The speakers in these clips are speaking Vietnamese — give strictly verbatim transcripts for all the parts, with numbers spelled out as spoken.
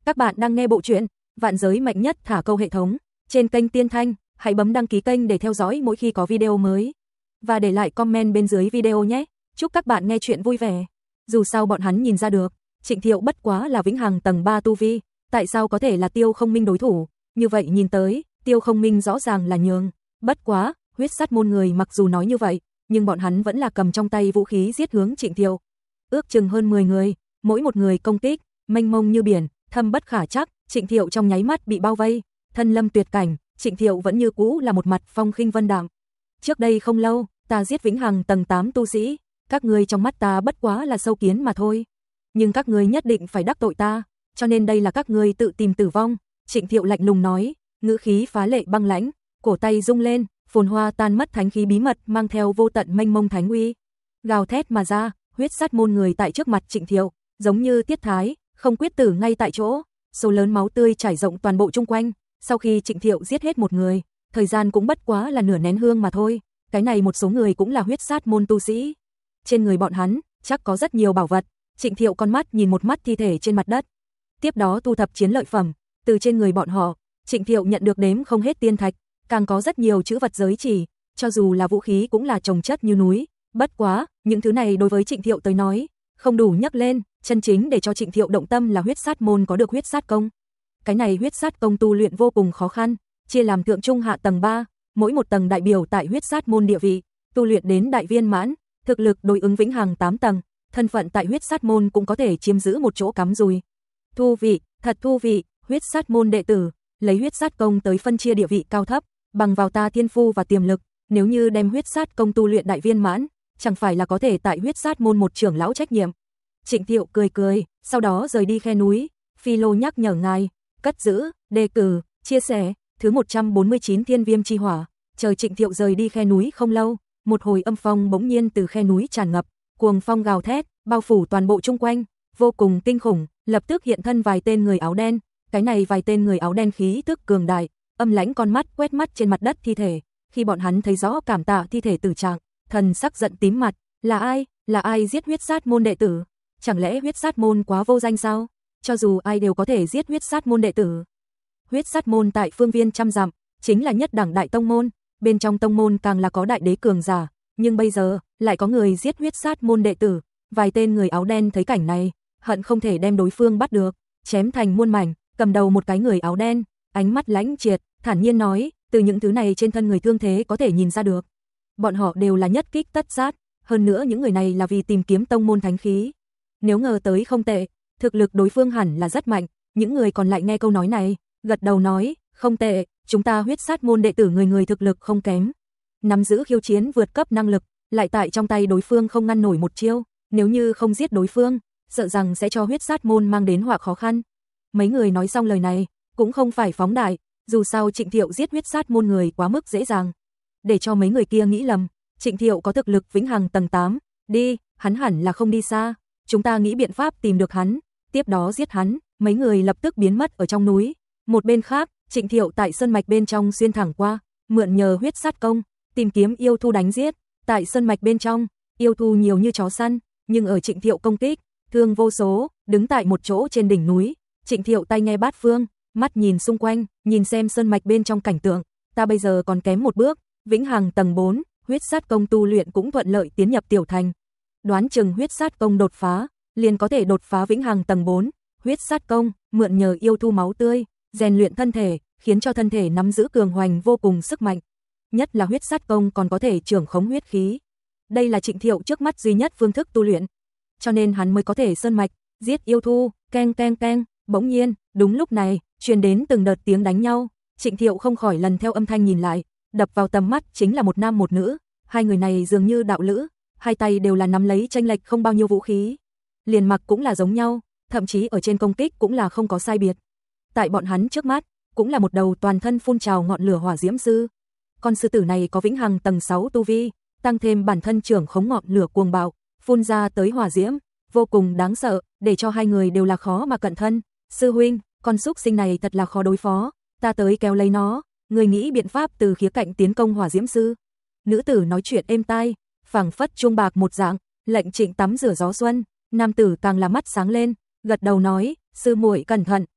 Các bạn đang nghe bộ truyện Vạn giới mạnh nhất thả câu hệ thống trên kênh Tiên Thanh, hãy bấm đăng ký kênh để theo dõi mỗi khi có video mới. Và để lại comment bên dưới video nhé. Chúc các bạn nghe chuyện vui vẻ. Dù sao bọn hắn nhìn ra được, Trịnh Thiệu bất quá là vĩnh hằng tầng ba tu vi, tại sao có thể là Tiêu Không Minh đối thủ? Như vậy nhìn tới, Tiêu Không Minh rõ ràng là nhường. Bất quá, huyết sát môn người mặc dù nói như vậy, nhưng bọn hắn vẫn là cầm trong tay vũ khí giết hướng Trịnh Thiệu. Ước chừng hơn mười người, mỗi một người công kích mênh mông như biển, thâm bất khả trắc. Trịnh Thiệu trong nháy mắt bị bao vây, thân lâm tuyệt cảnh. Trịnh Thiệu vẫn như cũ là một mặt phong khinh vân đạm. Trước đây không lâu, ta giết vĩnh hằng tầng tám tu sĩ, các ngươi trong mắt ta bất quá là sâu kiến mà thôi. Nhưng các ngươi nhất định phải đắc tội ta, cho nên đây là các ngươi tự tìm tử vong. Trịnh Thiệu lạnh lùng nói, ngữ khí phá lệ băng lãnh, cổ tay rung lên, phồn hoa tan mất thánh khí bí mật mang theo vô tận mênh mông thánh uy, gào thét mà ra. Huyết sát môn người tại trước mặt Trịnh Thiệu, giống như tiết thái, không quyết tử ngay tại chỗ, số lớn máu tươi trải rộng toàn bộ chung quanh. Sau khi Trịnh Thiệu giết hết một người, thời gian cũng bất quá là nửa nén hương mà thôi. Cái này một số người cũng là huyết sát môn tu sĩ. Trên người bọn hắn, chắc có rất nhiều bảo vật. Trịnh Thiệu con mắt nhìn một mắt thi thể trên mặt đất, tiếp đó thu thập chiến lợi phẩm. Từ trên người bọn họ, Trịnh Thiệu nhận được đếm không hết tiên thạch, càng có rất nhiều chữ vật giới chỉ, cho dù là vũ khí cũng là chồng chất như núi. Bất quá, những thứ này đối với Trịnh Thiệu tới nói, không đủ nhắc lên, chân chính để cho Trịnh Thiệu động tâm là huyết sát môn có được huyết sát công. Cái này huyết sát công tu luyện vô cùng khó khăn, chia làm thượng trung hạ tầng ba, mỗi một tầng đại biểu tại huyết sát môn địa vị, tu luyện đến đại viên mãn, thực lực đối ứng vĩnh hằng tám tầng, thân phận tại huyết sát môn cũng có thể chiếm giữ một chỗ cắm rùi. Thu vị, thật thu vị, huyết sát môn đệ tử, lấy huyết sát công tới phân chia địa vị cao thấp, bằng vào ta thiên phu và tiềm lực, nếu như đem huyết sát công tu luyện đại viên mãn, chẳng phải là có thể tại huyết sát môn một trưởng lão trách nhiệm. Trịnh Thiệu cười cười, sau đó rời đi khe núi. Phi Lô nhắc nhở ngài, cất giữ, đề cử, chia sẻ, thứ một trăm bốn mươi chín Thiên Viêm chi hỏa. Chờ Trịnh Thiệu rời đi khe núi không lâu, một hồi âm phong bỗng nhiên từ khe núi tràn ngập, cuồng phong gào thét, bao phủ toàn bộ chung quanh, vô cùng kinh khủng. Lập tức hiện thân vài tên người áo đen, cái này vài tên người áo đen khí tức cường đại, âm lãnh con mắt quét mắt trên mặt đất thi thể. Khi bọn hắn thấy rõ cảm tạ thi thể tử trạng, thần sắc giận tím mặt, là ai, là ai giết huyết sát môn đệ tử? Chẳng lẽ huyết sát môn quá vô danh sao? Cho dù ai đều có thể giết huyết sát môn đệ tử. Huyết sát môn tại phương viên trăm dặm, chính là nhất đẳng đại tông môn, bên trong tông môn càng là có đại đế cường giả, nhưng bây giờ lại có người giết huyết sát môn đệ tử. Vài tên người áo đen thấy cảnh này, hận không thể đem đối phương bắt được, chém thành muôn mảnh. Cầm đầu một cái người áo đen, ánh mắt lãnh triệt, thản nhiên nói, từ những thứ này trên thân người thương thế có thể nhìn ra được, bọn họ đều là nhất kích tất sát, hơn nữa những người này là vì tìm kiếm tông môn thánh khí. Nếu ngờ tới không tệ, thực lực đối phương hẳn là rất mạnh. Những người còn lại nghe câu nói này, gật đầu nói, không tệ, chúng ta huyết sát môn đệ tử người người thực lực không kém, nắm giữ khiêu chiến vượt cấp năng lực, lại tại trong tay đối phương không ngăn nổi một chiêu, nếu như không giết đối phương, sợ rằng sẽ cho huyết sát môn mang đến họa khó khăn. Mấy người nói xong lời này, cũng không phải phóng đại, dù sao Trịnh Thiệu giết huyết sát môn người quá mức dễ dàng, để cho mấy người kia nghĩ lầm, Trịnh Thiệu có thực lực vĩnh hằng tầng tám, đi, hắn hẳn là không đi xa, chúng ta nghĩ biện pháp tìm được hắn, tiếp đó giết hắn. Mấy người lập tức biến mất ở trong núi. Một bên khác, Trịnh Thiệu tại sơn mạch bên trong xuyên thẳng qua, mượn nhờ huyết sát công, tìm kiếm yêu thú đánh giết. Tại sơn mạch bên trong, yêu thú nhiều như chó săn, nhưng ở Trịnh Thiệu công kích, thương vô số. Đứng tại một chỗ trên đỉnh núi, Trịnh Thiệu tay nghe bát phương, mắt nhìn xung quanh, nhìn xem sơn mạch bên trong cảnh tượng. Ta bây giờ còn kém một bước, vĩnh hằng tầng bốn, huyết sát công tu luyện cũng thuận lợi tiến nhập tiểu thành. Đoán chừng huyết sát công đột phá, liền có thể đột phá vĩnh hằng tầng bốn. Huyết sát công, mượn nhờ yêu thú máu tươi, rèn luyện thân thể, khiến cho thân thể nắm giữ cường hoành vô cùng sức mạnh. Nhất là huyết sát công còn có thể trưởng khống huyết khí. Đây là Trịnh Thiệu trước mắt duy nhất phương thức tu luyện, cho nên hắn mới có thể sơn mạch, giết yêu thú, keng keng keng. Bỗng nhiên, đúng lúc này, truyền đến từng đợt tiếng đánh nhau. Trịnh Thiệu không khỏi lần theo âm thanh nhìn lại, đập vào tầm mắt chính là một nam một nữ. Hai người này dường như đạo lữ, hai tay đều là nắm lấy chênh lệch không bao nhiêu vũ khí, liền mặc cũng là giống nhau, thậm chí ở trên công kích cũng là không có sai biệt. Tại bọn hắn trước mắt, cũng là một đầu toàn thân phun trào ngọn lửa hỏa diễm sư. Con sư tử này có vĩnh hằng tầng sáu tu vi, tăng thêm bản thân trưởng khống ngọn lửa cuồng bạo, phun ra tới hỏa diễm, vô cùng đáng sợ, để cho hai người đều là khó mà cận thân. Sư huynh, con súc sinh này thật là khó đối phó, ta tới kéo lấy nó, người nghĩ biện pháp từ khía cạnh tiến công hỏa diễm sư. Nữ tử nói chuyện êm tai, phảng phất chuông bạc một dạng, lệnh Trịnh tắm rửa gió xuân. Nam tử càng là mắt sáng lên, gật đầu nói, sư muội cẩn thận,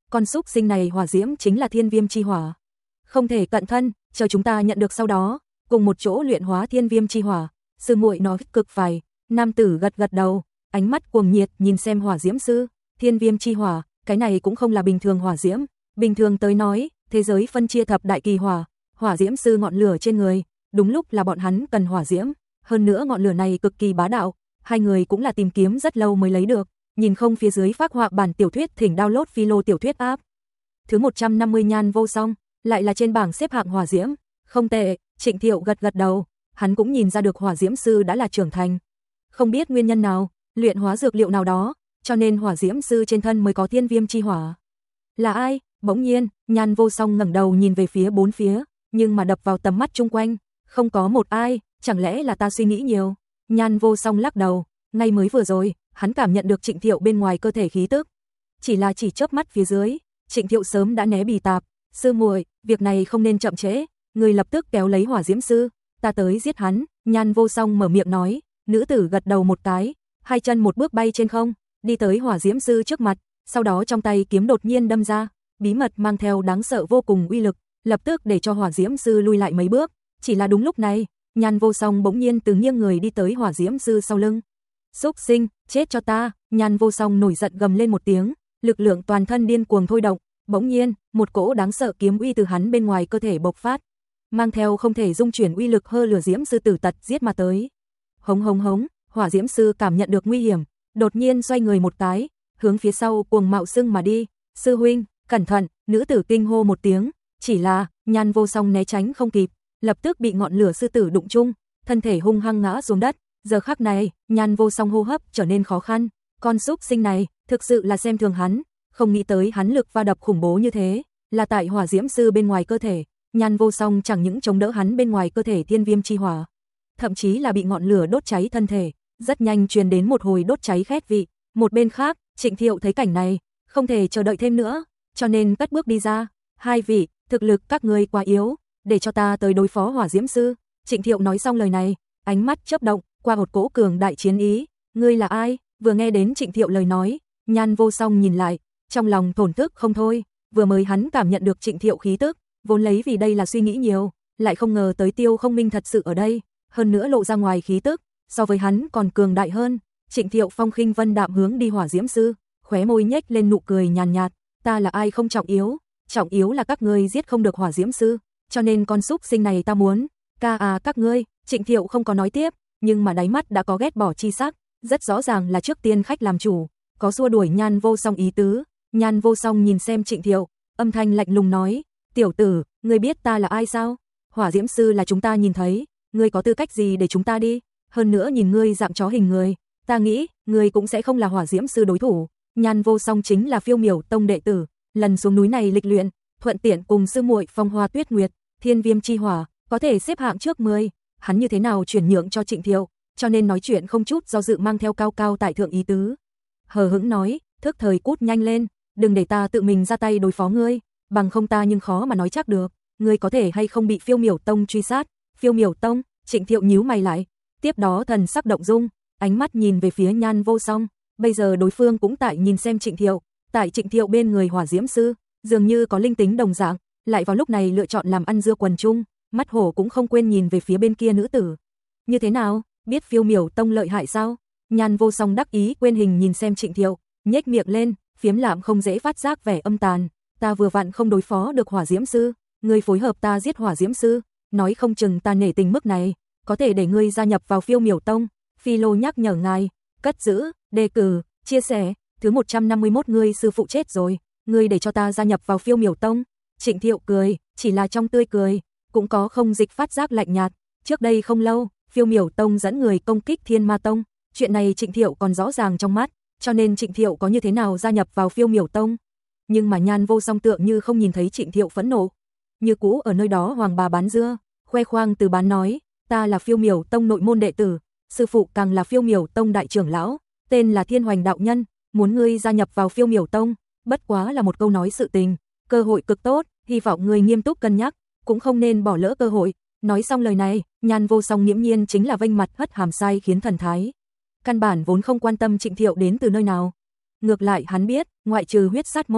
con xúc sinh này hỏa diễm chính là thiên viêm chi hỏa. Không thể cận thân, chờ chúng ta nhận được sau đó, cùng một chỗ luyện hóa thiên viêm chi hỏa. Sư muội nói cực phải. Nam tử gật gật đầu, ánh mắt cuồng nhiệt nhìn xem hỏa diễm sư. Thiên viêm chi hỏa, cái này cũng không là bình thường hỏa diễm. Bình thường tới nói, thế giới phân chia thập đại kỳ hỏa, hỏa diễm sư ngọn lửa trên người, đúng lúc là bọn hắn cần hỏa diễm. Hơn nữa ngọn lửa này cực kỳ bá đạo, hai người cũng là tìm kiếm rất lâu mới lấy được. Nhìn không phía dưới phác họa bản tiểu thuyết thỉnh download philo tiểu thuyết app. Thứ một trăm năm mươi Nhan Vô Song, lại là trên bảng xếp hạng hỏa diễm. Không tệ, Trịnh Thiệu gật gật đầu, hắn cũng nhìn ra được hỏa diễm sư đã là trưởng thành. Không biết nguyên nhân nào, luyện hóa dược liệu nào đó, cho nên hỏa diễm sư trên thân mới có thiên viêm chi hỏa. Là ai? Bỗng nhiên, Nhan Vô Song ngẩng đầu nhìn về phía bốn phía, nhưng mà đập vào tầm mắt chung quanh, không có một ai, chẳng lẽ là ta suy nghĩ nhiều? Nhan Vô Song lắc đầu, ngay mới vừa rồi, hắn cảm nhận được Trịnh Thiệu bên ngoài cơ thể khí tức. Chỉ là chỉ chớp mắt phía dưới, Trịnh Thiệu sớm đã né bì tạp, sư muội, việc này không nên chậm trễ, người lập tức kéo lấy hỏa diễm sư, ta tới giết hắn. Nhan Vô Song mở miệng nói, nữ tử gật đầu một cái, hai chân một bước bay trên không, đi tới hỏa diễm sư trước mặt, sau đó trong tay kiếm đột nhiên đâm ra, bí mật mang theo đáng sợ vô cùng uy lực, lập tức để cho hỏa diễm sư lui lại mấy bước. Chỉ là đúng lúc này, Nhan Vô Song bỗng nhiên từ nghiêng người đi tới hỏa diễm sư sau lưng. Xúc sinh, chết cho ta! Nhan Vô Song nổi giận gầm lên một tiếng, lực lượng toàn thân điên cuồng thôi động, bỗng nhiên, một cỗ đáng sợ kiếm uy từ hắn bên ngoài cơ thể bộc phát, mang theo không thể dung chuyển uy lực hơ lửa diễm sư tử tật giết mà tới. Hống hống hống, hỏa diễm sư cảm nhận được nguy hiểm, đột nhiên xoay người một cái, hướng phía sau cuồng mạo sưng mà đi. Sư huynh, cẩn thận! Nữ tử kinh hô một tiếng, chỉ là Nhan Vô Song né tránh không kịp, lập tức bị ngọn lửa sư tử đụng chung, thân thể hung hăng ngã xuống đất. Giờ khắc này, Nhan Vô Song hô hấp trở nên khó khăn, con xúc sinh này thực sự là xem thường hắn, không nghĩ tới hắn lực va đập khủng bố như thế, là tại hỏa diễm sư bên ngoài cơ thể. Nhan Vô Song chẳng những chống đỡ hắn bên ngoài cơ thể thiên viêm chi hỏa, thậm chí là bị ngọn lửa đốt cháy thân thể, rất nhanh truyền đến một hồi đốt cháy khét vị. Một bên khác, Trịnh Thiệu thấy cảnh này, không thể chờ đợi thêm nữa, cho nên cất bước đi ra. Hai vị, thực lực các ngươi quá yếu, để cho ta tới đối phó hỏa diễm sư. Trịnh Thiệu nói xong lời này, ánh mắt chớp động qua một cỗ cường đại chiến ý. Ngươi là ai? Vừa nghe đến Trịnh Thiệu lời nói, Nhan Vô Song nhìn lại, trong lòng thổn thức không thôi. Vừa mới hắn cảm nhận được Trịnh Thiệu khí tức, vốn lấy vì đây là suy nghĩ nhiều, lại không ngờ tới Tiêu Không Minh thật sự ở đây, hơn nữa lộ ra ngoài khí tức so với hắn còn cường đại hơn. Trịnh Thiệu phong khinh vân đạm hướng đi hỏa diễm sư, khóe môi nhếch lên nụ cười nhàn nhạt, ta là ai không trọng yếu, trọng yếu là các ngươi giết không được hỏa diễm sư, cho nên con xúc sinh này ta muốn. Ca à các ngươi. Trịnh Thiệu không có nói tiếp, nhưng mà đáy mắt đã có ghét bỏ chi sắc, rất rõ ràng là trước tiên khách làm chủ, có xua đuổi Nhan Vô Song ý tứ. Nhan Vô Song nhìn xem Trịnh Thiệu, âm thanh lạnh lùng nói, tiểu tử, ngươi biết ta là ai sao? Hỏa diễm sư là chúng ta nhìn thấy, ngươi có tư cách gì để chúng ta đi? Hơn nữa nhìn ngươi dạng chó hình người, ta nghĩ ngươi cũng sẽ không là hỏa diễm sư đối thủ. Nhan Vô Song chính là Phiêu Miểu Tông đệ tử, lần xuống núi này lịch luyện, thuận tiện cùng sư muội Phong Hoa Tuyết Nguyệt, thiên viêm chi hỏa, có thể xếp hạng trước mười. Hắn như thế nào chuyển nhượng cho Trịnh Thiệu, cho nên nói chuyện không chút do dự, mang theo cao cao tại thượng ý tứ. Hờ hững nói, thức thời cút nhanh lên, đừng để ta tự mình ra tay đối phó ngươi, bằng không ta nhưng khó mà nói chắc được, ngươi có thể hay không bị Phiêu Miểu Tông truy sát. Phiêu Miểu Tông? Trịnh Thiệu nhíu mày lại, tiếp đó thần sắc động dung, ánh mắt nhìn về phía Nhan Vô Song, bây giờ đối phương cũng tại nhìn xem Trịnh Thiệu, tại Trịnh Thiệu bên người hỏa diễm sư, dường như có linh tính đồng dạng, lại vào lúc này lựa chọn làm ăn dưa quần chung, mắt hổ cũng không quên nhìn về phía bên kia nữ tử. Như thế nào, biết Phiêu Miểu Tông lợi hại sao? Nhan Vô Song đắc ý quên hình nhìn xem Trịnh Thiệu, nhếch miệng lên, phiếm lạm không dễ phát giác vẻ âm tàn, ta vừa vặn không đối phó được hỏa diễm sư, ngươi phối hợp ta giết hỏa diễm sư, nói không chừng ta nể tình mức này, có thể để ngươi gia nhập vào Phiêu Miểu Tông. Phi Lô nhắc nhở ngài, cất giữ, đề cử, chia sẻ, thứ một trăm năm mươi mốt ngươi sư phụ chết rồi, ngươi để cho ta gia nhập vào Phiêu Miểu Tông. Trịnh Thiệu cười, chỉ là trong tươi cười cũng có không dịch phát giác lạnh nhạt. Trước đây không lâu, Phiêu Miểu Tông dẫn người công kích Thiên Ma Tông, chuyện này Trịnh Thiệu còn rõ ràng trong mắt, cho nên Trịnh Thiệu có như thế nào gia nhập vào Phiêu Miểu Tông. Nhưng mà Nhan Vô Song tựa như không nhìn thấy Trịnh Thiệu phẫn nộ, như cũ ở nơi đó hoàng bà bán dưa, khoe khoang từ bán nói, ta là Phiêu Miểu Tông nội môn đệ tử, sư phụ càng là Phiêu Miểu Tông đại trưởng lão, tên là Thiên Hoành đạo nhân, muốn ngươi gia nhập vào Phiêu Miểu Tông, bất quá là một câu nói sự tình, cơ hội cực tốt, hy vọng ngươi nghiêm túc cân nhắc, cũng không nên bỏ lỡ cơ hội. Nói xong lời này, Nhan Vô Song nghiễm nhiên chính là vênh mặt hất hàm sai khiến thần thái, căn bản vốn không quan tâm Trịnh Thiệu đến từ nơi nào. Ngược lại hắn biết, ngoại trừ huyết sát môn,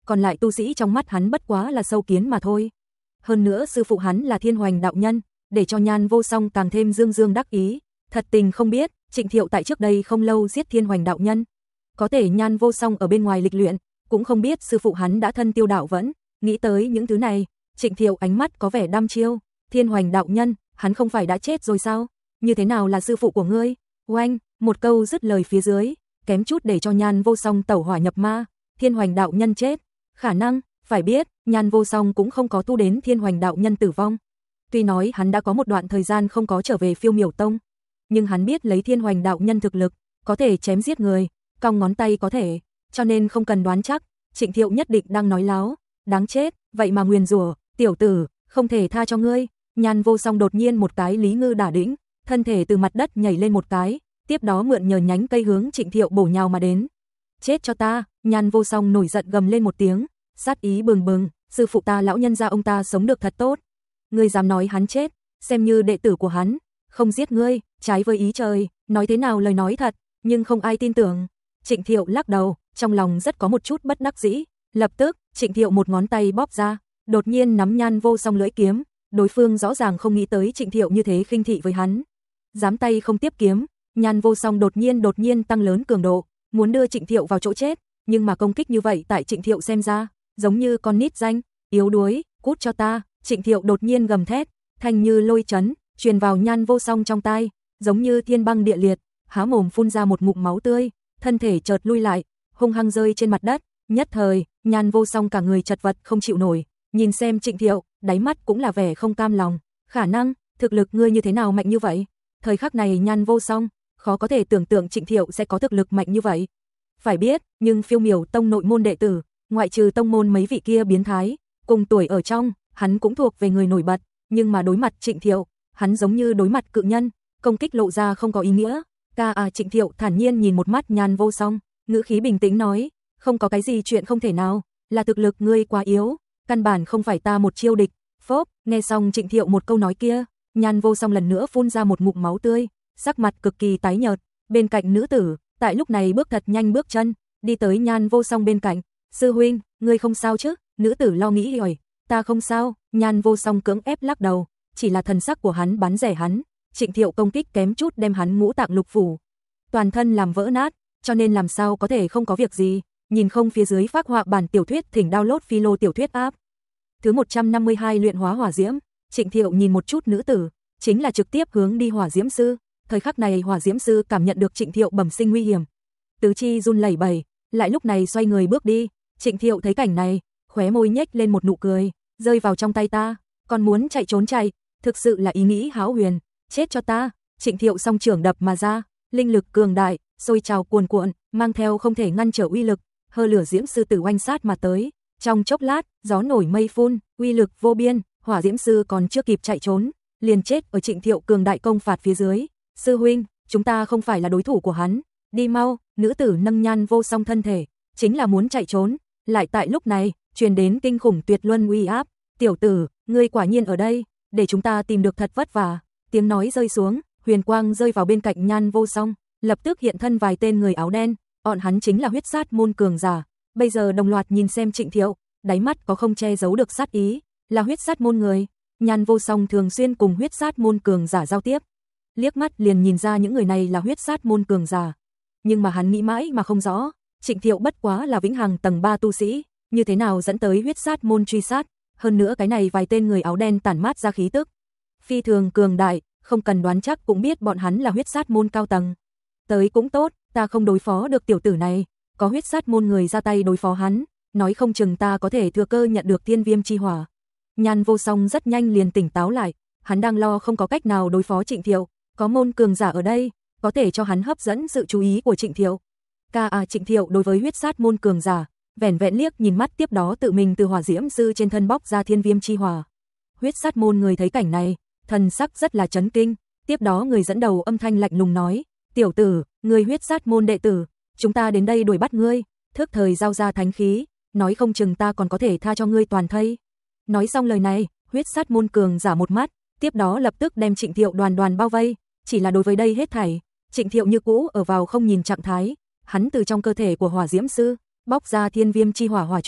còn lại tu sĩ trong mắt hắn bất quá là sâu kiến mà thôi. Hơn nữa sư phụ hắn là Thiên Hoành đạo nhân, để cho Nhan Vô Song càng thêm dương dương đắc ý. Thật tình không biết, Trịnh Thiệu tại trước đây không lâu giết Thiên Hoành đạo nhân. Có thể Nhan Vô Song ở bên ngoài lịch luyện, cũng không biết sư phụ hắn đã thân tiêu đạo vẫn. Nghĩ tới những thứ này, Trịnh Thiệu ánh mắt có vẻ đăm chiêu. Thiên Hoành đạo nhân, hắn không phải đã chết rồi sao? Như thế nào là sư phụ của ngươi? Oanh, một câu dứt lời phía dưới, kém chút để cho Nhan Vô Song tẩu hỏa nhập ma. Thiên Hoành đạo nhân chết, khả năng, phải biết, Nhan Vô Song cũng không có tu đến Thiên Hoành đạo nhân tử vong. Tuy nói hắn đã có một đoạn thời gian không có trở về Phiêu Miểu Tông, nhưng hắn biết lấy Thiên Hoành đạo nhân thực lực, có thể chém giết người, cong ngón tay có thể, cho nên không cần đoán chắc, Trịnh Thiệu nhất định đang nói láo, đáng chết, vậy mà nguyền rủa, tiểu tử, không thể tha cho ngươi. Nhan Vô Song đột nhiên một cái lý ngư đả đĩnh, thân thể từ mặt đất nhảy lên một cái, tiếp đó mượn nhờ nhánh cây hướng Trịnh Thiệu bổ nhào mà đến. Chết cho ta, Nhan Vô Song nổi giận gầm lên một tiếng, sát ý bừng bừng, sư phụ ta lão nhân gia ông ta sống được thật tốt. Ngươi dám nói hắn chết, xem như đệ tử của hắn, không giết ngươi, trái với ý trời, nói thế nào lời nói thật, nhưng không ai tin tưởng. Trịnh Thiệu lắc đầu, trong lòng rất có một chút bất đắc dĩ, lập tức, Trịnh Thiệu một ngón tay bóp ra, đột nhiên nắm Nhan Vô Song lưỡi kiếm, đối phương rõ ràng không nghĩ tới Trịnh Thiệu như thế khinh thị với hắn. Dám tay không tiếp kiếm, Nhan Vô Song đột nhiên đột nhiên tăng lớn cường độ, muốn đưa Trịnh Thiệu vào chỗ chết, nhưng mà công kích như vậy tại Trịnh Thiệu xem ra, giống như con nít danh, yếu đuối, cút cho ta. Trịnh Thiệu đột nhiên gầm thét, thanh như lôi chấn, truyền vào Nhan Vô Song trong tai, giống như thiên băng địa liệt, há mồm phun ra một ngụm máu tươi, thân thể chợt lui lại, hung hăng rơi trên mặt đất, nhất thời, Nhan Vô Song cả người chật vật không chịu nổi, nhìn xem Trịnh Thiệu, đáy mắt cũng là vẻ không cam lòng, khả năng, thực lực ngươi như thế nào mạnh như vậy? Thời khắc này Nhan Vô Song, khó có thể tưởng tượng Trịnh Thiệu sẽ có thực lực mạnh như vậy. Phải biết, nhưng Phiêu Miểu Tông nội môn đệ tử, ngoại trừ tông môn mấy vị kia biến thái, cùng tuổi ở trong, hắn cũng thuộc về người nổi bật, nhưng mà đối mặt Trịnh Thiệu, hắn giống như đối mặt cự nhân, công kích lộ ra không có ý nghĩa. Ca à Trịnh Thiệu thản nhiên nhìn một mắt Nhan Vô Song, ngữ khí bình tĩnh nói, không có cái gì chuyện không thể nào, là thực lực ngươi quá yếu, căn bản không phải ta một chiêu địch. Phốp, nghe xong Trịnh Thiệu một câu nói kia, Nhan Vô Song lần nữa phun ra một ngụm máu tươi, sắc mặt cực kỳ tái nhợt, bên cạnh nữ tử, tại lúc này bước thật nhanh bước chân, đi tới Nhan Vô Song bên cạnh, sư huynh, ngươi không sao chứ? Nữ tử lo nghĩ hỏi, ta không sao. Nhan Vô Song cưỡng ép lắc đầu, chỉ là thần sắc của hắn bắn rẻ hắn, Trịnh Thiệu công kích kém chút đem hắn ngũ tạng lục phủ, toàn thân làm vỡ nát, cho nên làm sao có thể không có việc gì. Nhìn không phía dưới phác họa bản tiểu thuyết thỉnh download Philo tiểu thuyết app. Thứ một trăm năm mươi hai luyện hóa hỏa diễm, Trịnh Thiệu nhìn một chút nữ tử, chính là trực tiếp hướng đi hỏa diễm sư. Thời khắc này hỏa diễm sư cảm nhận được Trịnh Thiệu bẩm sinh nguy hiểm, tứ chi run lẩy bẩy, lại lúc này xoay người bước đi. Trịnh Thiệu thấy cảnh này, khóe môi nhếch lên một nụ cười, rơi vào trong tay ta, còn muốn chạy trốn chạy, thực sự là ý nghĩ hão huyền, chết cho ta. Trịnh Thiệu song trưởng đập mà ra, linh lực cường đại, sôi trào cuồn cuộn, mang theo không thể ngăn trở uy lực, hơ lửa diễm sư tử oanh sát mà tới. Trong chốc lát, gió nổi mây phun, uy lực vô biên, hỏa diễm sư còn chưa kịp chạy trốn, liền chết ở Trịnh Thiệu cường đại công phạt phía dưới. Sư huynh, chúng ta không phải là đối thủ của hắn, đi mau. Nữ tử nâng Nhan Vô Song thân thể, chính là muốn chạy trốn, lại tại lúc này, truyền đến kinh khủng tuyệt luân uy áp. Tiểu tử, ngươi quả nhiên ở đây, để chúng ta tìm được thật vất vả. Tiếng nói rơi xuống, huyền quang rơi vào bên cạnh Nhan Vô Song, lập tức hiện thân vài tên người áo đen, bọn hắn chính là huyết sát môn cường giả. Bây giờ đồng loạt nhìn xem Trịnh Thiệu, đáy mắt có không che giấu được sát ý, là huyết sát môn người. Nhan Vô Song thường xuyên cùng huyết sát môn cường giả giao tiếp, liếc mắt liền nhìn ra những người này là huyết sát môn cường giả. Nhưng mà hắn nghĩ mãi mà không rõ, Trịnh Thiệu bất quá là vĩnh hằng tầng ba tu sĩ, như thế nào dẫn tới huyết sát môn truy sát, hơn nữa cái này vài tên người áo đen tản mát ra khí tức phi thường cường đại, không cần đoán chắc cũng biết bọn hắn là huyết sát môn cao tầng. Tới cũng tốt, ta không đối phó được tiểu tử này, có huyết sát môn người ra tay đối phó hắn, nói không chừng ta có thể thừa cơ nhận được thiên viêm chi hỏa. Nhan Vô Song rất nhanh liền tỉnh táo lại, hắn đang lo không có cách nào đối phó Trịnh Thiệu, có môn cường giả ở đây, có thể cho hắn hấp dẫn sự chú ý của Trịnh Thiệu. Ca à Trịnh Thiệu đối với huyết sát môn cường giả, vẻn vẹn liếc nhìn mắt, tiếp đó tự mình từ hỏa diễm sư trên thân bóc ra thiên viêm chi hỏa. Huyết sát môn người thấy cảnh này, thần sắc rất là chấn kinh, tiếp đó người dẫn đầu âm thanh lạnh lùng nói, tiểu tử, người huyết sát môn đệ tử, chúng ta đến đây đuổi bắt ngươi, thức thời giao ra thánh khí, nói không chừng ta còn có thể tha cho ngươi toàn thây. Nói xong lời này, huyết sát môn cường giả một mắt, tiếp đó lập tức đem Trịnh Thiệu đoàn đoàn bao vây, chỉ là đối với đây hết thảy, Trịnh Thiệu như cũ ở vào không nhìn trạng thái, hắn từ trong cơ thể của hỏa diễm sư bóc ra thiên viêm chi hỏa hỏa trùng,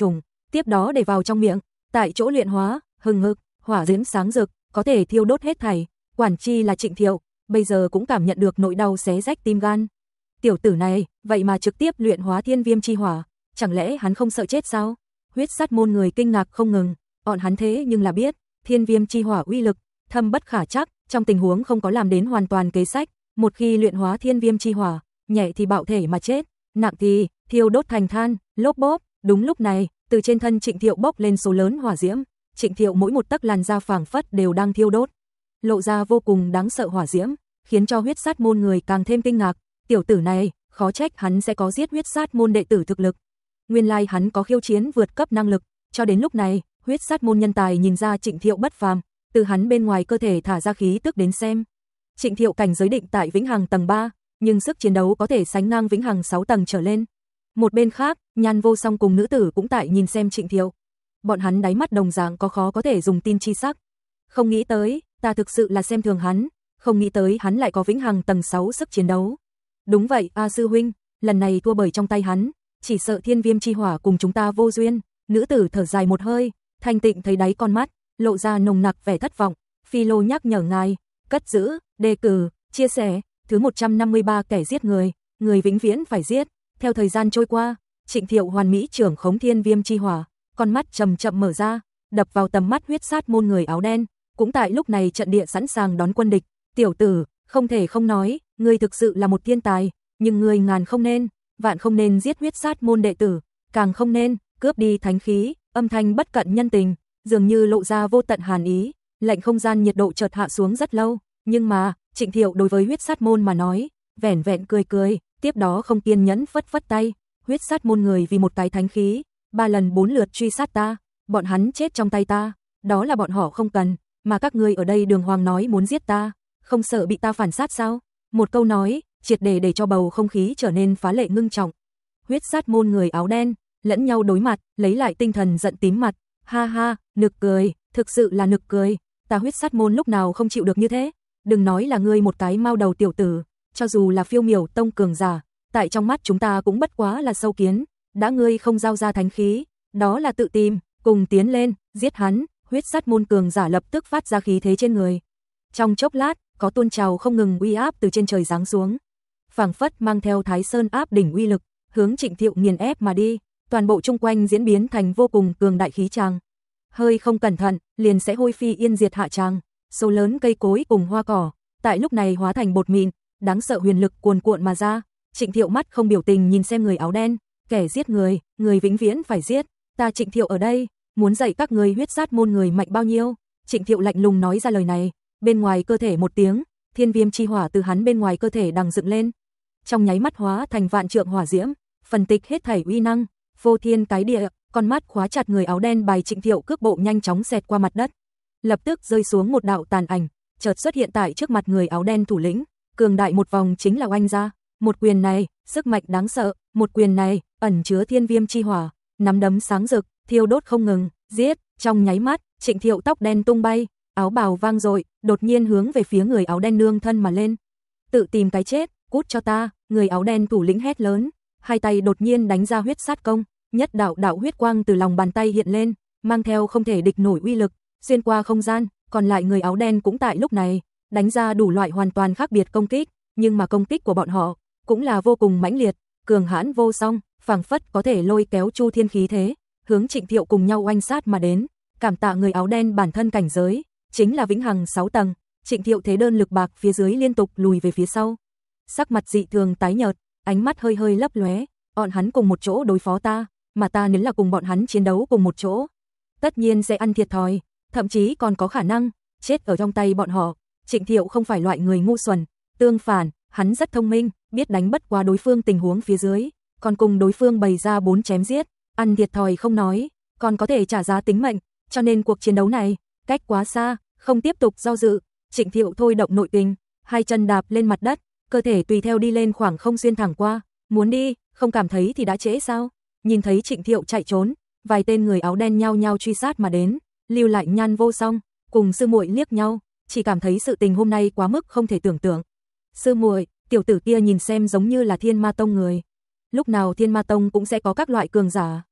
tiếp đó để vào trong miệng, tại chỗ luyện hóa, hừng hực, hỏa diễm sáng rực, có thể thiêu đốt hết thảy, quản chi là Trịnh Thiệu, bây giờ cũng cảm nhận được nỗi đau xé rách tim gan. Tiểu tử này, vậy mà trực tiếp luyện hóa thiên viêm chi hỏa, chẳng lẽ hắn không sợ chết sao? Huyết sát môn người kinh ngạc không ngừng, bọn hắn thế nhưng là biết, thiên viêm chi hỏa uy lực, thâm bất khả trắc, trong tình huống không có làm đến hoàn toàn kế sách, một khi luyện hóa thiên viêm chi hỏa, nhẹ thì bạo thể mà chết, nặng thì thiêu đốt thành than, lốp bốp. Đúng lúc này, từ trên thân Trịnh Thiệu bốc lên số lớn hỏa diễm, Trịnh Thiệu mỗi một tấc làn da phảng phất đều đang thiêu đốt, lộ ra vô cùng đáng sợ hỏa diễm, khiến cho huyết sát môn người càng thêm kinh ngạc, tiểu tử này, khó trách hắn sẽ có giết huyết sát môn đệ tử thực lực. Nguyên lai like hắn có khiêu chiến vượt cấp năng lực, cho đến lúc này, huyết sát môn nhân tài nhìn ra Trịnh Thiệu bất phàm, từ hắn bên ngoài cơ thể thả ra khí tức đến xem. Trịnh Thiệu cảnh giới định tại vĩnh hằng tầng ba, nhưng sức chiến đấu có thể sánh ngang vĩnh hằng sáu tầng trở lên. Một bên khác, Nhan Vô Song cùng nữ tử cũng tại nhìn xem Trịnh Thiệu. Bọn hắn đáy mắt đồng dạng có khó có thể dùng tin chi sắc. Không nghĩ tới, ta thực sự là xem thường hắn, không nghĩ tới hắn lại có vĩnh hằng tầng sáu sức chiến đấu. Đúng vậy, A sư huynh, lần này thua bởi trong tay hắn, chỉ sợ thiên viêm chi hỏa cùng chúng ta vô duyên. Nữ tử thở dài một hơi, Thanh Tịnh thấy đáy con mắt, lộ ra nồng nặc vẻ thất vọng. Phi Lô nhắc nhở ngài, cất giữ, đề cử, chia sẻ, thứ một trăm năm mươi ba kẻ giết người, người vĩnh viễn phải giết. Theo thời gian trôi qua, Trịnh Thiệu hoàn mỹ trưởng khống thiên viêm chi hỏa, con mắt chậm chậm mở ra, đập vào tầm mắt huyết sát môn người áo đen, cũng tại lúc này trận địa sẵn sàng đón quân địch. Tiểu tử, không thể không nói, ngươi thực sự là một thiên tài, nhưng ngươi ngàn không nên, vạn không nên giết huyết sát môn đệ tử, càng không nên cướp đi thánh khí. Âm thanh bất cận nhân tình, dường như lộ ra vô tận hàn ý, lệnh không gian nhiệt độ chợt hạ xuống rất lâu, nhưng mà, Trịnh Thiệu đối với huyết sát môn mà nói, vẻn vẹn cười cười, tiếp đó không kiên nhẫn phất phất tay, huyết sát môn người vì một cái thánh khí, ba lần bốn lượt truy sát ta, bọn hắn chết trong tay ta, đó là bọn họ không cần, mà các ngươi ở đây đường hoàng nói muốn giết ta, không sợ bị ta phản sát sao? Một câu nói, triệt để để cho bầu không khí trở nên phá lệ ngưng trọng. Huyết sát môn người áo đen, lẫn nhau đối mặt, lấy lại tinh thần giận tím mặt, ha ha, nực cười, thực sự là nực cười, ta huyết sát môn lúc nào không chịu được như thế, đừng nói là ngươi một cái mao đầu tiểu tử, cho dù là phiêu miểu tông cường giả, tại trong mắt chúng ta cũng bất quá là sâu kiến, đã ngươi không giao ra thánh khí, đó là tự tìm, cùng tiến lên, giết hắn. Huyết sát môn cường giả lập tức phát ra khí thế trên người. Trong chốc lát, có tuôn trào không ngừng uy áp từ trên trời giáng xuống, phảng phất mang theo Thái Sơn áp đỉnh uy lực, hướng Trịnh Thiệu nghiền ép mà đi, toàn bộ chung quanh diễn biến thành vô cùng cường đại khí tràng. Hơi không cẩn thận, liền sẽ hôi phi yên diệt hạ tràng, số lớn cây cối cùng hoa cỏ, tại lúc này hóa thành bột mịn, đáng sợ huyền lực cuồn cuộn mà ra. Trịnh Thiệu mắt không biểu tình nhìn xem người áo đen, kẻ giết người, người vĩnh viễn phải giết, ta Trịnh Thiệu ở đây, muốn dạy các người huyết sát môn người mạnh bao nhiêu. Trịnh Thiệu lạnh lùng nói ra lời này, bên ngoài cơ thể một tiếng, thiên viêm chi hỏa từ hắn bên ngoài cơ thể đằng dựng lên, trong nháy mắt hóa thành vạn trượng hỏa diễm, phân tịch hết thảy uy năng, vô thiên cái địa, con mắt khóa chặt người áo đen bài Trịnh Thiệu cước bộ nhanh chóng xẹt qua mặt đất, lập tức rơi xuống một đạo tàn ảnh, chợt xuất hiện tại trước mặt người áo đen thủ lĩnh, cường đại một vòng chính là oanh ra, một quyền này, sức mạnh đáng sợ, một quyền này, ẩn chứa thiên viêm chi hỏa, nắm đấm sáng rực, thiêu đốt không ngừng, giết, trong nháy mắt, Trịnh Thiệu tóc đen tung bay, áo bào vang dội, đột nhiên hướng về phía người áo đen nương thân mà lên. Tự tìm cái chết, cút cho ta, người áo đen thủ lĩnh hét lớn, hai tay đột nhiên đánh ra huyết sát công, nhất đạo đạo huyết quang từ lòng bàn tay hiện lên, mang theo không thể địch nổi uy lực, xuyên qua không gian, còn lại người áo đen cũng tại lúc này, đánh ra đủ loại hoàn toàn khác biệt công kích, nhưng mà công kích của bọn họ cũng là vô cùng mãnh liệt, cường hãn vô song, phảng phất có thể lôi kéo chu thiên khí thế, hướng Trịnh Thiệu cùng nhau oanh sát mà đến. Cảm tạ người áo đen bản thân cảnh giới chính là vĩnh hằng sáu tầng, Trịnh Thiệu thế đơn lực bạc phía dưới liên tục lùi về phía sau, sắc mặt dị thường tái nhợt, ánh mắt hơi hơi lấp lóe, bọn hắn cùng một chỗ đối phó ta, mà ta nếu là cùng bọn hắn chiến đấu cùng một chỗ, tất nhiên sẽ ăn thiệt thòi, thậm chí còn có khả năng chết ở trong tay bọn họ. Trịnh Thiệu không phải loại người ngu xuẩn, tương phản, hắn rất thông minh, biết đánh bất quá đối phương tình huống phía dưới, còn cùng đối phương bày ra bốn chém giết, ăn thiệt thòi không nói, còn có thể trả giá tính mệnh, cho nên cuộc chiến đấu này, cách quá xa, không tiếp tục do dự, Trịnh Thiệu thôi động nội tình, hai chân đạp lên mặt đất, cơ thể tùy theo đi lên khoảng không xuyên thẳng qua, muốn đi, không cảm thấy thì đã trễ sao? Nhìn thấy Trịnh Thiệu chạy trốn, vài tên người áo đen nhao nhao truy sát mà đến, lưu lại Nhan Vô Song, cùng sư muội liếc nhau, chỉ cảm thấy sự tình hôm nay quá mức không thể tưởng tượng. Sư muội, tiểu tử kia nhìn xem giống như là Thiên Ma Tông người. Lúc nào Thiên Ma Tông cũng sẽ có các loại cường giả.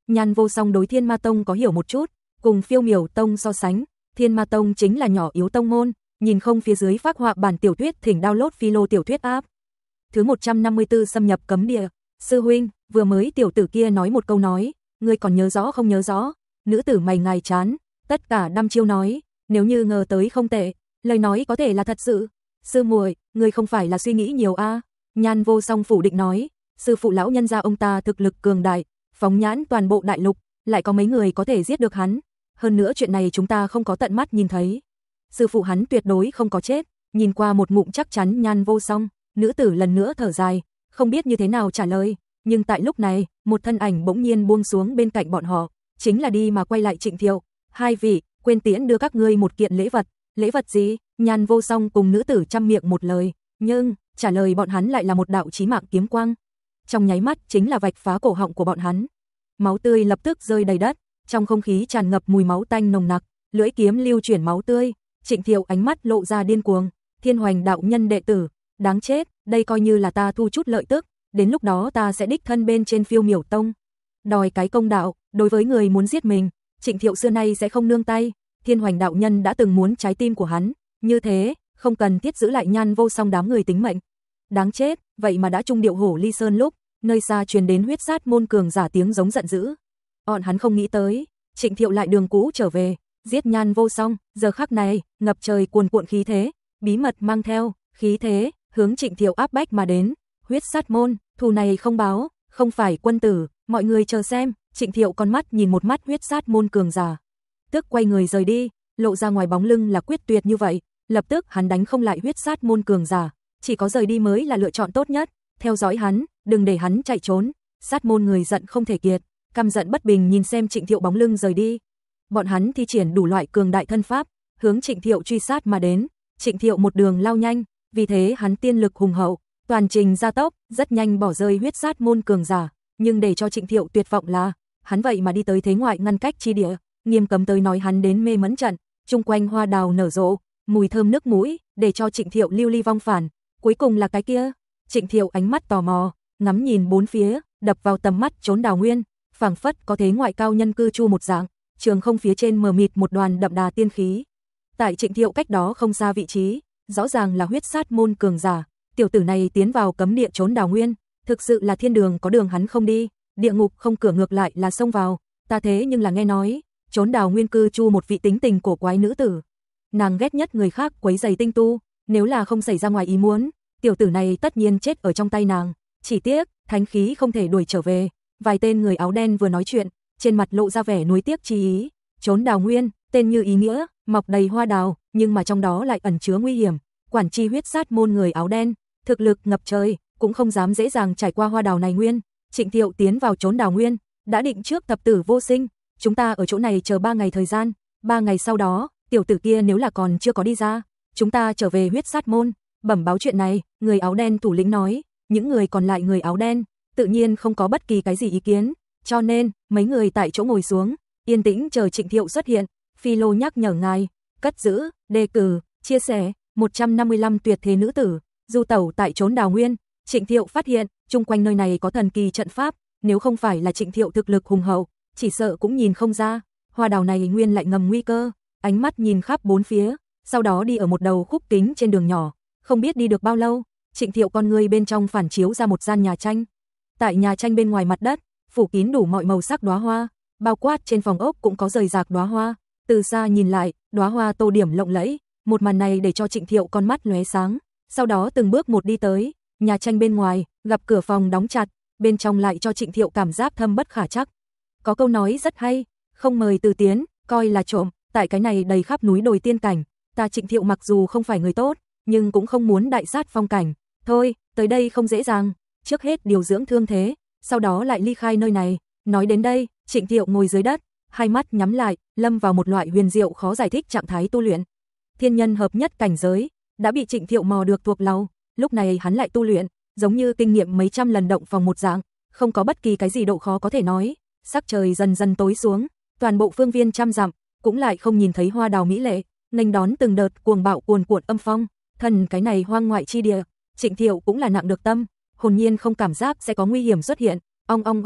Nhan Vô Song đối Thiên Ma Tông có hiểu một chút, cùng Phiêu Miểu Tông so sánh, Thiên Ma Tông chính là nhỏ yếu tông môn, nhìn không phía dưới phác họa bản tiểu thuyết thỉnh download philo tiểu thuyết app. Thứ một trăm năm mươi tư xâm nhập cấm địa. Sư huynh, vừa mới tiểu tử kia nói một câu nói, ngươi còn nhớ rõ không nhớ rõ? Nữ tử mày ngài chán, tất cả đăm chiêu nói, nếu như ngờ tới không tệ, lời nói có thể là thật sự. Sư muội, ngươi không phải là suy nghĩ nhiều a? À? Nhan Vô Song phủ định nói, sư phụ lão nhân gia ông ta thực lực cường đại, phóng nhãn toàn bộ đại lục, lại có mấy người có thể giết được hắn. Hơn nữa chuyện này chúng ta không có tận mắt nhìn thấy. Sư phụ hắn tuyệt đối không có chết. Nhìn qua một ngụm chắc chắn Nhan Vô Song, nữ tử lần nữa thở dài, không biết như thế nào trả lời. Nhưng tại lúc này, một thân ảnh bỗng nhiên buông xuống bên cạnh bọn họ, chính là đi mà quay lại Trịnh Thiệu. Hai vị, quên tiễn đưa các ngươi một kiện lễ vật. Lễ vật gì? Nhan Vô Song cùng nữ tử trăm miệng một lời, nhưng trả lời bọn hắn lại là một đạo chí mạng kiếm quang. Trong nháy mắt chính là vạch phá cổ họng của bọn hắn. Máu tươi lập tức rơi đầy đất, trong không khí tràn ngập mùi máu tanh nồng nặc, lưỡi kiếm lưu chuyển máu tươi. Trịnh Thiệu ánh mắt lộ ra điên cuồng, Thiên Hoành đạo nhân đệ tử, đáng chết, đây coi như là ta thu chút lợi tức, đến lúc đó ta sẽ đích thân bên trên Phiêu Miểu Tông, đòi cái công đạo, đối với người muốn giết mình, Trịnh Thiệu xưa nay sẽ không nương tay. Thiên Hoành đạo nhân đã từng muốn trái tim của hắn, như thế, không cần thiết giữ lại Nhan Vô Song đám người tính mệnh. Đáng chết, vậy mà đã trung điệu hổ ly sơn lúc, nơi xa truyền đến huyết sát môn cường giả tiếng giống giận dữ. Bọn hắn không nghĩ tới, Trịnh Thiệu lại đường cũ trở về, giết Nhan Vô Song, giờ khắc này, ngập trời cuồn cuộn khí thế, bí mật mang theo khí thế, hướng Trịnh Thiệu áp bách mà đến. Huyết sát môn, thù này không báo, không phải quân tử, mọi người chờ xem. Trịnh Thiệu con mắt nhìn một mắt huyết sát môn cường giả, tức quay người rời đi, lộ ra ngoài bóng lưng là quyết tuyệt như vậy. Lập tức hắn đánh không lại huyết sát môn cường giả, chỉ có rời đi mới là lựa chọn tốt nhất. Theo dõi hắn, đừng để hắn chạy trốn. Sát môn người giận không thể kiệt, căm giận bất bình nhìn xem Trịnh Thiệu bóng lưng rời đi. Bọn hắn thi triển đủ loại cường đại thân pháp, hướng Trịnh Thiệu truy sát mà đến. Trịnh Thiệu một đường lao nhanh, vì thế hắn tiên lực hùng hậu, toàn trình gia tốc, rất nhanh bỏ rơi huyết sát môn cường giả. Nhưng để cho Trịnh Thiệu tuyệt vọng là, hắn vậy mà đi tới thế ngoại ngăn cách chi địa, Nghiêm Cấm tới nói hắn đến mê mẫn trận, chung quanh hoa đào nở rộ, mùi thơm nước mũi, để cho Trịnh Thiệu lưu ly vong phản. Cuối cùng là cái kia. Trịnh Thiệu ánh mắt tò mò, ngắm nhìn bốn phía, đập vào tầm mắt Chốn Đào Nguyên, phảng phất có thế ngoại cao nhân cư trú một dạng, trường không phía trên mờ mịt một đoàn đậm đà tiên khí. Tại Trịnh Thiệu cách đó không xa vị trí, rõ ràng là huyết sát môn cường giả. Tiểu tử này tiến vào cấm địa Chốn Đào Nguyên, thực sự là thiên đường có đường hắn không đi, địa ngục không cửa ngược lại là xông vào. Ta thế nhưng là nghe nói, Chốn Đào Nguyên cư trú một vị tính tình cổ quái nữ tử. Nàng ghét nhất người khác quấy rầy tinh tu, nếu là không xảy ra ngoài ý muốn, tiểu tử này tất nhiên chết ở trong tay nàng. Chỉ tiếc, thánh khí không thể đuổi trở về. Vài tên người áo đen vừa nói chuyện, trên mặt lộ ra vẻ nuối tiếc chi ý. Chốn Đào Nguyên, tên như ý nghĩa, mọc đầy hoa đào, nhưng mà trong đó lại ẩn chứa nguy hiểm. Quản chi huyết sát môn người áo đen, thực lực ngập trời, cũng không dám dễ dàng trải qua hoa đào này nguyên. Trịnh Thiệu tiến vào Chốn Đào Nguyên, đã định trước thập tử vô sinh, chúng ta ở chỗ này chờ ba ngày thời gian, ba ngày sau đó, tiểu tử kia nếu là còn chưa có đi ra, chúng ta trở về huyết sát môn, bẩm báo chuyện này. Người áo đen thủ lĩnh nói. Những người còn lại người áo đen, tự nhiên không có bất kỳ cái gì ý kiến, cho nên, mấy người tại chỗ ngồi xuống, yên tĩnh chờ Trịnh Thiệu xuất hiện. Philo nhắc nhở ngài, cất giữ, đề cử, chia sẻ, một trăm năm mươi lăm tuyệt thế nữ tử, du tẩu tại Chốn Đào Nguyên. Trịnh Thiệu phát hiện, chung quanh nơi này có thần kỳ trận pháp, nếu không phải là Trịnh Thiệu thực lực hùng hậu, chỉ sợ cũng nhìn không ra. Hoa đào này nguyên lại ngầm nguy cơ, ánh mắt nhìn khắp bốn phía, sau đó đi ở một đầu khúc kính trên đường nhỏ, không biết đi được bao lâu, Trịnh Thiệu con người bên trong phản chiếu ra một gian nhà tranh. Tại nhà tranh bên ngoài mặt đất, phủ kín đủ mọi màu sắc đóa hoa, bao quát trên phòng ốc cũng có rời rạc đóa hoa. Từ xa nhìn lại, đóa hoa tô điểm lộng lẫy, một màn này để cho Trịnh Thiệu con mắt lóe sáng. Sau đó từng bước một đi tới, nhà tranh bên ngoài, gặp cửa phòng đóng chặt, bên trong lại cho Trịnh Thiệu cảm giác thâm bất khả trắc. Có câu nói rất hay, không mời từ tiến, coi là trộm. Tại cái này đầy khắp núi đồi tiên cảnh, ta Trịnh Thiệu mặc dù không phải người tốt, nhưng cũng không muốn đại sát phong cảnh. Thôi, tới đây không dễ dàng, trước hết điều dưỡng thương thế, sau đó lại ly khai nơi này. Nói đến đây, Trịnh Thiệu ngồi dưới đất, hai mắt nhắm lại, lâm vào một loại huyền diệu khó giải thích trạng thái tu luyện. Thiên nhân hợp nhất cảnh giới đã bị Trịnh Thiệu mò được thuộc lòng, lúc này hắn lại tu luyện, giống như kinh nghiệm mấy trăm lần động phòng một dạng, không có bất kỳ cái gì độ khó có thể nói. Sắc trời dần dần tối xuống, toàn bộ phương viên trăm dặm cũng lại không nhìn thấy hoa đào mỹ lệ, nghênh đón từng đợt cuồng bạo cuồn cuộn âm phong. Thần cái này hoang ngoại chi địa, Trịnh Thiệu cũng là nặng được tâm, hồn nhiên không cảm giác sẽ có nguy hiểm xuất hiện. Ong ong ong,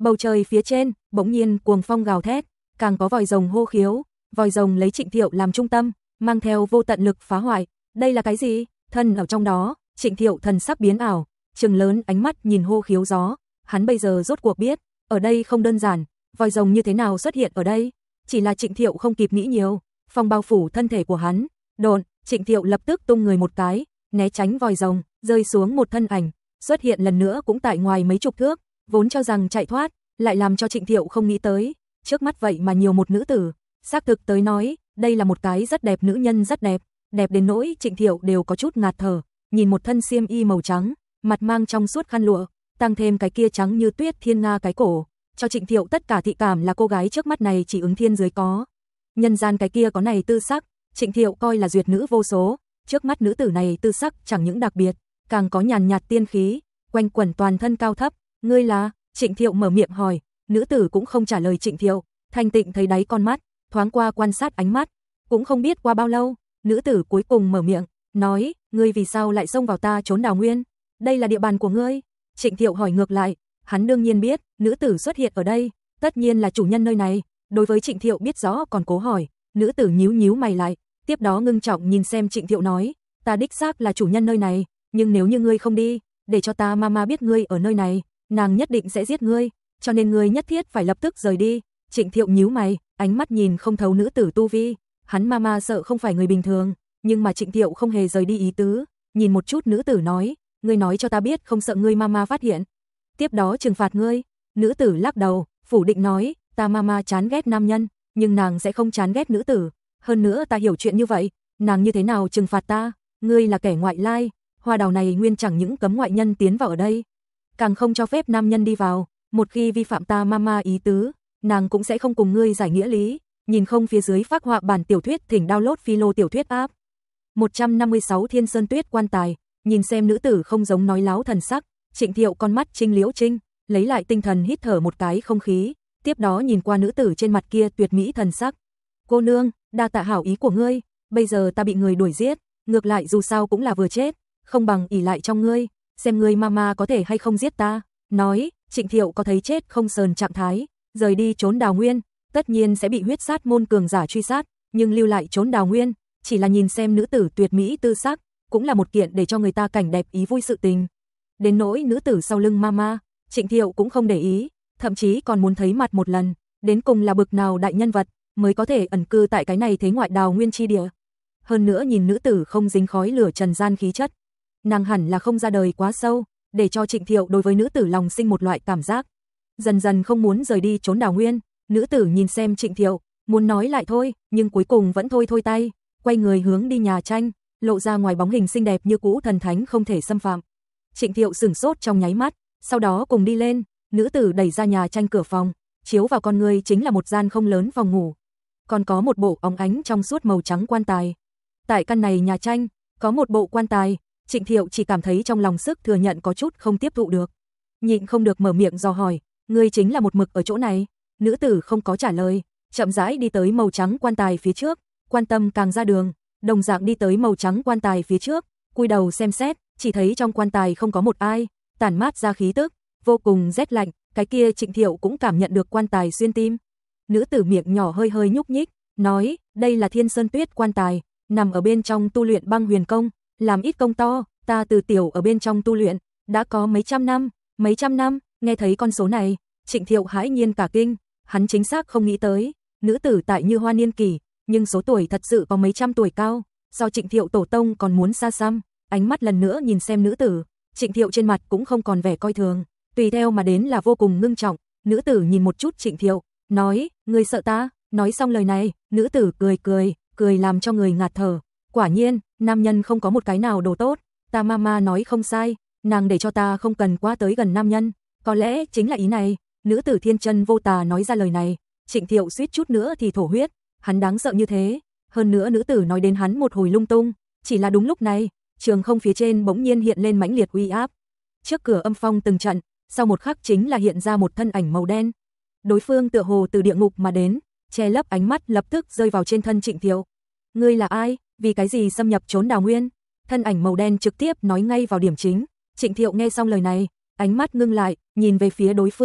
Bầu trời phía trên, bỗng nhiên cuồng phong gào thét, càng có vòi rồng hô khiếu, vòi rồng lấy Trịnh Thiệu làm trung tâm, mang theo vô tận lực phá hoại. Đây là cái gì? Thân ở trong đó, Trịnh Thiệu thần sắc biến ảo, trừng lớn ánh mắt nhìn hô khiếu gió, hắn bây giờ rốt cuộc biết, ở đây không đơn giản, vòi rồng như thế nào xuất hiện ở đây? Chỉ là Trịnh Thiệu không kịp nghĩ nhiều, phong bao phủ thân thể của hắn, độn, Trịnh Thiệu lập tức tung người một cái, né tránh vòi rồng, rơi xuống một thân ảnh, xuất hiện lần nữa cũng tại ngoài mấy chục thước, vốn cho rằng chạy thoát, lại làm cho Trịnh Thiệu không nghĩ tới, trước mắt vậy mà nhiều một nữ tử, xác thực tới nói, đây là một cái rất đẹp nữ nhân rất đẹp, đẹp đến nỗi Trịnh Thiệu đều có chút ngạt thở, nhìn một thân xiêm y màu trắng, mặt mang trong suốt khăn lụa, tăng thêm cái kia trắng như tuyết thiên nga cái cổ, cho Trịnh Thiệu tất cả thị cảm là cô gái trước mắt này chỉ ứng thiên dưới có. Nhân gian cái kia có này tư sắc, Trịnh Thiệu coi là duyệt nữ vô số, trước mắt nữ tử này tư sắc chẳng những đặc biệt, càng có nhàn nhạt tiên khí, quanh quẩn toàn thân cao thấp, ngươi là? Trịnh Thiệu mở miệng hỏi, nữ tử cũng không trả lời Trịnh Thiệu, thanh tịnh thấy đáy con mắt, thoáng qua quan sát ánh mắt, cũng không biết qua bao lâu, nữ tử cuối cùng mở miệng, nói, ngươi vì sao lại xông vào ta trốn đào nguyên? Đây là địa bàn của ngươi. Trịnh Thiệu hỏi ngược lại, hắn đương nhiên biết, nữ tử xuất hiện ở đây, tất nhiên là chủ nhân nơi này, đối với Trịnh Thiệu biết rõ còn cố hỏi, nữ tử nhíu nhíu mày lại, tiếp đó ngưng trọng nhìn xem Trịnh Thiệu nói, ta đích xác là chủ nhân nơi này, nhưng nếu như ngươi không đi, để cho ta mama biết ngươi ở nơi này, nàng nhất định sẽ giết ngươi, cho nên ngươi nhất thiết phải lập tức rời đi. Trịnh Thiệu nhíu mày, ánh mắt nhìn không thấu nữ tử tu vi, hắn mama sợ không phải người bình thường, nhưng mà Trịnh Thiệu không hề rời đi ý tứ, nhìn một chút nữ tử nói, ngươi nói cho ta biết không sợ ngươi mama phát hiện, tiếp đó trừng phạt ngươi. Nữ tử lắc đầu, phủ định nói, ta mama chán ghét nam nhân, nhưng nàng sẽ không chán ghét nữ tử, hơn nữa ta hiểu chuyện như vậy, nàng như thế nào trừng phạt ta, ngươi là kẻ ngoại lai, hoa đào này nguyên chẳng những cấm ngoại nhân tiến vào ở đây, càng không cho phép nam nhân đi vào, một khi vi phạm ta mama ý tứ, nàng cũng sẽ không cùng ngươi giải nghĩa lý. Nhìn không phía dưới phác họa bản tiểu thuyết thỉnh download Philo tiểu thuyết app. một trăm năm mươi sáu Thiên Sơn Tuyết quan tài, nhìn xem nữ tử không giống nói láo thần sắc, Trịnh Thiệu con mắt trinh liễu trinh, lấy lại tinh thần hít thở một cái không khí, tiếp đó nhìn qua nữ tử trên mặt kia tuyệt mỹ thần sắc. Cô nương, đa tạ hảo ý của ngươi, bây giờ ta bị người đuổi giết, ngược lại dù sao cũng là vừa chết, không bằng ỷ lại trong ngươi, xem ngươi mama có thể hay không giết ta. Nói, Trịnh Thiệu có thấy chết không sờn trạng thái, rời đi trốn đào nguyên, tất nhiên sẽ bị huyết sát môn cường giả truy sát, nhưng lưu lại trốn đào nguyên, chỉ là nhìn xem nữ tử tuyệt mỹ tư sắc, cũng là một kiện để cho người ta cảnh đẹp ý vui sự tình. Đến nỗi nữ tử sau lưng mama, Trịnh Thiệu cũng không để ý, thậm chí còn muốn thấy mặt một lần, đến cùng là bực nào đại nhân vật mới có thể ẩn cư tại cái này thế ngoại đào nguyên chi địa. Hơn nữa nhìn nữ tử không dính khói lửa trần gian khí chất, nàng hẳn là không ra đời quá sâu, để cho Trịnh Thiệu đối với nữ tử lòng sinh một loại cảm giác, dần dần không muốn rời đi trốn đào nguyên. Nữ tử nhìn xem Trịnh Thiệu, muốn nói lại thôi, nhưng cuối cùng vẫn thôi thôi tay, quay người hướng đi nhà tranh, lộ ra ngoài bóng hình xinh đẹp như cũ thần thánh không thể xâm phạm. Trịnh Thiệu sửng sốt trong nháy mắt, sau đó cùng đi lên, nữ tử đẩy ra nhà tranh cửa phòng, chiếu vào con người chính là một gian không lớn phòng ngủ, còn có một bộ óng ánh trong suốt màu trắng quan tài. Tại căn này nhà tranh, có một bộ quan tài, Trịnh Thiệu chỉ cảm thấy trong lòng sức thừa nhận có chút không tiếp thụ được, nhịn không được mở miệng dò hỏi, ngươi chính là một mực ở chỗ này? Nữ tử không có trả lời, chậm rãi đi tới màu trắng quan tài phía trước, quan tâm càng ra đường, đồng dạng đi tới màu trắng quan tài phía trước, cúi đầu xem xét, chỉ thấy trong quan tài không có một ai, tản mát ra khí tức, vô cùng rét lạnh, cái kia Trịnh Thiệu cũng cảm nhận được quan tài xuyên tim. Nữ tử miệng nhỏ hơi hơi nhúc nhích, nói, đây là Thiên Sơn Tuyết quan tài, nằm ở bên trong tu luyện băng huyền công, làm ít công to, ta từ tiểu ở bên trong tu luyện, đã có mấy trăm năm, mấy trăm năm, nghe thấy con số này, Trịnh Thiệu hãi nhiên cả kinh, hắn chính xác không nghĩ tới, nữ tử tại Như Hoa niên kỷ, nhưng số tuổi thật sự có mấy trăm tuổi cao, so Trịnh Thiệu tổ tông còn muốn xa xăm. Ánh mắt lần nữa nhìn xem nữ tử, Trịnh Thiệu trên mặt cũng không còn vẻ coi thường, tùy theo mà đến là vô cùng ngưng trọng. Nữ tử nhìn một chút Trịnh Thiệu, nói, ngươi sợ ta? Nói xong lời này, nữ tử cười cười, cười làm cho người ngạt thở. Quả nhiên, nam nhân không có một cái nào đồ tốt, ta mama nói không sai, nàng để cho ta không cần quá tới gần nam nhân, có lẽ chính là ý này. Nữ tử thiên chân vô tà nói ra lời này, Trịnh Thiệu suýt chút nữa thì thổ huyết, hắn đáng sợ như thế. Hơn nữa nữ tử nói đến hắn một hồi lung tung, chỉ là đúng lúc này, trường không phía trên bỗng nhiên hiện lên mãnh liệt uy áp. Trước cửa âm phong từng trận, sau một khắc chính là hiện ra một thân ảnh màu đen. Đối phương tựa hồ từ địa ngục mà đến, che lấp ánh mắt lập tức rơi vào trên thân Trịnh Thiệu. Ngươi là ai, vì cái gì xâm nhập trốn đào nguyên? Thân ảnh màu đen trực tiếp nói ngay vào điểm chính. Trịnh Thiệu nghe xong lời này, ánh mắt ngưng lại, nhìn về phía đối phương,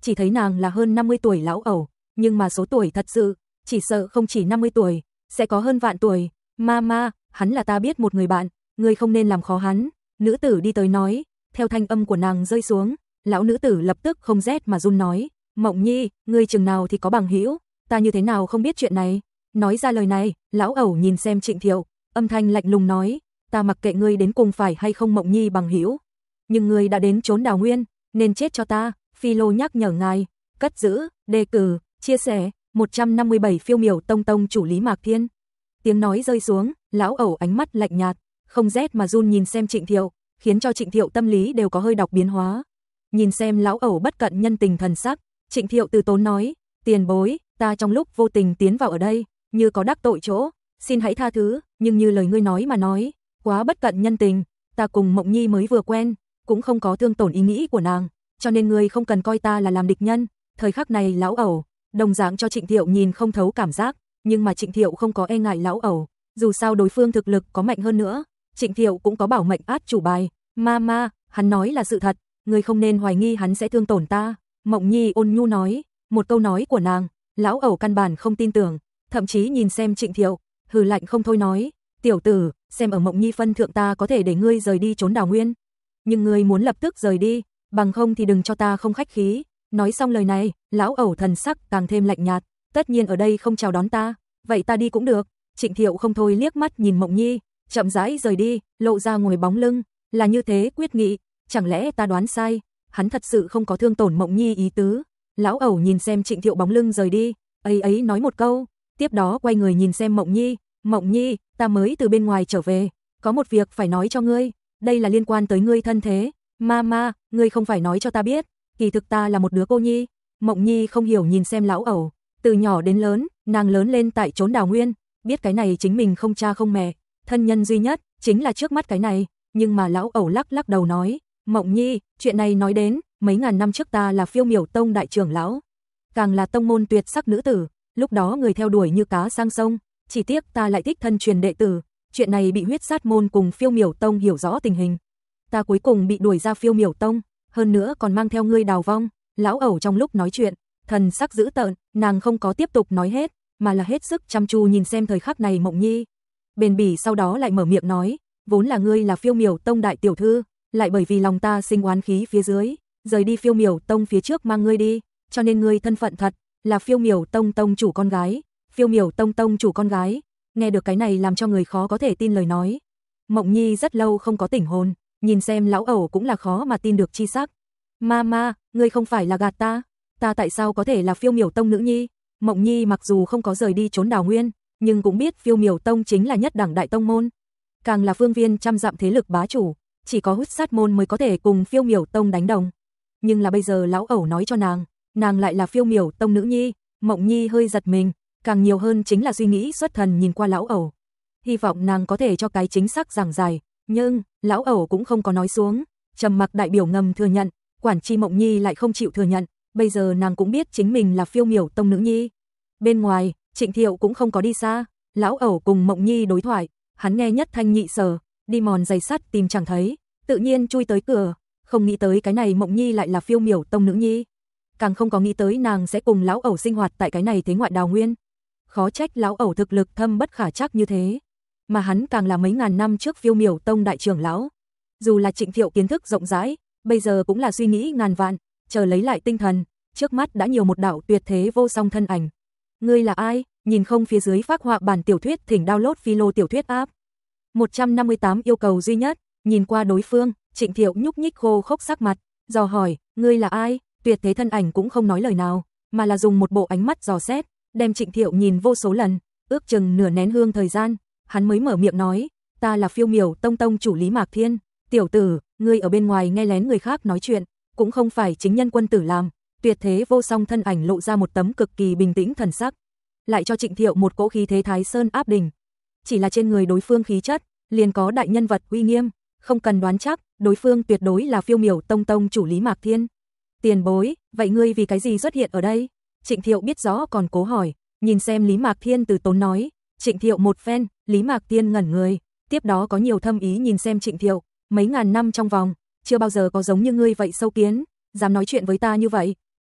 chỉ thấy nàng là hơn năm mươi tuổi lão ẩu, nhưng mà số tuổi thật sự, chỉ sợ không chỉ năm mươi tuổi, sẽ có hơn vạn tuổi. Mama, hắn là ta biết một người bạn, ngươi không nên làm khó hắn. Nữ tử đi tới nói, theo thanh âm của nàng rơi xuống, lão nữ tử lập tức không rét mà run nói, Mộng Nhi, ngươi chừng nào thì có bằng hữu, ta như thế nào không biết chuyện này. Nói ra lời này, lão ẩu nhìn xem Trịnh Thiệu, âm thanh lạnh lùng nói, ta mặc kệ ngươi đến cùng phải hay không Mộng Nhi bằng hữu, nhưng ngươi đã đến trốn đào nguyên, nên chết cho ta. Phi Lô nhắc nhở ngài, cất giữ, đề cử, chia sẻ, một trăm năm mươi bảy phiêu miểu tông tông chủ Lý Mạc Thiên. Tiếng nói rơi xuống, lão ẩu ánh mắt lạnh nhạt, không rét mà run nhìn xem Trịnh Thiệu, khiến cho Trịnh Thiệu tâm lý đều có hơi đọc biến hóa. Nhìn xem lão ẩu bất cận nhân tình thần sắc, Trịnh Thiệu từ tốn nói, tiền bối, ta trong lúc vô tình tiến vào ở đây, như có đắc tội chỗ, xin hãy tha thứ, nhưng như lời ngươi nói mà nói, quá bất cận nhân tình, ta cùng Mộng Nhi mới vừa quen, cũng không có thương tổn ý nghĩ của nàng, cho nên ngươi không cần coi ta là làm địch nhân. Thời khắc này lão ẩu, đồng dạng cho Trịnh Thiệu nhìn không thấu cảm giác, nhưng mà Trịnh Thiệu không có e ngại lão ẩu, dù sao đối phương thực lực có mạnh hơn nữa, Trịnh Thiệu cũng có bảo mệnh át chủ bài. Mama, hắn nói là sự thật, ngươi không nên hoài nghi hắn sẽ thương tổn ta. Mộng Nhi ôn nhu nói, một câu nói của nàng, lão ẩu căn bản không tin tưởng, thậm chí nhìn xem Trịnh Thiệu, hừ lạnh không thôi nói, tiểu tử, xem ở Mộng Nhi phân thượng ta có thể để ngươi rời đi trốn đào nguyên, nhưng ngươi muốn lập tức rời đi, bằng không thì đừng cho ta không khách khí. Nói xong lời này, lão ẩu thần sắc càng thêm lạnh nhạt, tất nhiên ở đây không chào đón ta, vậy ta đi cũng được. Trịnh Thiệu không thôi liếc mắt nhìn Mộng Nhi, chậm rãi rời đi, lộ ra ngồi bóng lưng, là như thế quyết nghị, chẳng lẽ ta đoán sai, hắn thật sự không có thương tổn Mộng Nhi ý tứ. Lão ẩu nhìn xem Trịnh Thiệu bóng lưng rời đi, ấy ấy nói một câu, tiếp đó quay người nhìn xem Mộng Nhi, Mộng Nhi, ta mới từ bên ngoài trở về, có một việc phải nói cho ngươi, đây là liên quan tới ngươi thân thế. Mama, ngươi không phải nói cho ta biết, kỳ thực ta là một đứa cô nhi. Mộng Nhi không hiểu nhìn xem lão ẩu, từ nhỏ đến lớn, nàng lớn lên tại trốn đào nguyên, biết cái này chính mình không cha không mẹ, thân nhân duy nhất chính là trước mắt cái này, nhưng mà lão ẩu lắc lắc đầu nói, Mộng Nhi, chuyện này nói đến, mấy ngàn năm trước ta là phiêu miểu tông đại trưởng lão, càng là tông môn tuyệt sắc nữ tử, lúc đó người theo đuổi như cá sang sông, chỉ tiếc ta lại thích thân truyền đệ tử, chuyện này bị huyết sát môn cùng phiêu miểu tông hiểu rõ tình hình, ta cuối cùng bị đuổi ra phiêu miểu tông, hơn nữa còn mang theo ngươi đào vong. Lão ẩu trong lúc nói chuyện, thần sắc dữ tợn, nàng không có tiếp tục nói hết, mà là hết sức chăm chú nhìn xem thời khắc này Mộng Nhi. Bền bỉ sau đó lại mở miệng nói, vốn là ngươi là phiêu miểu tông đại tiểu thư, lại bởi vì lòng ta sinh oán khí phía dưới, rời đi phiêu miểu tông phía trước mang ngươi đi, cho nên ngươi thân phận thật là phiêu miểu tông tông chủ con gái. Phiêu miểu tông tông chủ con gái, nghe được cái này làm cho người khó có thể tin lời nói. Mộng Nhi rất lâu không có tỉnh hồn, nhìn xem lão ẩu cũng là khó mà tin được chi sắc. Mama, ngươi không phải là gạt ta, ta tại sao có thể là phiêu miểu tông nữ nhi? Mộng Nhi mặc dù không có rời đi trốn đào nguyên, nhưng cũng biết phiêu miểu tông chính là nhất đẳng đại tông môn, càng là phương viên trăm dặm thế lực bá chủ, chỉ có huyết sát môn mới có thể cùng phiêu miểu tông đánh đồng. Nhưng là bây giờ lão ẩu nói cho nàng, nàng lại là phiêu miểu tông nữ nhi. Mộng Nhi hơi giật mình, càng nhiều hơn chính là suy nghĩ xuất thần nhìn qua lão ẩu, hy vọng nàng có thể cho cái chính xác giảng giải, nhưng lão ẩu cũng không có nói xuống, trầm mặc đại biểu ngầm thừa nhận, quản chi Mộng Nhi lại không chịu thừa nhận, bây giờ nàng cũng biết chính mình là phiêu miểu tông nữ nhi. Bên ngoài, Trịnh Thiệu cũng không có đi xa, lão ẩu cùng Mộng Nhi đối thoại, hắn nghe nhất thanh nhị sở, đi mòn giày sắt tìm chẳng thấy, tự nhiên chui tới cửa, không nghĩ tới cái này Mộng Nhi lại là phiêu miểu tông nữ nhi, càng không có nghĩ tới nàng sẽ cùng lão ẩu sinh hoạt tại cái này thế ngoại đào nguyên. Khó trách lão ẩu thực lực thâm bất khả trắc như thế, mà hắn càng là mấy ngàn năm trước phiêu miểu tông đại trưởng lão. Dù là Trịnh Thiệu kiến thức rộng rãi, bây giờ cũng là suy nghĩ ngàn vạn, chờ lấy lại tinh thần, trước mắt đã nhiều một đạo tuyệt thế vô song thân ảnh. Ngươi là ai? Nhìn không phía dưới phác họa bản tiểu thuyết thỉnh download Phi Lô tiểu thuyết app. một trăm năm mươi tám yêu cầu duy nhất, nhìn qua đối phương, Trịnh Thiệu nhúc nhích khô khốc sắc mặt, dò hỏi, ngươi là ai? Tuyệt thế thân ảnh cũng không nói lời nào, mà là dùng một bộ ánh mắt dò xét, đem Trịnh Thiệu nhìn vô số lần, ước chừng nửa nén hương thời gian, hắn mới mở miệng nói, ta là phiêu miểu tông tông chủ Lý Mạc Thiên. Tiểu tử, ngươi ở bên ngoài nghe lén người khác nói chuyện, cũng không phải chính nhân quân tử làm. Tuyệt thế vô song thân ảnh lộ ra một tấm cực kỳ bình tĩnh thần sắc, lại cho Trịnh Thiệu một cỗ khí thế Thái Sơn áp đỉnh. Chỉ là trên người đối phương khí chất, liền có đại nhân vật uy nghiêm, không cần đoán chắc, đối phương tuyệt đối là phiêu miểu tông tông chủ Lý Mạc Thiên. Tiền bối, vậy ngươi vì cái gì xuất hiện ở đây? Trịnh Thiệu biết rõ còn cố hỏi, nhìn xem Lý Mạc Thiên từ tốn nói. Trịnh Thiệu một phen, Lý Mạc Thiên ngẩn người, tiếp đó có nhiều thâm ý nhìn xem Trịnh Thiệu, mấy ngàn năm trong vòng, chưa bao giờ có giống như ngươi vậy sâu kiến, dám nói chuyện với ta như vậy.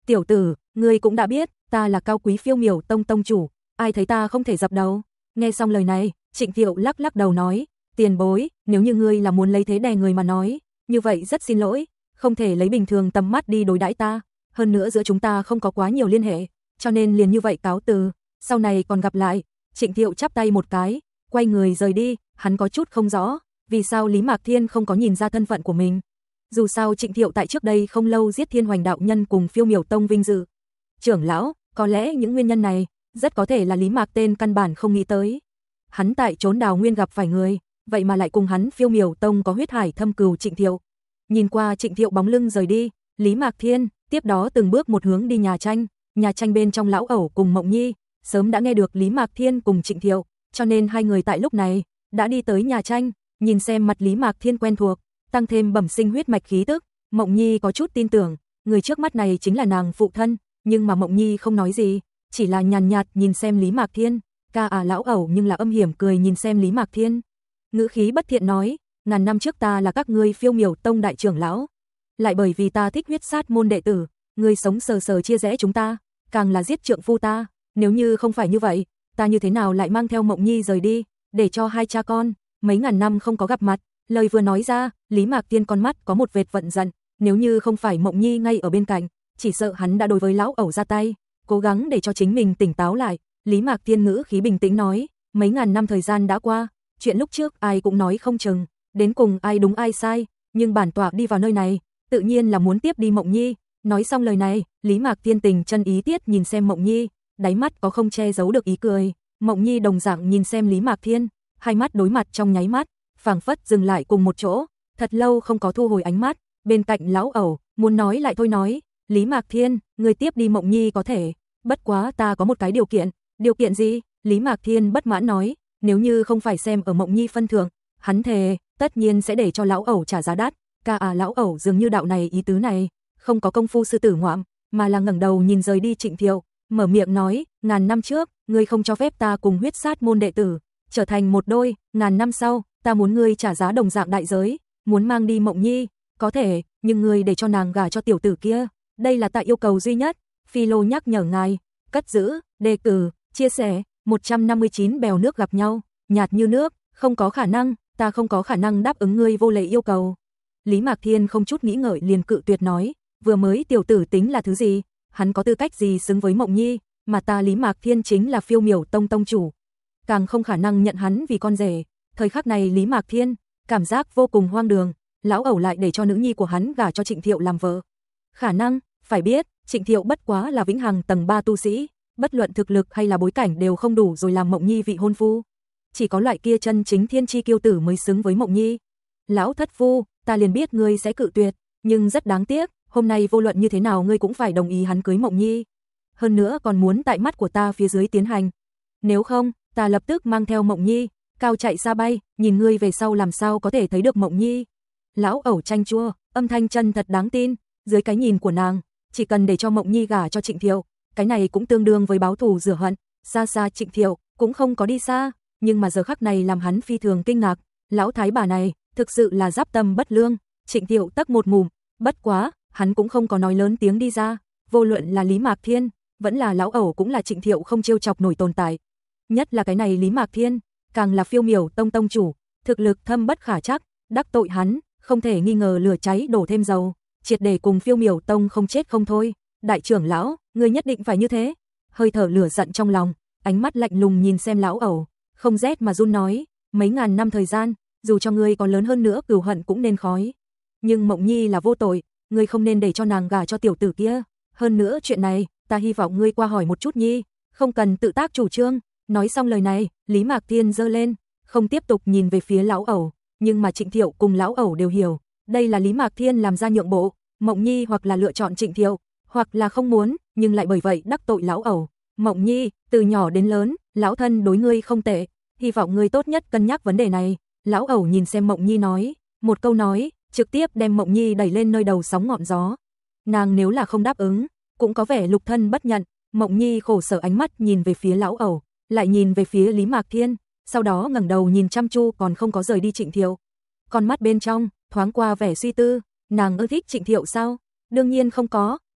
Tiểu tử, ngươi cũng đã biết, ta là Cao Quý Phiêu Miểu Tông tông chủ, ai thấy ta không thể dập đầu. Nghe xong lời này, Trịnh Thiệu lắc lắc đầu nói, tiền bối, nếu như ngươi là muốn lấy thế đè người mà nói, như vậy rất xin lỗi, không thể lấy bình thường tầm mắt đi đối đãi ta, hơn nữa giữa chúng ta không có quá nhiều liên hệ, cho nên liền như vậy cáo từ, sau này còn gặp lại. Trịnh Thiệu chắp tay một cái, quay người rời đi, hắn có chút không rõ, vì sao Lý Mạc Thiên không có nhìn ra thân phận của mình. Dù sao Trịnh Thiệu tại trước đây không lâu giết Thiên Hoành đạo nhân cùng Phiêu Miểu Tông vinh dự trưởng lão, có lẽ những nguyên nhân này, rất có thể là Lý Mạc tên căn bản không nghĩ tới. Hắn tại trốn đào nguyên gặp phải người, vậy mà lại cùng hắn Phiêu Miểu Tông có huyết hải thâm cừu. Trịnh Thiệu nhìn qua Trịnh Thiệu bóng lưng rời đi, Lý Mạc Thiên tiếp đó từng bước một hướng đi nhà tranh, nhà tranh bên trong lão ẩu cùng Mộng Nhi sớm đã nghe được Lý Mạc Thiên cùng Trịnh Thiệu, cho nên hai người tại lúc này đã đi tới nhà tranh, nhìn xem mặt Lý Mạc Thiên quen thuộc, tăng thêm bẩm sinh huyết mạch khí tức, Mộng Nhi có chút tin tưởng, người trước mắt này chính là nàng phụ thân, nhưng mà Mộng Nhi không nói gì, chỉ là nhàn nhạt nhìn xem Lý Mạc Thiên, ca à lão ẩu nhưng là âm hiểm cười nhìn xem Lý Mạc Thiên. Ngữ khí bất thiện nói, ngàn năm trước ta là các ngươi Phiêu Miểu Tông đại trưởng lão, lại bởi vì ta thích huyết sát môn đệ tử, ngươi sống sờ sờ chia rẽ chúng ta, càng là giết trượng phu ta, nếu như không phải như vậy, ta như thế nào lại mang theo Mộng Nhi rời đi, để cho hai cha con mấy ngàn năm không có gặp mặt. Lời vừa nói ra, Lý Mạc Thiên con mắt có một vệt vận giận, nếu như không phải Mộng Nhi ngay ở bên cạnh, chỉ sợ hắn đã đối với lão ẩu ra tay. Cố gắng để cho chính mình tỉnh táo lại, Lý Mạc Thiên ngữ khí bình tĩnh nói, mấy ngàn năm thời gian đã qua, chuyện lúc trước ai cũng nói không chừng, đến cùng ai đúng ai sai, nhưng bản tọa đi vào nơi này, tự nhiên là muốn tiếp đi Mộng Nhi. Nói xong lời này, Lý Mạc Thiên tình chân ý tiết nhìn xem Mộng Nhi, đáy mắt có không che giấu được ý cười. Mộng Nhi đồng dạng nhìn xem Lý Mạc Thiên, hai mắt đối mặt trong nháy mắt, phảng phất dừng lại cùng một chỗ, thật lâu không có thu hồi ánh mắt. Bên cạnh lão ẩu, muốn nói lại thôi nói, Lý Mạc Thiên, người tiếp đi Mộng Nhi có thể, bất quá ta có một cái điều kiện. Điều kiện gì? Lý Mạc Thiên bất mãn nói, nếu như không phải xem ở Mộng Nhi phân thượng, hắn thề, tất nhiên sẽ để cho lão ẩu trả giá đắt. Ca à lão ẩu dường như đạo này ý tứ này, không có công phu sư tử ngoạm, mà là ngẩng đầu nhìn rời đi Trịnh Thiệu, mở miệng nói, ngàn năm trước, ngươi không cho phép ta cùng huyết sát môn đệ tử trở thành một đôi, ngàn năm sau, ta muốn ngươi trả giá đồng dạng đại giới, muốn mang đi Mộng Nhi, có thể, nhưng ngươi để cho nàng gả cho tiểu tử kia, đây là tại yêu cầu duy nhất. Phi Lô nhắc nhở ngài, cất giữ, đề cử, chia sẻ, một trăm năm mươi chín bèo nước gặp nhau, nhạt như nước, không có khả năng, ta không có khả năng đáp ứng ngươi vô lệ yêu cầu. Lý Mạc Thiên không chút nghĩ ngợi liền cự tuyệt nói, vừa mới tiểu tử tính là thứ gì, hắn có tư cách gì xứng với Mộng Nhi, mà ta Lý Mạc Thiên chính là Phiêu Miểu Tông tông chủ, càng không khả năng nhận hắn vì con rể. Thời khắc này Lý Mạc Thiên cảm giác vô cùng hoang đường, lão ẩu lại để cho nữ nhi của hắn gả cho Trịnh Thiệu làm vợ. Khả năng, phải biết, Trịnh Thiệu bất quá là vĩnh hằng tầng ba tu sĩ, bất luận thực lực hay là bối cảnh đều không đủ rồi làm Mộng Nhi vị hôn phu, chỉ có loại kia chân chính thiên chi kiêu tử mới xứng với Mộng Nhi. Lão thất phu, ta liền biết ngươi sẽ cự tuyệt, nhưng rất đáng tiếc, hôm nay vô luận như thế nào ngươi cũng phải đồng ý hắn cưới Mộng Nhi, hơn nữa còn muốn tại mắt của ta phía dưới tiến hành, nếu không, ta lập tức mang theo Mộng Nhi cao chạy xa bay, nhìn ngươi về sau làm sao có thể thấy được Mộng Nhi. Lão ẩu chanh chua, âm thanh chân thật đáng tin, dưới cái nhìn của nàng, chỉ cần để cho Mộng Nhi gả cho Trịnh Thiệu, cái này cũng tương đương với báo thù rửa hận. Xa xa Trịnh Thiệu cũng không có đi xa, nhưng mà giờ khắc này làm hắn phi thường kinh ngạc, lão thái bà này thực sự là giáp tâm bất lương. Trịnh Thiệu tắc một ngụm, bất quá, hắn cũng không có nói lớn tiếng đi ra, vô luận là Lý Mạc Thiên, vẫn là lão ẩu cũng là Trịnh Thiệu không trêu chọc nổi tồn tại. Nhất là cái này Lý Mạc Thiên, càng là Phiêu Miểu Tông tông chủ, thực lực thâm bất khả trắc, đắc tội hắn, không thể nghi ngờ lửa cháy đổ thêm dầu, triệt để cùng Phiêu Miểu Tông không chết không thôi. Đại trưởng lão, ngươi nhất định phải như thế. Hơi thở lửa giận trong lòng, ánh mắt lạnh lùng nhìn xem lão ẩu, không rét mà run nói, mấy ngàn năm thời gian, dù cho ngươi có lớn hơn nữa cừu hận cũng nên khói. Nhưng Mộng Nhi là vô tội, ngươi không nên để cho nàng gả cho tiểu tử kia. Hơn nữa chuyện này, ta hy vọng ngươi qua hỏi một chút Nhi, không cần tự tác chủ trương. Nói xong lời này, Lý Mạc Thiên giơ lên, không tiếp tục nhìn về phía lão ẩu, nhưng mà Trịnh Thiệu cùng lão ẩu đều hiểu, đây là Lý Mạc Thiên làm ra nhượng bộ, Mộng Nhi hoặc là lựa chọn Trịnh Thiệu, hoặc là không muốn, nhưng lại bởi vậy đắc tội lão ẩu. Mộng Nhi, từ nhỏ đến lớn, lão thân đối ngươi không tệ, hy vọng ngươi tốt nhất cân nhắc vấn đề này. Lão ẩu nhìn xem Mộng Nhi nói, một câu nói, trực tiếp đem Mộng Nhi đẩy lên nơi đầu sóng ngọn gió. Nàng nếu là không đáp ứng, cũng có vẻ lục thân bất nhận. Mộng Nhi khổ sở ánh mắt nhìn về phía lão ẩu, lại nhìn về phía Lý Mạc Thiên, sau đó ngẩng đầu nhìn chăm chú còn không có rời đi Trịnh Thiệu. Con mắt bên trong thoáng qua vẻ suy tư, nàng ưa thích Trịnh Thiệu sao? Đương nhiên không có,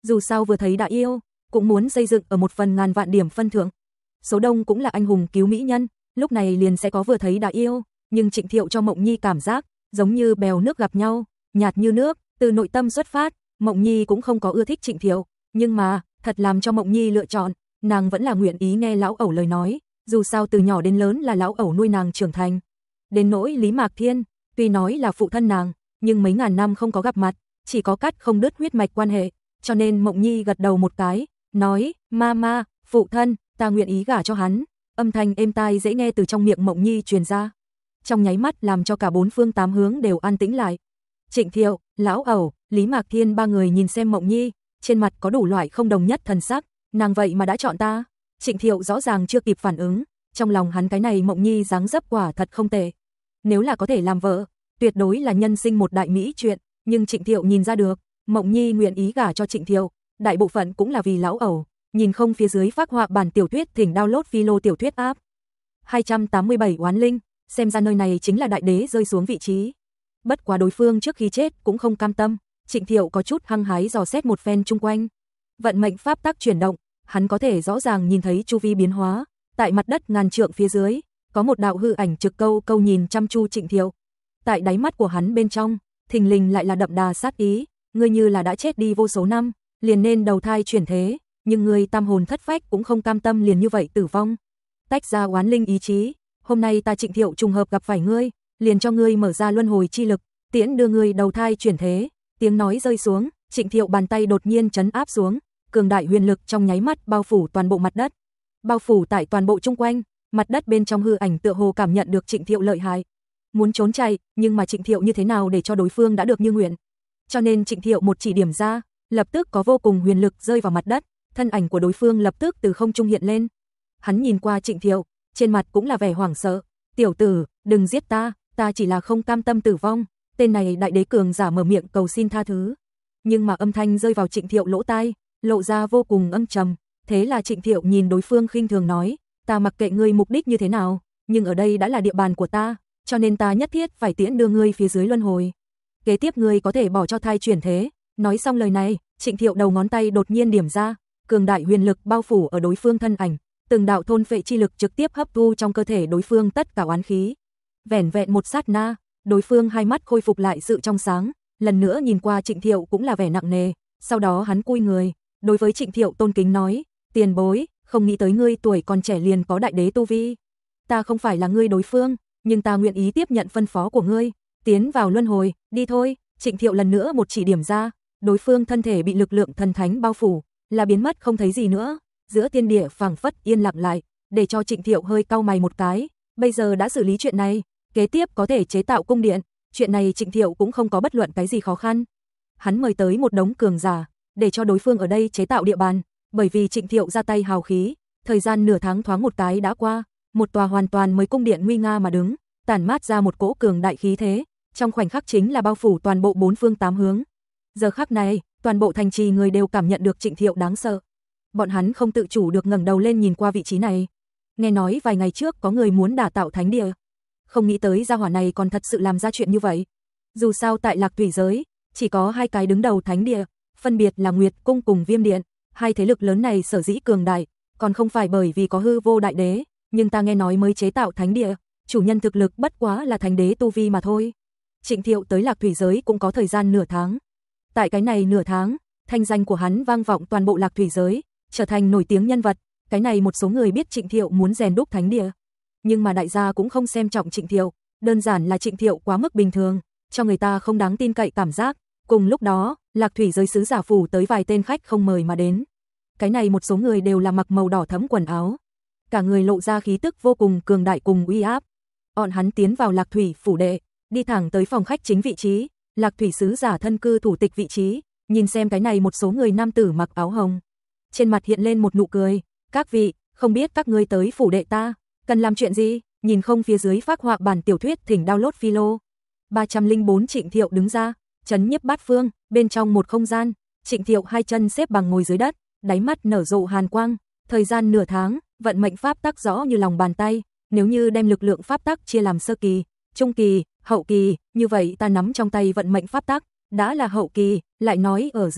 Dù sao vừa thấy đã yêu, cũng muốn xây dựng ở một phần ngàn vạn điểm phân thượng. Số đông cũng là anh hùng cứu mỹ nhân, lúc này liền sẽ có vừa thấy đã yêu, nhưng Trịnh Thiệu cho Mộng Nhi cảm giác giống như bèo nước gặp nhau, nhạt như nước, từ nội tâm xuất phát, Mộng Nhi cũng không có ưa thích Trịnh Thiệu, nhưng mà, thật làm cho Mộng Nhi lựa chọn, nàng vẫn là nguyện ý nghe lão ẩu lời nói, dù sao từ nhỏ đến lớn là lão ẩu nuôi nàng trưởng thành. Đến nỗi Lý Mạc Thiên, tuy nói là phụ thân nàng, nhưng mấy ngàn năm không có gặp mặt, chỉ có cắt không đứt huyết mạch quan hệ, cho nên Mộng Nhi gật đầu một cái, nói, "Mama, phụ thân, ta nguyện ý gả cho hắn." Âm thanh êm tai dễ nghe từ trong miệng Mộng Nhi truyền ra, trong nháy mắt làm cho cả bốn phương tám hướng đều an tĩnh lại. Trịnh Thiệu, lão ẩu, Lý Mạc Thiên ba người nhìn xem Mộng Nhi, trên mặt có đủ loại không đồng nhất thần sắc, nàng vậy mà đã chọn ta. Trịnh Thiệu rõ ràng chưa kịp phản ứng, trong lòng hắn cái này Mộng Nhi dáng dấp quả thật không tệ. Nếu là có thể làm vợ, tuyệt đối là nhân sinh một đại mỹ chuyện, nhưng Trịnh Thiệu nhìn ra được, Mộng Nhi nguyện ý gả cho Trịnh Thiệu, đại bộ phận cũng là vì lão ẩu. Nhìn không phía dưới phác họa bản tiểu thuyết thỉnh download philo tiểu thuyết app. hai trăm tám mươi bảy oán linh, xem ra nơi này chính là đại đế rơi xuống vị trí. Bất quá đối phương trước khi chết cũng không cam tâm, Trịnh Thiệu có chút hăng hái dò xét một phen chung quanh. Vận mệnh pháp tắc chuyển động, hắn có thể rõ ràng nhìn thấy chu vi biến hóa, tại mặt đất ngàn trượng phía dưới, có một đạo hư ảnh trực câu câu nhìn chăm chu Trịnh Thiệu. Tại đáy mắt của hắn bên trong, thình lình lại là đậm đà sát ý, ngươi như là đã chết đi vô số năm, liền nên đầu thai chuyển thế, nhưng ngươi tam hồn thất phách cũng không cam tâm liền như vậy tử vong. Tách ra oán linh ý chí, hôm nay ta Trịnh Thiệu trùng hợp gặp phải ngươi, liền cho ngươi mở ra luân hồi chi lực, tiễn đưa ngươi đầu thai chuyển thế. Tiếng nói rơi xuống, Trịnh Thiệu bàn tay đột nhiên trấn áp xuống, cường đại huyền lực trong nháy mắt bao phủ toàn bộ mặt đất. Bao phủ tại toàn bộ chung quanh, mặt đất bên trong hư ảnh tựa hồ cảm nhận được Trịnh Thiệu lợi hại, muốn trốn chạy, nhưng mà Trịnh Thiệu như thế nào để cho đối phương đã được như nguyện. Cho nên Trịnh Thiệu một chỉ điểm ra, lập tức có vô cùng huyền lực rơi vào mặt đất, thân ảnh của đối phương lập tức từ không trung hiện lên. Hắn nhìn qua Trịnh Thiệu, trên mặt cũng là vẻ hoảng sợ, "Tiểu tử, đừng giết ta, ta chỉ là không cam tâm tử vong." Tên này đại đế cường giả mở miệng cầu xin tha thứ, nhưng mà âm thanh rơi vào Trịnh Thiệu lỗ tai, lộ ra vô cùng âm trầm. Thế là Trịnh Thiệu nhìn đối phương khinh thường nói, "Ta mặc kệ ngươi mục đích như thế nào, nhưng ở đây đã là địa bàn của ta, cho nên ta nhất thiết phải tiễn đưa ngươi phía dưới luân hồi. Kế tiếp ngươi có thể bỏ cho thai chuyển thế." Nói xong lời này, Trịnh Thiệu đầu ngón tay đột nhiên điểm ra, cường đại huyền lực bao phủ ở đối phương thân ảnh, từng đạo thôn phệ chi lực trực tiếp hấp thu trong cơ thể đối phương tất cả oán khí. Vẻn vẹn một sát na, đối phương hai mắt khôi phục lại sự trong sáng, lần nữa nhìn qua Trịnh Thiệu cũng là vẻ nặng nề, sau đó hắn cúi người, đối với Trịnh Thiệu tôn kính nói, "Tiền bối, không nghĩ tới ngươi tuổi còn trẻ liền có đại đế tu vi. Ta không phải là ngươi đối phương, nhưng ta nguyện ý tiếp nhận phân phó của ngươi, tiến vào luân hồi, đi thôi." Trịnh Thiệu lần nữa một chỉ điểm ra, đối phương thân thể bị lực lượng thần thánh bao phủ, là biến mất không thấy gì nữa, giữa thiên địa phảng phất yên lặng lại, để cho Trịnh Thiệu hơi cau mày một cái, bây giờ đã xử lý chuyện này, kế tiếp có thể chế tạo cung điện, chuyện này Trịnh Thiệu cũng không có bất luận cái gì khó khăn. Hắn mời tới một đống cường giả, để cho đối phương ở đây chế tạo địa bàn, bởi vì Trịnh Thiệu ra tay hào khí, thời gian nửa tháng thoáng một cái đã qua, một tòa hoàn toàn mới cung điện nguy nga mà đứng, tản mát ra một cỗ cường đại khí thế, trong khoảnh khắc chính là bao phủ toàn bộ bốn phương tám hướng. Giờ khắc này, toàn bộ thành trì người đều cảm nhận được Trịnh Thiệu đáng sợ. Bọn hắn không tự chủ được ngẩng đầu lên nhìn qua vị trí này. Nghe nói vài ngày trước có người muốn đả tạo thánh địa, không nghĩ tới gia hỏa này còn thật sự làm ra chuyện như vậy. Dù sao tại Lạc Thủy giới, chỉ có hai cái đứng đầu thánh địa, phân biệt là Nguyệt Cung cùng Viêm Điện, hai thế lực lớn này sở dĩ cường đại, còn không phải bởi vì có hư vô đại đế, nhưng ta nghe nói mới chế tạo thánh địa, chủ nhân thực lực bất quá là thánh đế tu vi mà thôi. Trịnh Thiệu tới Lạc Thủy giới cũng có thời gian nửa tháng. Tại cái này nửa tháng, thanh danh của hắn vang vọng toàn bộ Lạc Thủy giới, trở thành nổi tiếng nhân vật, cái này một số người biết Trịnh Thiệu muốn rèn đúc thánh địa. Nhưng mà đại gia cũng không xem trọng Trịnh Thiệu, đơn giản là Trịnh Thiệu quá mức bình thường, cho người ta không đáng tin cậy cảm giác. Cùng lúc đó, Lạc Thủy giới sứ giả phủ tới vài tên khách không mời mà đến. Cái này một số người đều là mặc màu đỏ thẫm quần áo, cả người lộ ra khí tức vô cùng cường đại cùng uy áp. Bọn hắn tiến vào Lạc Thủy phủ đệ, đi thẳng tới phòng khách chính vị trí, Lạc Thủy sứ giả thân cư thủ tịch vị trí, nhìn xem cái này một số người nam tử mặc áo hồng, trên mặt hiện lên một nụ cười, "Các vị, không biết các ngươi tới phủ đệ ta cần làm chuyện gì?" Nhìn không phía dưới phác họa bản tiểu thuyết thỉnh download philo. ba trăm lẻ bốn Trịnh Thiệu đứng ra, chấn nhiếp bát phương, bên trong một không gian, Trịnh Thiệu hai chân xếp bằng ngồi dưới đất, đáy mắt nở rộ hàn quang, thời gian nửa tháng, vận mệnh pháp tắc rõ như lòng bàn tay, nếu như đem lực lượng pháp tắc chia làm sơ kỳ, trung kỳ, hậu kỳ, như vậy ta nắm trong tay vận mệnh pháp tắc, đã là hậu kỳ, lại nói ở giữa,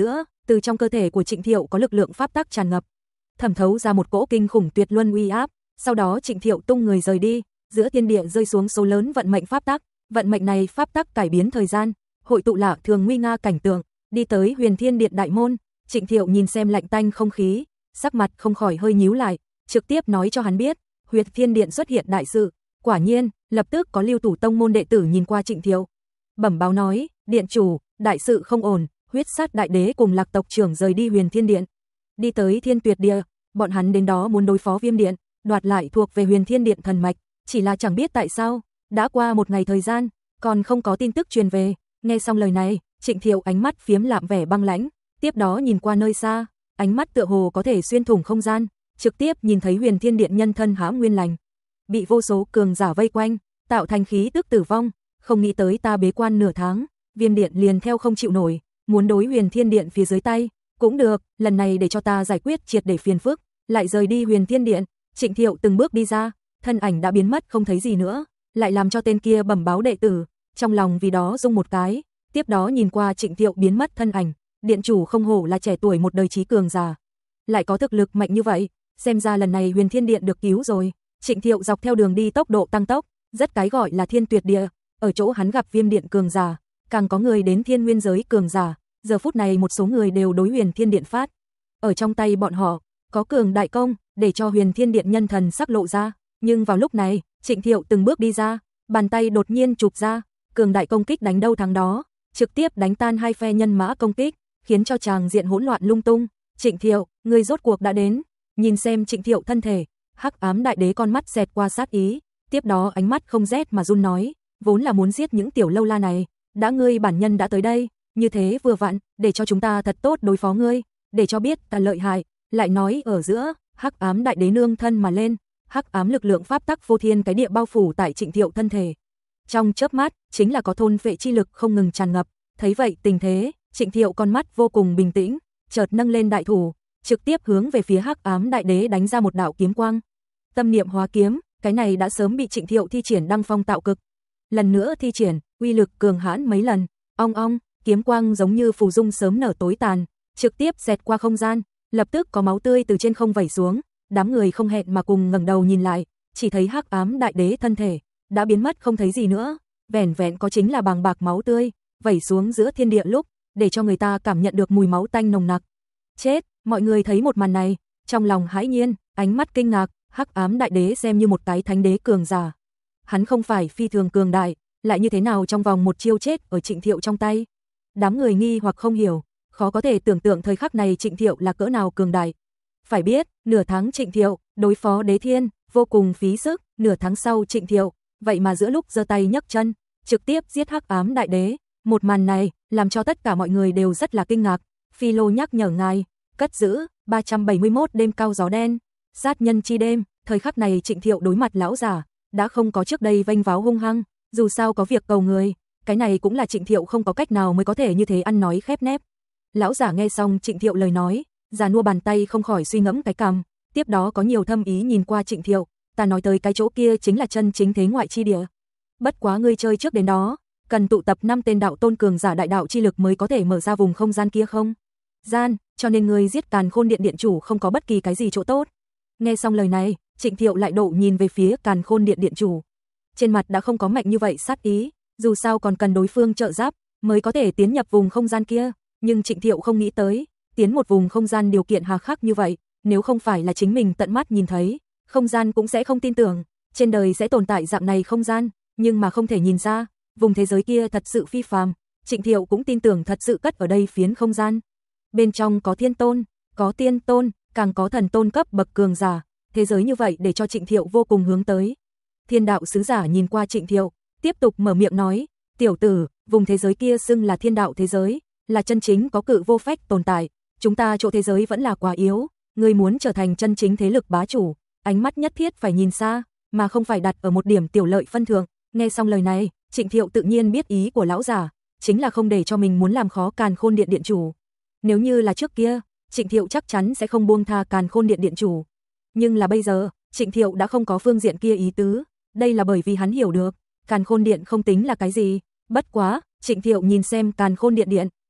từ trong cơ thể của Trịnh Thiệu có lực lượng pháp tắc tràn ngập, thẩm thấu ra một cỗ kinh khủng tuyệt luân uy áp, sau đó Trịnh Thiệu tung người rời đi, giữa thiên địa rơi xuống số lớn vận mệnh pháp tắc, vận mệnh này pháp tắc cải biến thời gian, hội tụ lạ thường nguy nga cảnh tượng, đi tới Huyền Thiên Điện đại môn, Trịnh Thiệu nhìn xem lạnh tanh không khí, sắc mặt không khỏi hơi nhíu lại, trực tiếp nói cho hắn biết, Huyền Thiên Điện xuất hiện đại sự. Quả nhiên, lập tức có Lưu Thủ tông môn đệ tử nhìn qua Trịnh Thiệu, bẩm báo nói, điện chủ, đại sự không ổn, Huyết Sát đại đế cùng Lạc tộc trưởng rời đi Huyền Thiên Điện, đi tới Thiên Tuyệt Địa, bọn hắn đến đó muốn đối phó Viêm Điện, đoạt lại thuộc về Huyền Thiên Điện thần mạch, chỉ là chẳng biết tại sao, đã qua một ngày thời gian, còn không có tin tức truyền về. Nghe xong lời này, Trịnh Thiệu ánh mắt phiếm lạm vẻ băng lãnh, tiếp đó nhìn qua nơi xa, ánh mắt tựa hồ có thể xuyên thủng không gian, trực tiếp nhìn thấy Huyền Thiên Điện nhân thân hãm nguyên lành, bị vô số cường giả vây quanh, tạo thành khí tức tử vong, không nghĩ tới ta bế quan nửa tháng, Viêm Điện liền theo không chịu nổi, muốn đối Huyền Thiên Điện phía dưới tay, cũng được, lần này để cho ta giải quyết triệt để phiền phức, lại rời đi Huyền Thiên Điện. Trịnh Thiệu từng bước đi ra, thân ảnh đã biến mất không thấy gì nữa, lại làm cho tên kia bẩm báo đệ tử, trong lòng vì đó rung một cái, tiếp đó nhìn qua Trịnh Thiệu biến mất thân ảnh, điện chủ không hổ là trẻ tuổi một đời trí cường giả, lại có thực lực mạnh như vậy, xem ra lần này Huyền Thiên Điện được cứu rồi. Trịnh Thiệu dọc theo đường đi tốc độ tăng tốc, rất cái gọi là Thiên Tuyệt Địa, ở chỗ hắn gặp Viêm Điện cường giả, càng có người đến Thiên Nguyên giới cường giả, giờ phút này một số người đều đối Huyền Thiên Điện phát, ở trong tay bọn họ có cường đại công, để cho Huyền Thiên Điện nhân thần sắc lộ ra, nhưng vào lúc này, Trịnh Thiệu từng bước đi ra, bàn tay đột nhiên chụp ra, cường đại công kích đánh đâu thắng đó, trực tiếp đánh tan hai phe nhân mã công kích, khiến cho tràng diện hỗn loạn lung tung. Trịnh Thiệu, người rốt cuộc đã đến. Nhìn xem Trịnh Thiệu thân thể, Hắc Ám đại đế con mắt xẹt qua sát ý, tiếp đó ánh mắt không rét mà run nói, vốn là muốn giết những tiểu lâu la này, đã ngươi bản nhân đã tới đây, như thế vừa vặn, để cho chúng ta thật tốt đối phó ngươi, để cho biết ta lợi hại. Lại nói ở giữa, Hắc Ám đại đế nương thân mà lên, hắc ám lực lượng pháp tắc vô thiên cái địa bao phủ tại Trịnh Thiệu thân thể. Trong chớp mắt, chính là có thôn phệ chi lực không ngừng tràn ngập, thấy vậy tình thế, Trịnh Thiệu con mắt vô cùng bình tĩnh, chợt nâng lên đại thủ, trực tiếp hướng về phía Hắc Ám đại đế đánh ra một đạo kiếm quang. Tâm niệm hóa kiếm, cái này đã sớm bị Trịnh Thiệu thi triển đăng phong tạo cực. Lần nữa thi triển, uy lực cường hãn mấy lần, ong ong, kiếm quang giống như phù dung sớm nở tối tàn, trực tiếp xẹt qua không gian, lập tức có máu tươi từ trên không vẩy xuống. Đám người không hẹn mà cùng ngẩng đầu nhìn lại, chỉ thấy Hắc Ám đại đế thân thể đã biến mất không thấy gì nữa, vẻn vẹn có chính là bàng bạc máu tươi vẩy xuống giữa thiên địa lúc, để cho người ta cảm nhận được mùi máu tanh nồng nặc. Chết, mọi người thấy một màn này, trong lòng hãi nhiên, ánh mắt kinh ngạc, Hắc Ám đại đế xem như một cái thánh đế cường giả. Hắn không phải phi thường cường đại, lại như thế nào trong vòng một chiêu chết ở Trịnh Thiệu trong tay. Đám người nghi hoặc không hiểu, khó có thể tưởng tượng thời khắc này Trịnh Thiệu là cỡ nào cường đại. Phải biết, nửa tháng Trịnh Thiệu đối phó Đế Thiên vô cùng phí sức, nửa tháng sau Trịnh Thiệu, vậy mà giữa lúc giơ tay nhấc chân, trực tiếp giết Hắc Ám đại đế. Một màn này làm cho tất cả mọi người đều rất là kinh ngạc. Phi Lô nhắc nhở ngài, cất giữ ba trăm bảy mươi mốt đêm cao gió đen, sát nhân chi đêm. Thời khắc này Trịnh Thiệu đối mặt lão giả đã không có trước đây vênh váo hung hăng, dù sao có việc cầu người, cái này cũng là Trịnh Thiệu không có cách nào mới có thể như thế ăn nói khép nép. Lão giả nghe xong Trịnh Thiệu lời nói, già nua bàn tay không khỏi suy ngẫm cái cằm, tiếp đó có nhiều thâm ý nhìn qua Trịnh Thiệu, ta nói tới cái chỗ kia chính là chân chính thế ngoại chi địa. Bất quá ngươi chơi trước đến đó, cần tụ tập năm tên đạo tôn cường giả đại đạo chi lực mới có thể mở ra vùng không gian kia không? Gian, cho nên ngươi giết Càn Khôn Điện điện chủ không có bất kỳ cái gì chỗ tốt. Nghe xong lời này, Trịnh Thiệu lại độ nhìn về phía Càn Khôn Điện điện chủ. Trên mặt đã không có mạnh như vậy sát ý, dù sao còn cần đối phương trợ giúp mới có thể tiến nhập vùng không gian kia, nhưng Trịnh Thiệu không nghĩ tới, tiến một vùng không gian điều kiện hà khắc như vậy, nếu không phải là chính mình tận mắt nhìn thấy, không gian cũng sẽ không tin tưởng, trên đời sẽ tồn tại dạng này không gian, nhưng mà không thể nhìn ra, vùng thế giới kia thật sự phi phàm, Trịnh Thiệu cũng tin tưởng thật sự cất ở đây phiến không gian. Bên trong có thiên tôn, có tiên tôn, càng có thần tôn cấp bậc cường giả, thế giới như vậy để cho Trịnh Thiệu vô cùng hướng tới. Thiên đạo sứ giả nhìn qua Trịnh Thiệu, tiếp tục mở miệng nói, tiểu tử, vùng thế giới kia xưng là thiên đạo thế giới, là chân chính có cự vô phách tồn tại, chúng ta chỗ thế giới vẫn là quá yếu, ngươi muốn trở thành chân chính thế lực bá chủ, ánh mắt nhất thiết phải nhìn xa, mà không phải đặt ở một điểm tiểu lợi phân thượng. Nghe xong lời này, Trịnh Thiệu tự nhiên biết ý của lão giả, chính là không để cho mình muốn làm khó Càn Khôn Điện điện chủ. Nếu như là trước kia, Trịnh Thiệu chắc chắn sẽ không buông tha Càn Khôn Điện điện chủ. Nhưng là bây giờ, Trịnh Thiệu đã không có phương diện kia ý tứ, đây là bởi vì hắn hiểu được, Càn Khôn Điện không tính là cái gì. Bất quá, Trịnh Thiệu nhìn xem Càn Khôn Điện điện,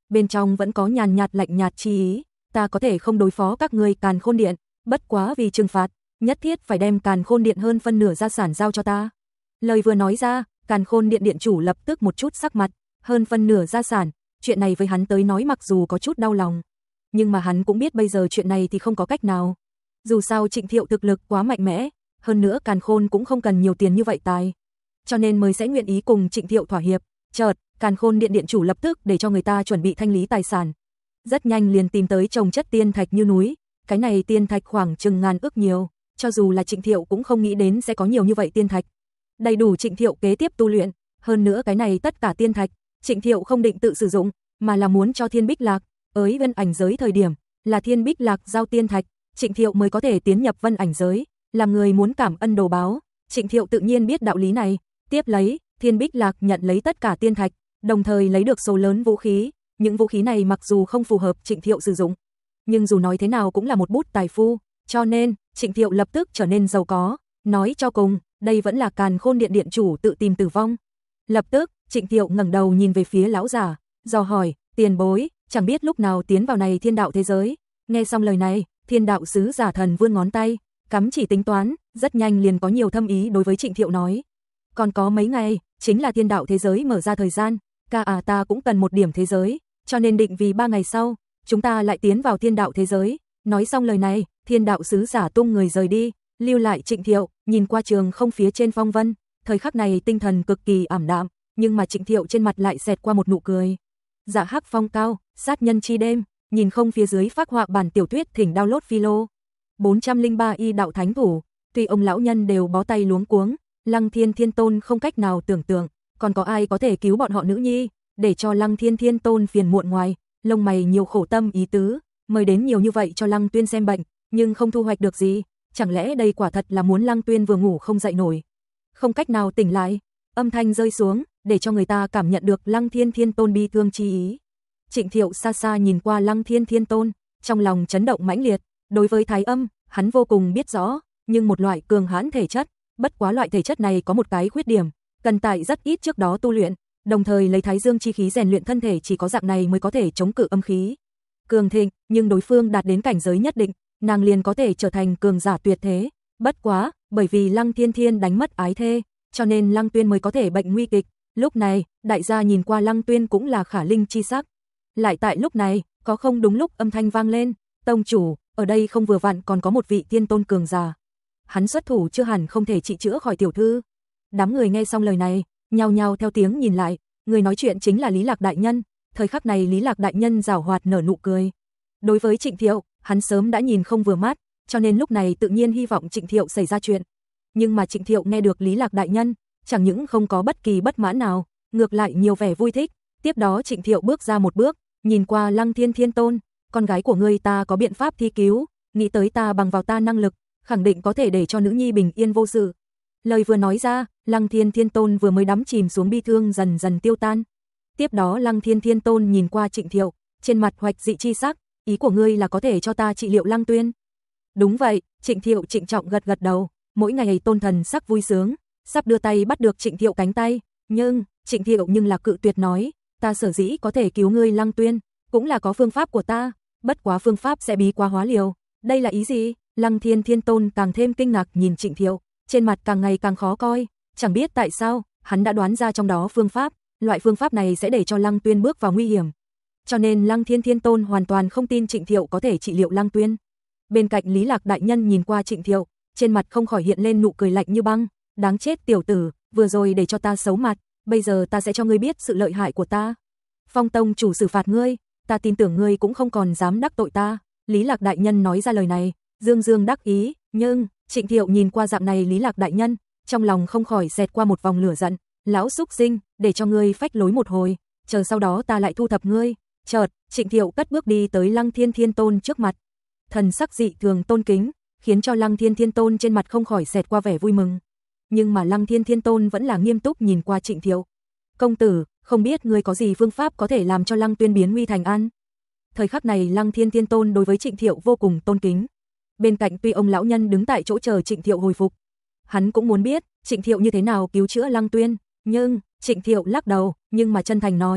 bên trong vẫn có nhàn nhạt lạnh nhạt chi ý, ta có thể không đối phó các ngươi Càn Khôn Điện, bất quá vì trừng phạt, nhất thiết phải đem Càn Khôn Điện hơn phân nửa gia sản giao cho ta. Lời vừa nói ra, Càn Khôn Điện điện chủ lập tức một chút sắc mặt, hơn phân nửa gia sản, chuyện này với hắn tới nói mặc dù có chút đau lòng, nhưng mà hắn cũng biết bây giờ chuyện này thì không có cách nào. Dù sao Trịnh Thiệu thực lực quá mạnh mẽ, hơn nữa Càn Khôn cũng không cần nhiều tiền như vậy tài, cho nên mới sẽ nguyện ý cùng Trịnh Thiệu thỏa hiệp. Chợt, Càn Khôn Điện điện chủ lập tức để cho người ta chuẩn bị thanh lý tài sản. Rất nhanh liền tìm tới trồng chất tiên thạch như núi, cái này tiên thạch khoảng chừng ngàn ức nhiều, cho dù là Trịnh Thiệu cũng không nghĩ đến sẽ có nhiều như vậy tiên thạch. Đầy đủ Trịnh Thiệu kế tiếp tu luyện, hơn nữa cái này tất cả tiên thạch, Trịnh Thiệu không định tự sử dụng, mà là muốn cho Thiên Bích Lạc, ới Vân Ảnh giới thời điểm, là Thiên Bích Lạc giao tiên thạch, Trịnh Thiệu mới có thể tiến nhập Vân Ảnh giới, làm người muốn cảm ân đồ báo, Trịnh Thiệu tự nhiên biết đạo lý này, tiếp lấy, Thiên Bích Lạc nhận lấy tất cả tiên thạch, đồng thời lấy được số lớn vũ khí, những vũ khí này mặc dù không phù hợp Trịnh Thiệu sử dụng, nhưng dù nói thế nào cũng là một bút tài phú, cho nên, Trịnh Thiệu lập tức trở nên giàu có, nói cho cùng, đây vẫn là Càn Khôn Điện điện chủ tự tìm tử vong. Lập tức, Trịnh Thiệu ngẩng đầu nhìn về phía lão giả, dò hỏi, tiền bối, chẳng biết lúc nào tiến vào này thiên đạo thế giới. Nghe xong lời này, thiên đạo sứ giả thần vươn ngón tay, cắm chỉ tính toán, rất nhanh liền có nhiều thâm ý đối với Trịnh Thiệu nói. Còn có mấy ngày, chính là thiên đạo thế giới mở ra thời gian, ca à ta cũng cần một điểm thế giới, cho nên định vì ba ngày sau, chúng ta lại tiến vào thiên đạo thế giới. Nói xong lời này, thiên đạo sứ giả tung người rời đi, lưu lại Trịnh Thiệu, nhìn qua trường không phía trên phong vân, thời khắc này tinh thần cực kỳ ảm đạm, nhưng mà Trịnh Thiệu trên mặt lại xẹt qua một nụ cười. Dạ hắc phong cao, sát nhân chi đêm, nhìn không phía dưới phác họa bản tiểu thuyết thỉnh download philo. bốn trăm lẻ ba y đạo thánh thủ, tuy ông lão nhân đều bó tay luống cuống, Lăng Thiên Thiên Tôn không cách nào tưởng tượng, còn có ai có thể cứu bọn họ nữ nhi, để cho Lăng Thiên Thiên Tôn phiền muộn ngoài, lông mày nhiều khổ tâm ý tứ, mời đến nhiều như vậy cho Lăng Tuyên xem bệnh, nhưng không thu hoạch được gì, chẳng lẽ đây quả thật là muốn Lăng Tuyên vừa ngủ không dậy nổi, không cách nào tỉnh lại. Âm thanh rơi xuống, để cho người ta cảm nhận được Lăng Thiên Thiên Tôn bi thương chi ý. Trịnh Thiệu xa xa nhìn qua Lăng Thiên Thiên Tôn, trong lòng chấn động mãnh liệt, đối với Thái Âm, hắn vô cùng biết rõ, nhưng một loại cường hãn thể chất, bất quá loại thể chất này có một cái khuyết điểm, cần tại rất ít trước đó tu luyện, đồng thời lấy Thái Dương chi khí rèn luyện thân thể, chỉ có dạng này mới có thể chống cự âm khí cường thịnh, nhưng đối phương đạt đến cảnh giới nhất định, nàng liền có thể trở thành cường giả tuyệt thế. Bất quá, bởi vì Lăng Thiên Thiên đánh mất ái thê, cho nên Lăng Tuyên mới có thể bệnh nguy kịch. Lúc này, đại gia nhìn qua Lăng Tuyên cũng là khả linh chi sắc. Lại tại lúc này, có không đúng lúc âm thanh vang lên, tông chủ, ở đây không vừa vặn còn có một vị tiên tôn cường giả. Hắn xuất thủ chưa hẳn không thể trị chữa khỏi tiểu thư. Đám người nghe xong lời này, nhao nhao theo tiếng nhìn lại, người nói chuyện chính là Lý Lạc đại nhân. Thời khắc này Lý Lạc đại nhân giảo hoạt nở nụ cười. Đối với Trịnh Thiệu, hắn sớm đã nhìn không vừa mắt, cho nên lúc này tự nhiên hy vọng Trịnh Thiệu xảy ra chuyện. Nhưng mà Trịnh Thiệu nghe được Lý Lạc đại nhân, chẳng những không có bất kỳ bất mãn nào, ngược lại nhiều vẻ vui thích. Tiếp đó Trịnh Thiệu bước ra một bước, nhìn qua Lăng Thiên Thiên Tôn, con gái của ngươi ta có biện pháp thi cứu, nghĩ tới ta bằng vào ta năng lực, khẳng định có thể để cho nữ nhi bình yên vô sự. Lời vừa nói ra, Lăng Thiên Thiên Tôn vừa mới đắm chìm xuống bi thương dần dần tiêu tan. Tiếp đó Lăng Thiên Thiên Tôn nhìn qua Trịnh Thiệu, trên mặt hoạch dị chi sắc, ý của ngươi là có thể cho ta trị liệu Lăng Tuyên? Đúng vậy, Trịnh Thiệu trịnh trọng gật gật đầu, mỗi ngày tôn thần sắc vui sướng, sắp đưa tay bắt được Trịnh Thiệu cánh tay, nhưng, Trịnh Thiệu nhưng là cự tuyệt nói, ta sở dĩ có thể cứu ngươi Lăng Tuyên, cũng là có phương pháp của ta, bất quá phương pháp sẽ bí quá hóa liều. Đây là ý gì? Lăng Thiên Thiên Tôn càng thêm kinh ngạc nhìn Trịnh Thiệu, trên mặt càng ngày càng khó coi, chẳng biết tại sao, hắn đã đoán ra trong đó phương pháp, loại phương pháp này sẽ để cho Lăng Tuyên bước vào nguy hiểm. Cho nên Lăng Thiên Thiên Tôn hoàn toàn không tin Trịnh Thiệu có thể trị liệu Lăng Tuyên. Bên cạnh Lý Lạc đại nhân nhìn qua Trịnh Thiệu, trên mặt không khỏi hiện lên nụ cười lạnh như băng, đáng chết tiểu tử, vừa rồi để cho ta xấu mặt, bây giờ ta sẽ cho ngươi biết sự lợi hại của ta. Phong tông chủ xử phạt ngươi, ta tin tưởng ngươi cũng không còn dám đắc tội ta. Lý Lạc đại nhân nói ra lời này, dương dương đắc ý, nhưng Trịnh Thiệu nhìn qua dạng này Lý Lạc đại nhân, trong lòng không khỏi xẹt qua một vòng lửa giận, lão xúc sinh, để cho ngươi phách lối một hồi, chờ sau đó ta lại thu thập ngươi. Chợt, Trịnh Thiệu cất bước đi tới Lăng Thiên Thiên Tôn trước mặt, thần sắc dị thường tôn kính, khiến cho Lăng Thiên Thiên Tôn trên mặt không khỏi xẹt qua vẻ vui mừng. Nhưng mà Lăng Thiên Thiên Tôn vẫn là nghiêm túc nhìn qua Trịnh Thiệu. Công tử, không biết ngươi có gì phương pháp có thể làm cho Lăng Tuyên biến nguy thành an? Thời khắc này Lăng Thiên Thiên Tôn đối với Trịnh Thiệu vô cùng tôn kính. Bên cạnh tuy ông lão nhân đứng tại chỗ chờ Trịnh Thiệu hồi phục, hắn cũng muốn biết Trịnh Thiệu như thế nào cứu chữa Lăng Tuyên, nhưng Trịnh Thiệu lắc đầu, nhưng mà chân thành nói,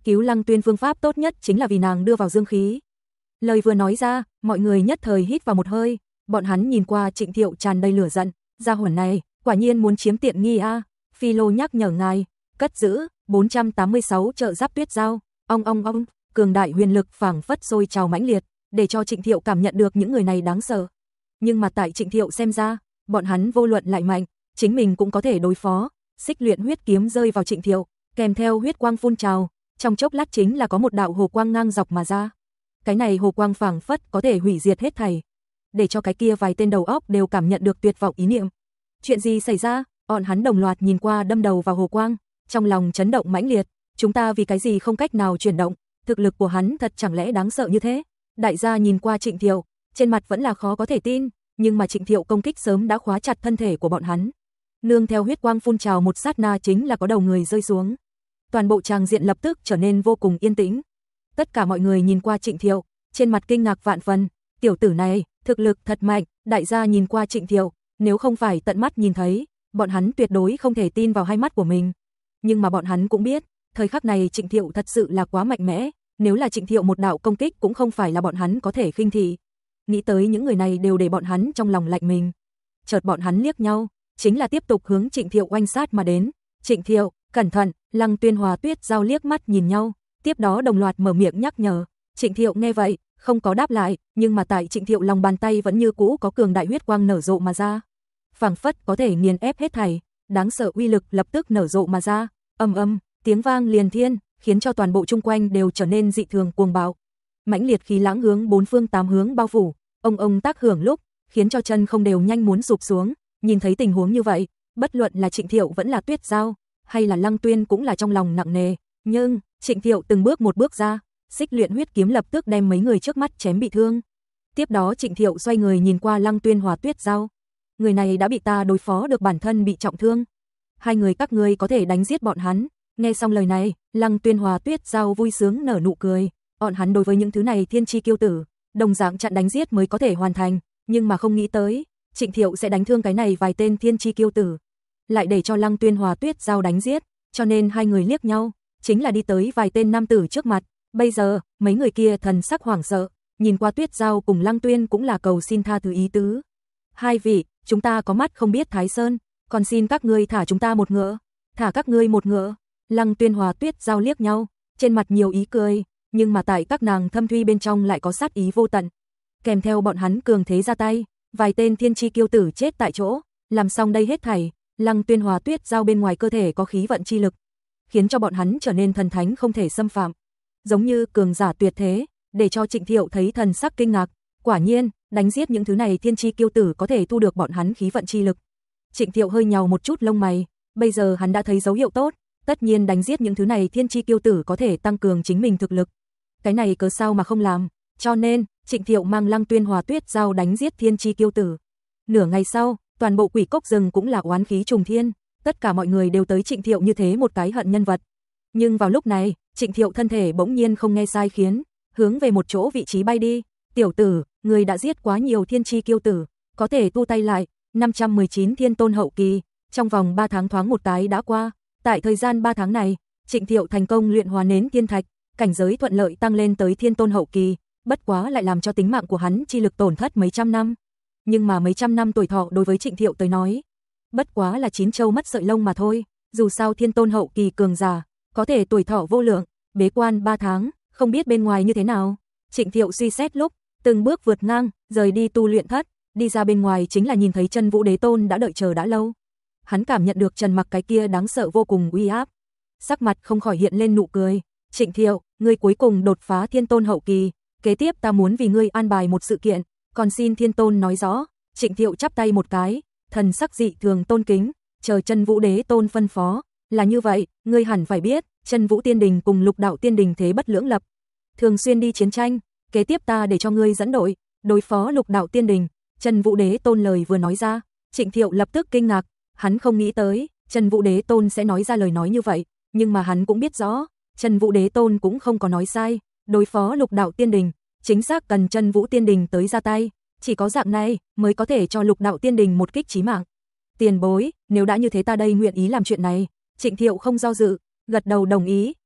Cứu Lăng Tuyên phương pháp tốt nhất chính là vì nàng đưa vào dương khí. Lời vừa nói ra, mọi người nhất thời hít vào một hơi, bọn hắn nhìn qua Trịnh Thiệu tràn đầy lửa giận, gia hỏa này, quả nhiên muốn chiếm tiện nghi a. Phi Lô nhắc nhở ngài, cất giữ bốn trăm tám mươi sáu trợ giáp tuyết giao, ong ong ong, cường đại huyền lực phảng phất sôi trào mãnh liệt, để cho Trịnh Thiệu cảm nhận được những người này đáng sợ. Nhưng mà tại Trịnh Thiệu xem ra, bọn hắn vô luận lại mạnh, chính mình cũng có thể đối phó. Xích luyện huyết kiếm rơi vào Trịnh Thiệu, kèm theo huyết quang phun trào, trong chốc lát chính là có một đạo hồ quang ngang dọc mà ra. Cái này hồ quang phảng phất có thể hủy diệt hết thảy, để cho cái kia vài tên đầu óc đều cảm nhận được tuyệt vọng ý niệm. Chuyện gì xảy ra? Bọn hắn đồng loạt nhìn qua đâm đầu vào hồ quang, trong lòng chấn động mãnh liệt, chúng ta vì cái gì không cách nào chuyển động, thực lực của hắn thật chẳng lẽ đáng sợ như thế? Đại gia nhìn qua Trịnh Thiệu, trên mặt vẫn là khó có thể tin, nhưng mà Trịnh Thiệu công kích sớm đã khóa chặt thân thể của bọn hắn. Nương theo huyết quang phun trào một sát na chính là có đầu người rơi xuống. Toàn bộ tràng diện lập tức trở nên vô cùng yên tĩnh. Tất cả mọi người nhìn qua Trịnh Thiệu, trên mặt kinh ngạc vạn phần, tiểu tử này, thực lực thật mạnh. Đại gia nhìn qua Trịnh Thiệu, nếu không phải tận mắt nhìn thấy, bọn hắn tuyệt đối không thể tin vào hai mắt của mình. Nhưng mà bọn hắn cũng biết, thời khắc này Trịnh Thiệu thật sự là quá mạnh mẽ, nếu là Trịnh Thiệu một đạo công kích cũng không phải là bọn hắn có thể khinh thị. Nghĩ tới những người này đều để bọn hắn trong lòng lạnh mình. Chợt bọn hắn liếc nhau, chính là tiếp tục hướng Trịnh Thiệu oanh sát mà đến. Trịnh Thiệu, cẩn thận. Lăng Tuyên Hòa Tuyết Giao liếc mắt nhìn nhau, tiếp đó đồng loạt mở miệng nhắc nhở. Trịnh Thiệu nghe vậy, không có đáp lại, nhưng mà tại Trịnh Thiệu lòng bàn tay vẫn như cũ có cường đại huyết quang nở rộ mà ra. Phảng phất có thể nghiền ép hết thảy, đáng sợ uy lực lập tức nở rộ mà ra. Ầm ầm, tiếng vang liền thiên, khiến cho toàn bộ chung quanh đều trở nên dị thường cuồng bạo. Mãnh liệt khí lãng hướng bốn phương tám hướng bao phủ, ông ông tác hưởng lúc, khiến cho chân không đều nhanh muốn sụp xuống. Nhìn thấy tình huống như vậy, bất luận là Trịnh Thiệu vẫn là Tuyết Giao, hay là Lăng Tuyên cũng là trong lòng nặng nề, nhưng Trịnh Thiệu từng bước một bước ra, xích luyện huyết kiếm lập tức đem mấy người trước mắt chém bị thương. Tiếp đó Trịnh Thiệu xoay người nhìn qua Lăng Tuyên Hòa Tuyết Giao, người này đã bị ta đối phó được, bản thân bị trọng thương, hai người các ngươi có thể đánh giết bọn hắn. Nghe xong lời này, Lăng Tuyên Hòa Tuyết Giao vui sướng nở nụ cười, bọn hắn đối với những thứ này thiên chi kiêu tử, đồng dạng chặn đánh giết mới có thể hoàn thành, nhưng mà không nghĩ tới, Trịnh Thiệu sẽ đánh thương cái này vài tên thiên chi kiêu tử, lại để cho Lăng Tuyên Hòa Tuyết Giao đánh giết, cho nên hai người liếc nhau, chính là đi tới vài tên nam tử trước mặt. Bây giờ, mấy người kia thần sắc hoảng sợ, nhìn qua Tuyết Giao cùng Lăng Tuyên cũng là cầu xin tha thứ ý tứ. Hai vị, chúng ta có mắt không biết Thái Sơn, còn xin các ngươi thả chúng ta một ngựa, thả các ngươi một ngựa. Lăng Tuyên Hòa Tuyết Giao liếc nhau, trên mặt nhiều ý cười, nhưng mà tại các nàng thâm thuy bên trong lại có sát ý vô tận. Kèm theo bọn hắn cường thế ra tay, vài tên thiên chi kiêu tử chết tại chỗ, làm xong đây hết thảy, Lăng Tuyên Hòa Tuyết Giao bên ngoài cơ thể có khí vận chi lực, khiến cho bọn hắn trở nên thần thánh không thể xâm phạm, giống như cường giả tuyệt thế, để cho Trịnh Thiệu thấy thần sắc kinh ngạc, quả nhiên, đánh giết những thứ này thiên chi kiêu tử có thể thu được bọn hắn khí vận chi lực. Trịnh Thiệu hơi nhàu một chút lông mày, bây giờ hắn đã thấy dấu hiệu tốt, tất nhiên đánh giết những thứ này thiên chi kiêu tử có thể tăng cường chính mình thực lực. Cái này cớ sao mà không làm, cho nên, Trịnh Thiệu mang Lăng Tuyên Hòa Tuyết Giao đánh giết thiên chi kiêu tử. Nửa ngày sau, toàn bộ quỷ cốc rừng cũng là oán khí trùng thiên, tất cả mọi người đều tới Trịnh Thiệu như thế một cái hận nhân vật. Nhưng vào lúc này, Trịnh Thiệu thân thể bỗng nhiên không nghe sai khiến, hướng về một chỗ vị trí bay đi. Tiểu tử, người đã giết quá nhiều thiên chi kiêu tử, có thể tu tay lại. năm trăm mười chín thiên tôn hậu kỳ, trong vòng ba tháng thoáng một cái đã qua. Tại thời gian ba tháng này, Trịnh Thiệu thành công luyện hóa nến thiên thạch, cảnh giới thuận lợi tăng lên tới thiên tôn hậu kỳ, bất quá lại làm cho tính mạng của hắn chi lực tổn thất mấy trăm năm. Nhưng mà mấy trăm năm tuổi thọ đối với Trịnh Thiệu tới nói, bất quá là chín châu mất sợi lông mà thôi, dù sao thiên tôn hậu kỳ cường giả, có thể tuổi thọ vô lượng, bế quan ba tháng, không biết bên ngoài như thế nào. Trịnh Thiệu suy xét lúc, từng bước vượt ngang, rời đi tu luyện thất, đi ra bên ngoài chính là nhìn thấy Chân Vũ Đế Tôn đã đợi chờ đã lâu. Hắn cảm nhận được Trần Mặc cái kia đáng sợ vô cùng uy áp, sắc mặt không khỏi hiện lên nụ cười. Trịnh Thiệu, ngươi cuối cùng đột phá thiên tôn hậu kỳ, kế tiếp ta muốn vì ngươi an bài một sự kiện, còn xin thiên tôn nói rõ. Trịnh Thiệu chắp tay một cái, thần sắc dị thường tôn kính, chờ Chân Vũ Đế Tôn phân phó. Là như vậy, ngươi hẳn phải biết, Chân Vũ Tiên Đình cùng Lục Đạo Tiên Đình thế bất lưỡng lập, thường xuyên đi chiến tranh, kế tiếp ta để cho ngươi dẫn đội, đối phó Lục Đạo Tiên Đình. Chân Vũ Đế Tôn lời vừa nói ra, Trịnh Thiệu lập tức kinh ngạc, hắn không nghĩ tới, Chân Vũ Đế Tôn sẽ nói ra lời nói như vậy, nhưng mà hắn cũng biết rõ, Chân Vũ Đế Tôn cũng không có nói sai, đối phó Lục Đạo Tiên Đình, chính xác cần Chân Vũ Tiên Đình tới ra tay, chỉ có dạng này mới có thể cho Lục Đạo Tiên Đình một kích chí mạng. Tiền bối, nếu đã như thế ta đây nguyện ý làm chuyện này. Trịnh Thiệu không do dự, gật đầu đồng ý,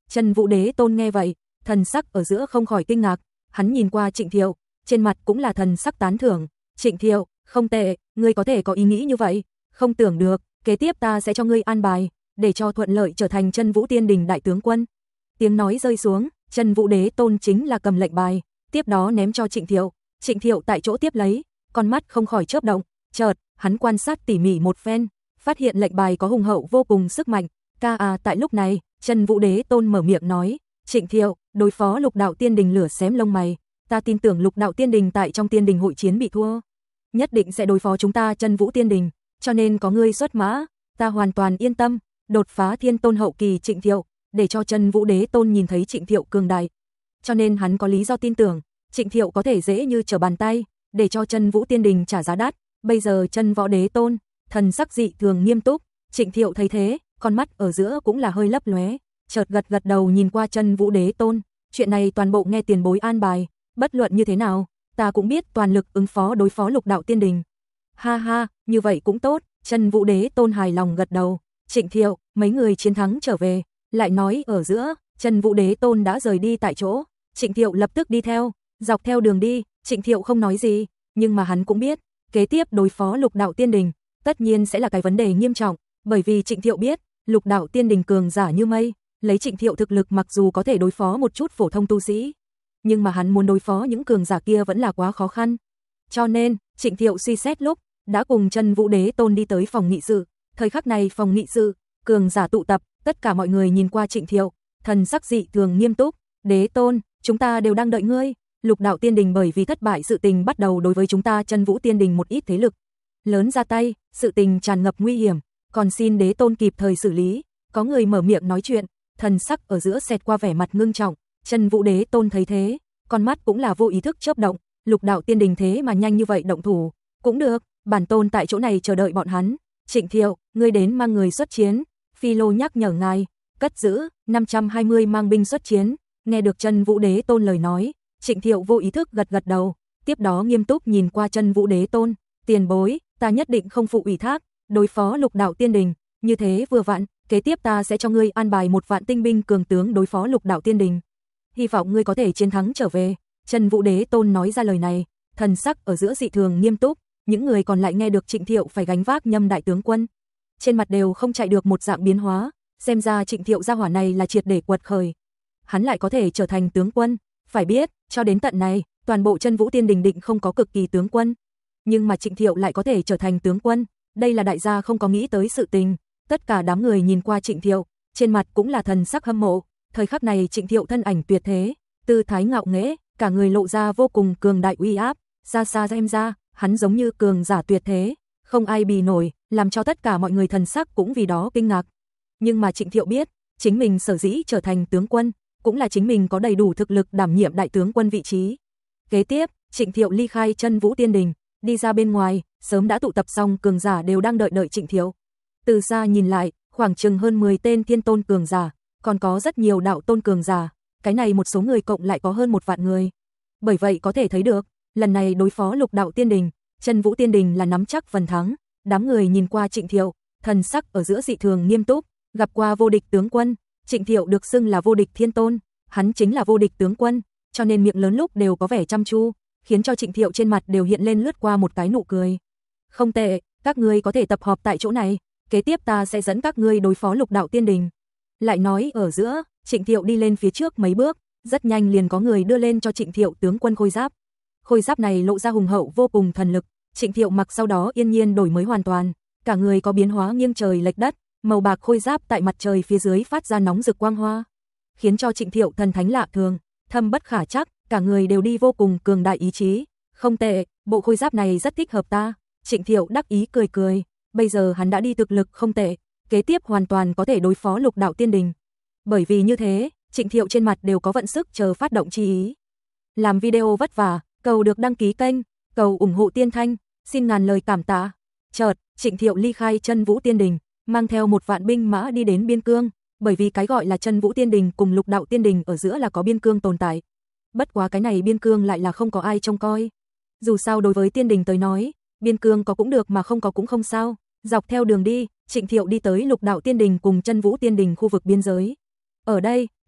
Chân Vũ Đế Tôn nghe vậy, thần sắc ở giữa không khỏi kinh ngạc, hắn nhìn qua Trịnh Thiệu, trên mặt cũng là thần sắc tán thưởng. Trịnh Thiệu, không tệ, ngươi có thể có ý nghĩ như vậy, không tưởng được, kế tiếp ta sẽ cho ngươi an bài, để cho thuận lợi trở thành Chân Vũ Tiên Đình đại tướng quân. Tiếng nói rơi xuống, Chân Vũ Đế Tôn chính là cầm lệnh bài, tiếp đó ném cho Trịnh Thiệu. Trịnh Thiệu tại chỗ tiếp lấy, con mắt không khỏi chớp động, chợt, hắn quan sát tỉ mỉ một phen, phát hiện lệnh bài có hùng hậu vô cùng sức mạnh. Ca à, tại lúc này, Chân Vũ Đế Tôn mở miệng nói, Trịnh Thiệu, đối phó Lục Đạo Tiên Đình lửa xém lông mày, ta tin tưởng Lục Đạo Tiên Đình tại trong Tiên Đình hội chiến bị thua, nhất định sẽ đối phó chúng ta Chân Vũ Tiên Đình, cho nên có ngươi xuất mã, ta hoàn toàn yên tâm. Đột phá Thiên Tôn hậu kỳ Trịnh Thiệu, để cho Chân Vũ Đế Tôn nhìn thấy Trịnh Thiệu cường đại, cho nên hắn có lý do tin tưởng Trịnh Thiệu có thể dễ như trở bàn tay để cho Chân Vũ Tiên Đình trả giá đắt. Bây giờ Chân Võ Đế Tôn, thần sắc dị thường nghiêm túc, Trịnh Thiệu thấy thế, con mắt ở giữa cũng là hơi lấp lóe, chợt gật gật đầu nhìn qua Chân Vũ Đế Tôn, chuyện này toàn bộ nghe tiền bối an bài, bất luận như thế nào, ta cũng biết toàn lực ứng phó đối phó Lục Đạo Tiên Đình. Ha ha, như vậy cũng tốt, Chân Vũ Đế Tôn hài lòng gật đầu. Trịnh Thiệu, mấy người chiến thắng trở về, lại nói ở giữa, Chân Vũ Đế Tôn đã rời đi tại chỗ, Trịnh Thiệu lập tức đi theo, dọc theo đường đi, Trịnh Thiệu không nói gì, nhưng mà hắn cũng biết, kế tiếp đối phó Lục Đạo Tiên Đình, tất nhiên sẽ là cái vấn đề nghiêm trọng, bởi vì Trịnh Thiệu biết, Lục Đạo Tiên Đình cường giả như mây, lấy Trịnh Thiệu thực lực mặc dù có thể đối phó một chút phổ thông tu sĩ, nhưng mà hắn muốn đối phó những cường giả kia vẫn là quá khó khăn. Cho nên, Trịnh Thiệu suy xét lúc, đã cùng Chân Vũ Đế Tôn đi tới phòng nghị sự, thời khắc này phòng nghị sự, cường giả tụ tập, tất cả mọi người nhìn qua Trịnh Thiệu, thần sắc dị thường nghiêm túc, Đế Tôn, chúng ta đều đang đợi ngươi. Lục Đạo Tiên Đình bởi vì thất bại sự tình bắt đầu đối với chúng ta Chân Vũ Tiên Đình một ít thế lực lớn ra tay, sự tình tràn ngập nguy hiểm, còn xin Đế Tôn kịp thời xử lý. Có người mở miệng nói chuyện, thần sắc ở giữa xẹt qua vẻ mặt ngưng trọng. Chân Vũ Đế Tôn thấy thế, con mắt cũng là vô ý thức chớp động, Lục Đạo Tiên Đình thế mà nhanh như vậy động thủ, cũng được, bản tôn tại chỗ này chờ đợi bọn hắn. Trịnh Thiệu, ngươi đến mang người xuất chiến, Phi Lô nhắc nhở ngài, cất giữ năm trăm hai mươi mang binh xuất chiến. Nghe được Chân Vũ Đế Tôn lời nói, Trịnh Thiệu vô ý thức gật gật đầu, tiếp đó nghiêm túc nhìn qua Chân Vũ Đế Tôn, tiền bối, ta nhất định không phụ ủy thác, đối phó Lục Đạo Tiên Đình, như thế vừa vặn, kế tiếp ta sẽ cho ngươi an bài một vạn tinh binh cường tướng đối phó Lục Đạo Tiên Đình. Hy vọng ngươi có thể chiến thắng trở về. Chân Vũ Đế Tôn nói ra lời này, thần sắc ở giữa dị thường nghiêm túc, những người còn lại nghe được Trịnh Thiệu phải gánh vác nhâm đại tướng quân, trên mặt đều không chạy được một dạng biến hóa, xem ra Trịnh Thiệu gia hỏa này là triệt để quật khởi. Hắn lại có thể trở thành tướng quân, phải biết, cho đến tận này, toàn bộ Chân Vũ Tiên Đình định không có cực kỳ tướng quân, nhưng mà Trịnh Thiệu lại có thể trở thành tướng quân, đây là đại gia không có nghĩ tới sự tình. Tất cả đám người nhìn qua Trịnh Thiệu, trên mặt cũng là thần sắc hâm mộ, thời khắc này Trịnh Thiệu thân ảnh tuyệt thế, tư thái ngạo nghễ, cả người lộ ra vô cùng cường đại uy áp, xa xa xem ra, hắn giống như cường giả tuyệt thế, không ai bì nổi, làm cho tất cả mọi người thần sắc cũng vì đó kinh ngạc. Nhưng mà Trịnh Thiệu biết, chính mình sở dĩ trở thành tướng quân, cũng là chính mình có đầy đủ thực lực đảm nhiệm đại tướng quân vị trí. Kế tiếp, Trịnh Thiệu ly khai Chân Vũ Tiên Đình, đi ra bên ngoài, sớm đã tụ tập xong cường giả đều đang đợi đợi Trịnh Thiệu. Từ xa nhìn lại, khoảng chừng hơn mười tên thiên tôn cường giả, còn có rất nhiều đạo tôn cường giả, cái này một số người cộng lại có hơn một vạn người. Bởi vậy có thể thấy được, lần này đối phó Lục Đạo Tiên Đình, Chân Vũ Tiên Đình là nắm chắc phần thắng. Đám người nhìn qua Trịnh Thiệu, thần sắc ở giữa dị thường nghiêm túc, gặp qua vô địch tướng quân, Trịnh Thiệu được xưng là vô địch thiên tôn, hắn chính là vô địch tướng quân, cho nên miệng lớn lúc đều có vẻ chăm chú, khiến cho Trịnh Thiệu trên mặt đều hiện lên lướt qua một cái nụ cười. Không tệ, các ngươi có thể tập họp tại chỗ này, kế tiếp ta sẽ dẫn các ngươi đối phó Lục Đạo Tiên Đình. Lại nói ở giữa, Trịnh Thiệu đi lên phía trước mấy bước, rất nhanh liền có người đưa lên cho Trịnh Thiệu tướng quân khôi giáp. Khôi giáp này lộ ra hùng hậu vô cùng thần lực, Trịnh Thiệu mặc sau đó yên nhiên đổi mới hoàn toàn, cả người có biến hóa nghiêng trời lệch đất, màu bạc khôi giáp tại mặt trời phía dưới phát ra nóng rực quang hoa, khiến cho Trịnh Thiệu thần thánh lạ thường, thâm bất khả trắc, cả người đều đi vô cùng cường đại ý chí. Không tệ, bộ khôi giáp này rất thích hợp ta. Trịnh Thiệu đắc ý cười cười, bây giờ hắn đã đi thực lực không tệ, kế tiếp hoàn toàn có thể đối phó Lục Đạo Tiên Đình. Bởi vì như thế, Trịnh Thiệu trên mặt đều có vận sức chờ phát động chi ý. Làm video vất vả, cầu được đăng ký kênh, cầu ủng hộ Tiên Thanh, xin ngàn lời cảm tạ. Chợt, Trịnh Thiệu ly khai Chân Vũ Tiên Đình, mang theo một vạn binh mã đi đến biên cương, bởi vì cái gọi là Chân Vũ Tiên Đình cùng Lục Đạo Tiên Đình ở giữa là có biên cương tồn tại. Bất quá cái này biên cương lại là không có ai trông coi. Dù sao đối với Tiên Đình tới nói, biên cương có cũng được mà không có cũng không sao. Dọc theo đường đi, Trịnh Thiệu đi tới Lục Đạo Tiên Đình cùng Chân Vũ Tiên Đình khu vực biên giới. Ở đây,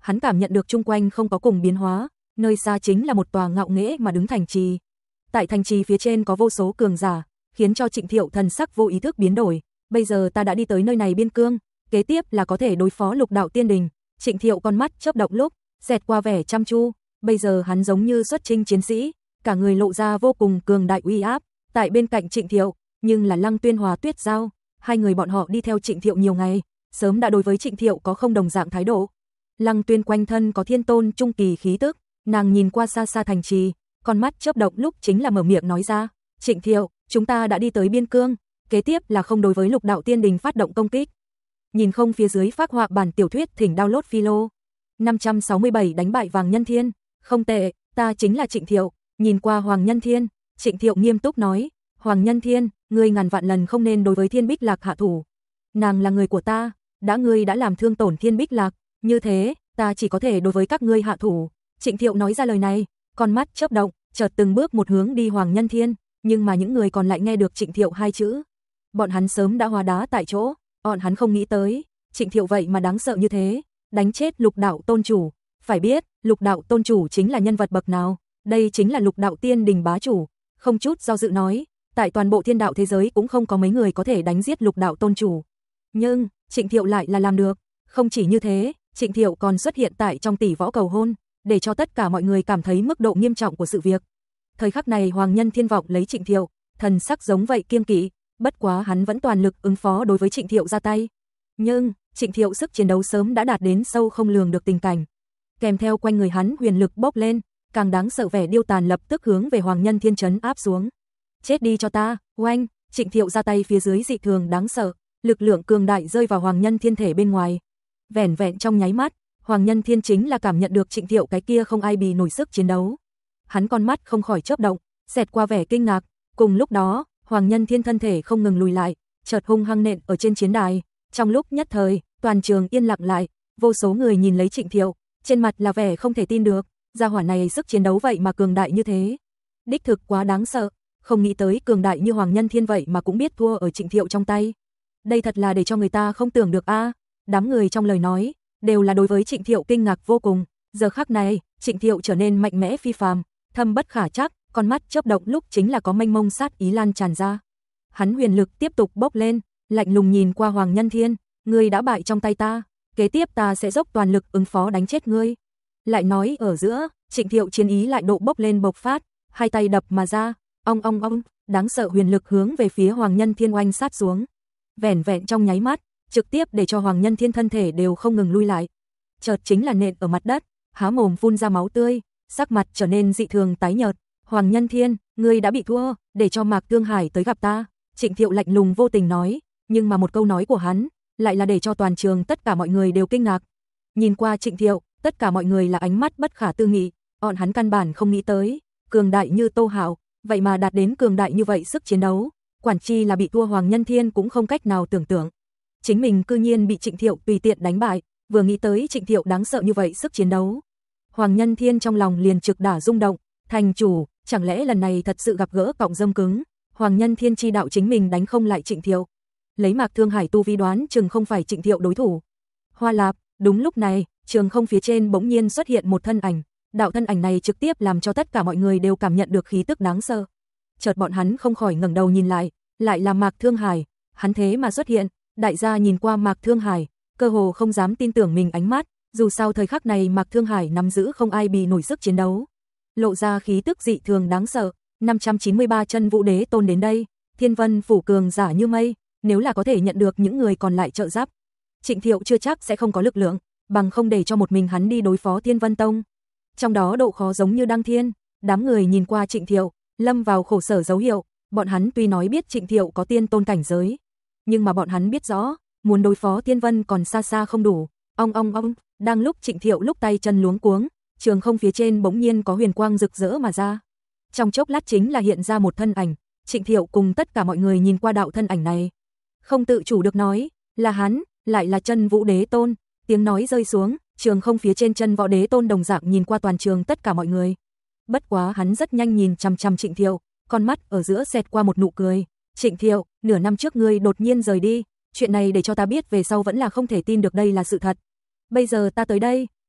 hắn cảm nhận được chung quanh không có cùng biến hóa, nơi xa chính là một tòa ngạo nghễ mà đứng thành trì. Tại thành trì phía trên có vô số cường giả, khiến cho Trịnh Thiệu thần sắc vô ý thức biến đổi. Bây giờ ta đã đi tới nơi này biên cương, kế tiếp là có thể đối phó Lục Đạo Tiên Đình. Trịnh Thiệu con mắt chớp động lúc, xẹt qua vẻ chăm chu, bây giờ hắn giống như xuất chinh chiến sĩ, cả người lộ ra vô cùng cường đại uy áp. Tại bên cạnh Trịnh Thiệu, nhưng là Lăng Tuyên Hòa Tuyết Giao, hai người bọn họ đi theo Trịnh Thiệu nhiều ngày, sớm đã đối với Trịnh Thiệu có không đồng dạng thái độ. Lăng Tuyên quanh thân có thiên tôn trung kỳ khí tức, nàng nhìn qua xa xa thành trì, con mắt chớp động lúc chính là mở miệng nói ra, "Trịnh Thiệu, chúng ta đã đi tới biên cương, kế tiếp là không đối với Lục Đạo Tiên Đình phát động công kích." Nhìn không phía dưới phác họa bản tiểu thuyết thỉnh download philo. năm trăm sáu mươi bảy đánh bại Hoàng Nhân Thiên, không tệ, ta chính là Trịnh Thiệu. Nhìn qua Hoàng Nhân Thiên, Trịnh Thiệu nghiêm túc nói, "Hoàng Nhân Thiên, ngươi ngàn vạn lần không nên đối với Thiên Bích Lạc hạ thủ. Nàng là người của ta, đã ngươi đã làm thương tổn Thiên Bích Lạc, như thế, ta chỉ có thể đối với các ngươi hạ thủ." Trịnh Thiệu nói ra lời này, con mắt chớp động, chợt từng bước một hướng đi Hoàng Nhân Thiên, nhưng mà những người còn lại nghe được Trịnh Thiệu hai chữ, bọn hắn sớm đã hóa đá tại chỗ, bọn hắn không nghĩ tới, Trịnh Thiệu vậy mà đáng sợ như thế, đánh chết Lục Đạo Tôn chủ. Phải biết, Lục Đạo Tôn chủ chính là nhân vật bậc nào, đây chính là Lục Đạo Tiên Đình bá chủ, không chút do dự nói, tại toàn bộ thiên đạo thế giới cũng không có mấy người có thể đánh giết Lục Đạo Tôn chủ. Nhưng, Trịnh Thiệu lại là làm được, không chỉ như thế, Trịnh Thiệu còn xuất hiện tại trong tỷ võ cầu hôn, để cho tất cả mọi người cảm thấy mức độ nghiêm trọng của sự việc. Thời khắc này Hoàng Nhân Thiên vọng lấy Trịnh Thiệu, thần sắc giống vậy kiêng kỵ, bất quá hắn vẫn toàn lực ứng phó đối với Trịnh Thiệu ra tay. Nhưng, Trịnh Thiệu sức chiến đấu sớm đã đạt đến sâu không lường được tình cảnh. Kèm theo quanh người hắn huyền lực bốc lên, càng đáng sợ vẻ điêu tàn lập tức hướng về Hoàng Nhân Thiên trấn áp xuống. "Chết đi cho ta!" Oanh, Trịnh Thiệu ra tay phía dưới dị thường đáng sợ, lực lượng cường đại rơi vào Hoàng Nhân Thiên thể bên ngoài. Vẻn vẹn trong nháy mắt, Hoàng Nhân Thiên chính là cảm nhận được Trịnh Thiệu cái kia không ai bì nổi sức chiến đấu. Hắn con mắt không khỏi chớp động, xẹt qua vẻ kinh ngạc, cùng lúc đó, Hoàng Nhân Thiên thân thể không ngừng lùi lại, chợt hung hăng nện ở trên chiến đài. Trong lúc nhất thời, toàn trường yên lặng lại, vô số người nhìn lấy Trịnh Thiệu, trên mặt là vẻ không thể tin được, gia hỏa này sức chiến đấu vậy mà cường đại như thế. Đích thực quá đáng sợ, không nghĩ tới cường đại như Hoàng Nhân Thiên vậy mà cũng biết thua ở Trịnh Thiệu trong tay. Đây thật là để cho người ta không tưởng được a. Đám người trong lời nói đều là đối với Trịnh Thiệu kinh ngạc vô cùng. Giờ khắc này, Trịnh Thiệu trở nên mạnh mẽ phi phàm, thâm bất khả trắc, con mắt chớp động lúc chính là có mênh mông sát ý lan tràn ra. Hắn huyền lực tiếp tục bốc lên, lạnh lùng nhìn qua Hoàng Nhân Thiên, "Ngươi đã bại trong tay ta, kế tiếp ta sẽ dốc toàn lực ứng phó đánh chết ngươi." Lại nói ở giữa, Trịnh Thiệu chiến ý lại độ bốc lên bộc phát, hai tay đập mà ra, ong ong ong, đáng sợ huyền lực hướng về phía Hoàng Nhân Thiên oanh sát xuống. Vẻn vẹn trong nháy mắt, trực tiếp để cho Hoàng Nhân Thiên thân thể đều không ngừng lui lại. Chợt chính là nện ở mặt đất, há mồm phun ra máu tươi, sắc mặt trở nên dị thường tái nhợt. "Hoàng Nhân Thiên, ngươi đã bị thua, để cho Mạc Thương Hải tới gặp ta." Trịnh Thiệu lạnh lùng vô tình nói, nhưng mà một câu nói của hắn lại là để cho toàn trường tất cả mọi người đều kinh ngạc. Nhìn qua Trịnh Thiệu, tất cả mọi người là ánh mắt bất khả tư nghị, bọn hắn căn bản không nghĩ tới, cường đại như Tô Hạo, vậy mà đạt đến cường đại như vậy sức chiến đấu, quản chi là bị thua Hoàng Nhân Thiên cũng không cách nào tưởng tượng. Chính mình cư nhiên bị Trịnh Thiệu tùy tiện đánh bại, vừa nghĩ tới Trịnh Thiệu đáng sợ như vậy sức chiến đấu, Hoàng Nhân Thiên trong lòng liền trực đả rung động, thành chủ, chẳng lẽ lần này thật sự gặp gỡ cọng rơm cứng? Hoàng Nhân Thiên chi đạo chính mình đánh không lại Trịnh Thiệu. Lấy Mạc Thương Hải tu vi đoán chừng không phải Trịnh Thiệu đối thủ. Hoa Lạp, đúng lúc này, trường không phía trên bỗng nhiên xuất hiện một thân ảnh, đạo thân ảnh này trực tiếp làm cho tất cả mọi người đều cảm nhận được khí tức đáng sợ. Chợt bọn hắn không khỏi ngẩng đầu nhìn lại, lại là Mạc Thương Hải, hắn thế mà xuất hiện, đại gia nhìn qua Mạc Thương Hải, cơ hồ không dám tin tưởng mình ánh mắt, dù sao thời khắc này Mạc Thương Hải nắm giữ không ai bì nổi sức chiến đấu, lộ ra khí tức dị thường đáng sợ. năm trăm chín mươi ba chân Vũ Đế Tôn đến đây, Thiên Vân phủ cường giả như mây, nếu là có thể nhận được những người còn lại trợ giúp, Trịnh Thiệu chưa chắc sẽ không có lực lượng, bằng không để cho một mình hắn đi đối phó Thiên Vân Tông. Trong đó độ khó giống như đăng thiên, đám người nhìn qua Trịnh Thiệu, lâm vào khổ sở dấu hiệu, bọn hắn tuy nói biết Trịnh Thiệu có tiên tôn cảnh giới, nhưng mà bọn hắn biết rõ, muốn đối phó Thiên Vân còn xa xa không đủ. Ong ong ong, đang lúc Trịnh Thiệu lúc tay chân luống cuống, trường không phía trên bỗng nhiên có huyền quang rực rỡ mà ra. Trong chốc lát chính là hiện ra một thân ảnh, Trịnh Thiệu cùng tất cả mọi người nhìn qua đạo thân ảnh này, không tự chủ được nói, là hắn, lại là chân Vũ Đế Tôn. Tiếng nói rơi xuống, trường không phía trên chân Võ Đế Tôn đồng dạng nhìn qua toàn trường tất cả mọi người. Bất quá hắn rất nhanh nhìn chằm chằm Trịnh Thiệu, con mắt ở giữa xẹt qua một nụ cười. Trịnh Thiệu, nửa năm trước ngươi đột nhiên rời đi, chuyện này để cho ta biết về sau vẫn là không thể tin được đây là sự thật. Bây giờ ta tới đây,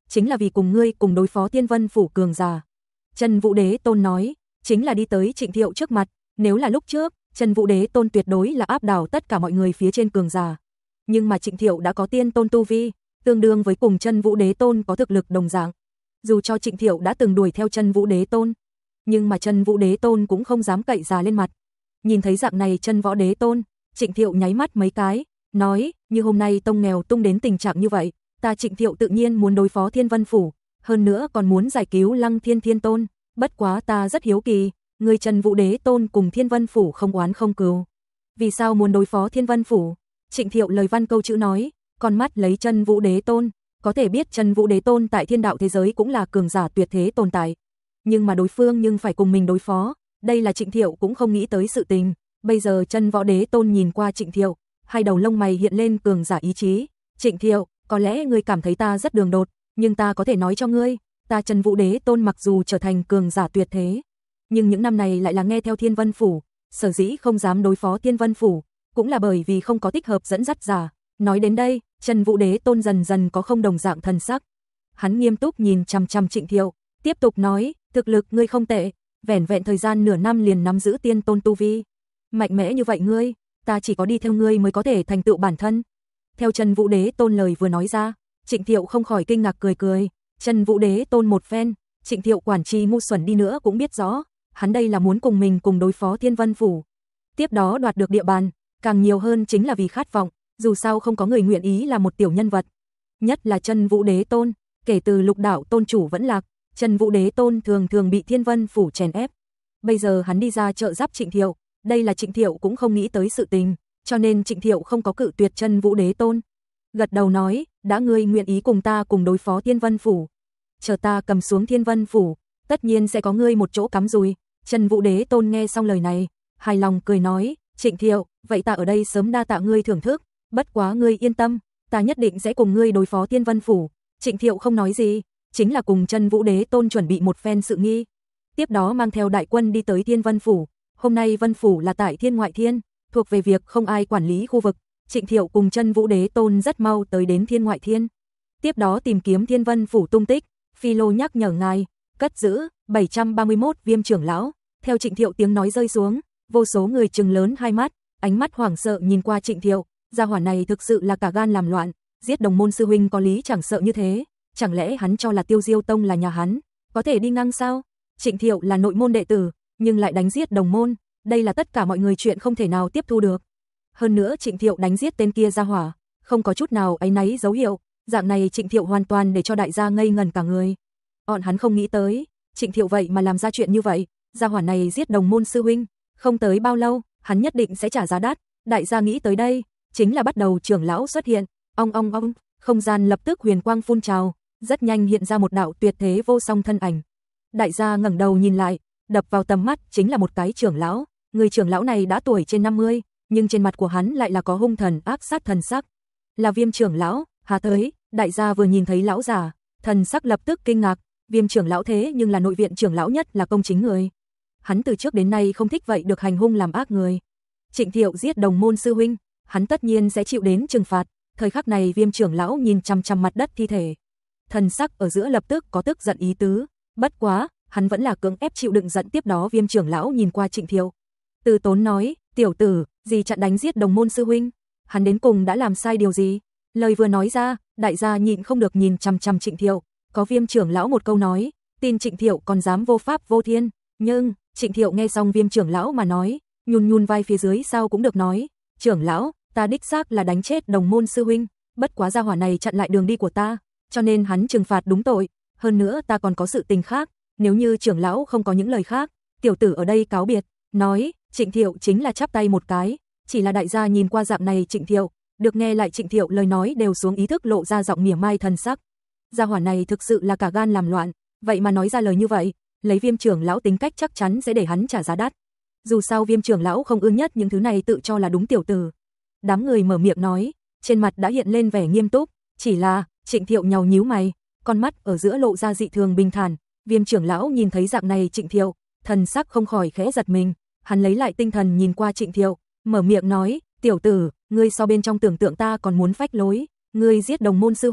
chính là vì cùng ngươi cùng đối phó Thiên Vân phủ cường giả. Chân Vũ Đế Tôn nói, chính là đi tới Trịnh Thiệu trước mặt, nếu là lúc trước, Chân Vũ Đế Tôn tuyệt đối là áp đảo tất cả mọi người phía trên cường giả. Nhưng mà Trịnh Thiệu đã có tiên tôn tu vi, tương đương với cùng Chân Vũ Đế Tôn có thực lực đồng dạng. Dù cho Trịnh Thiệu đã từng đuổi theo Chân Vũ Đế Tôn, nhưng mà Chân Vũ Đế Tôn cũng không dám cậy già lên mặt. Nhìn thấy dạng này Chân Võ Đế Tôn, Trịnh Thiệu nháy mắt mấy cái, nói, như hôm nay tông nghèo tung đến tình trạng như vậy, ta Trịnh Thiệu tự nhiên muốn đối phó Thiên Vân phủ, hơn nữa còn muốn giải cứu Lăng Thiên Thiên Tôn, bất quá ta rất hiếu kỳ, người Chân Vũ Đế Tôn cùng Thiên Vân phủ không oán không cừu, vì sao muốn đối phó Thiên Vân phủ? Trịnh Thiệu lời văn câu chữ nói, con mắt lấy Chân Vũ Đế Tôn, có thể biết Chân Vũ Đế Tôn tại thiên đạo thế giới cũng là cường giả tuyệt thế tồn tại, nhưng mà đối phương nhưng phải cùng mình đối phó, đây là Trịnh Thiệu cũng không nghĩ tới sự tình. Bây giờ Chân Võ Đế Tôn nhìn qua Trịnh Thiệu, hai đầu lông mày hiện lên cường giả ý chí. Trịnh Thiệu, có lẽ ngươi cảm thấy ta rất đường đột, nhưng ta có thể nói cho ngươi, ta Chân Vũ Đế Tôn mặc dù trở thành cường giả tuyệt thế, nhưng những năm này lại là nghe theo Thiên Vân phủ, sở dĩ không dám đối phó Thiên Vân phủ, cũng là bởi vì không có thích hợp dẫn dắt giả. Nói đến đây, Chân Vũ Đế Tôn dần dần có không đồng dạng thần sắc. Hắn nghiêm túc nhìn chằm chằm Trịnh Thiệu, tiếp tục nói, thực lực ngươi không tệ, vẻn vẹn thời gian nửa năm liền nắm giữ tiên tôn tu vi. Mạnh mẽ như vậy ngươi, ta chỉ có đi theo ngươi mới có thể thành tựu bản thân. Theo Chân Vũ Đế Tôn lời vừa nói ra, Trịnh Thiệu không khỏi kinh ngạc cười cười. Chân Vũ Đế Tôn một phen, Trịnh Thiệu quản trì ngu xuẩn đi nữa cũng biết rõ, hắn đây là muốn cùng mình cùng đối phó Thiên Vân phủ. Tiếp đó đoạt được địa bàn, càng nhiều hơn chính là vì khát vọng, dù sao không có người nguyện ý là một tiểu nhân vật. Nhất là Chân Vũ Đế Tôn, kể từ Lục Đạo Tôn chủ vẫn lạc, Chân Vũ Đế Tôn thường thường bị Thiên Vân phủ chèn ép. Bây giờ hắn đi ra trợ giúp Trịnh Thiệu, đây là Trịnh Thiệu cũng không nghĩ tới sự tình, cho nên Trịnh Thiệu không có cự tuyệt Chân Vũ Đế Tôn. Gật đầu nói, đã ngươi nguyện ý cùng ta cùng đối phó Thiên Vân phủ, chờ ta cầm xuống Thiên Vân phủ, tất nhiên sẽ có ngươi một chỗ cắm rùi. Chân Vũ Đế Tôn nghe xong lời này, hài lòng cười nói, Trịnh Thiệu, vậy ta ở đây sớm đa tạ ngươi thưởng thức, bất quá ngươi yên tâm, ta nhất định sẽ cùng ngươi đối phó Thiên Vân phủ. Trịnh Thiệu không nói gì, chính là cùng Chân Vũ Đế Tôn chuẩn bị một phen sự nghi. Tiếp đó mang theo đại quân đi tới Thiên Vân phủ. Hôm nay Vân phủ là tại Thiên Ngoại Thiên, thuộc về việc không ai quản lý khu vực. Trịnh Thiệu cùng Chân Vũ Đế Tôn rất mau tới đến Thiên Ngoại Thiên. Tiếp đó tìm kiếm Thiên Vân phủ tung tích. Phi Lô nhắc nhở ngài, cất giữ bảy trăm ba mươi mốt Viêm trưởng lão. Theo Trịnh Thiệu tiếng nói rơi xuống, vô số người trừng lớn hai mắt, ánh mắt hoảng sợ nhìn qua Trịnh Thiệu. Gia hỏa này thực sự là cả gan làm loạn, giết đồng môn sư huynh có lý chẳng sợ như thế, chẳng lẽ hắn cho là Tiêu Diêu Tông là nhà hắn, có thể đi ngang sao? Trịnh Thiệu là nội môn đệ tử, nhưng lại đánh giết đồng môn, đây là tất cả mọi người chuyện không thể nào tiếp thu được. Hơn nữa Trịnh Thiệu đánh giết tên kia gia hỏa, không có chút nào áy náy dấu hiệu, dạng này Trịnh Thiệu hoàn toàn để cho đại gia ngây ngẩn cả người. Bọn hắn không nghĩ tới, Trịnh Thiệu vậy mà làm ra chuyện như vậy, gia hỏa này giết đồng môn sư huynh, không tới bao lâu, hắn nhất định sẽ trả giá đắt. Đại gia nghĩ tới đây, chính là bắt đầu trưởng lão xuất hiện, ong ong ong, không gian lập tức huyền quang phun trào, rất nhanh hiện ra một đạo tuyệt thế vô song thân ảnh. Đại gia ngẩng đầu nhìn lại, đập vào tầm mắt chính là một cái trưởng lão, người trưởng lão này đã tuổi trên năm mươi, nhưng trên mặt của hắn lại là có hung thần ác sát thần sắc. Là Viêm trưởng lão, hà tới, đại gia vừa nhìn thấy lão già, thần sắc lập tức kinh ngạc, Viêm trưởng lão thế nhưng là nội viện trưởng lão nhất là công chính người. Hắn từ trước đến nay không thích vậy được hành hung làm ác người. Trịnh Thiệu giết đồng môn sư huynh, hắn tất nhiên sẽ chịu đến trừng phạt. Thời khắc này Viêm trưởng lão nhìn chằm chằm mặt đất thi thể, thần sắc ở giữa lập tức có tức giận ý tứ, bất quá, hắn vẫn là cưỡng ép chịu đựng giận. Tiếp đó Viêm trưởng lão nhìn qua Trịnh Thiệu, từ tốn nói, tiểu tử, gì chặn đánh giết đồng môn sư huynh, hắn đến cùng đã làm sai điều gì? Lời vừa nói ra, đại gia nhịn không được nhìn chằm chằm Trịnh Thiệu, có Viêm trưởng lão một câu nói, tin Trịnh Thiệu còn dám vô pháp vô thiên, nhưng Trịnh Thiệu nghe xong Viêm trưởng lão mà nói, nhún nhún vai phía dưới sao cũng được nói, trưởng lão, ta đích xác là đánh chết đồng môn sư huynh, bất quá gia hỏa này chặn lại đường đi của ta, cho nên hắn trừng phạt đúng tội, hơn nữa ta còn có sự tình khác, nếu như trưởng lão không có những lời khác, tiểu tử ở đây cáo biệt. Nói, Trịnh Thiệu chính là chắp tay một cái, chỉ là đại gia nhìn qua dạng này Trịnh Thiệu, được nghe lại Trịnh Thiệu lời nói đều xuống ý thức lộ ra giọng mỉa mai thần sắc. Gia hỏa này thực sự là cả gan làm loạn, vậy mà nói ra lời như vậy, lấy Viêm trưởng lão tính cách chắc chắn sẽ để hắn trả giá đắt. Dù sao Viêm trưởng lão không ưa nhất những thứ này tự cho là đúng tiểu tử. Đám người mở miệng nói, trên mặt đã hiện lên vẻ nghiêm túc, chỉ là Trịnh Thiệu nhàu nhíu mày, con mắt ở giữa lộ ra dị thường bình thản. Viêm trưởng lão nhìn thấy dạng này Trịnh Thiệu, thần sắc không khỏi khẽ giật mình, hắn lấy lại tinh thần nhìn qua Trịnh Thiệu, mở miệng nói, tiểu tử, ngươi so bên trong tưởng tượng ta còn muốn phách lối, ngươi giết đồng môn sư huynh,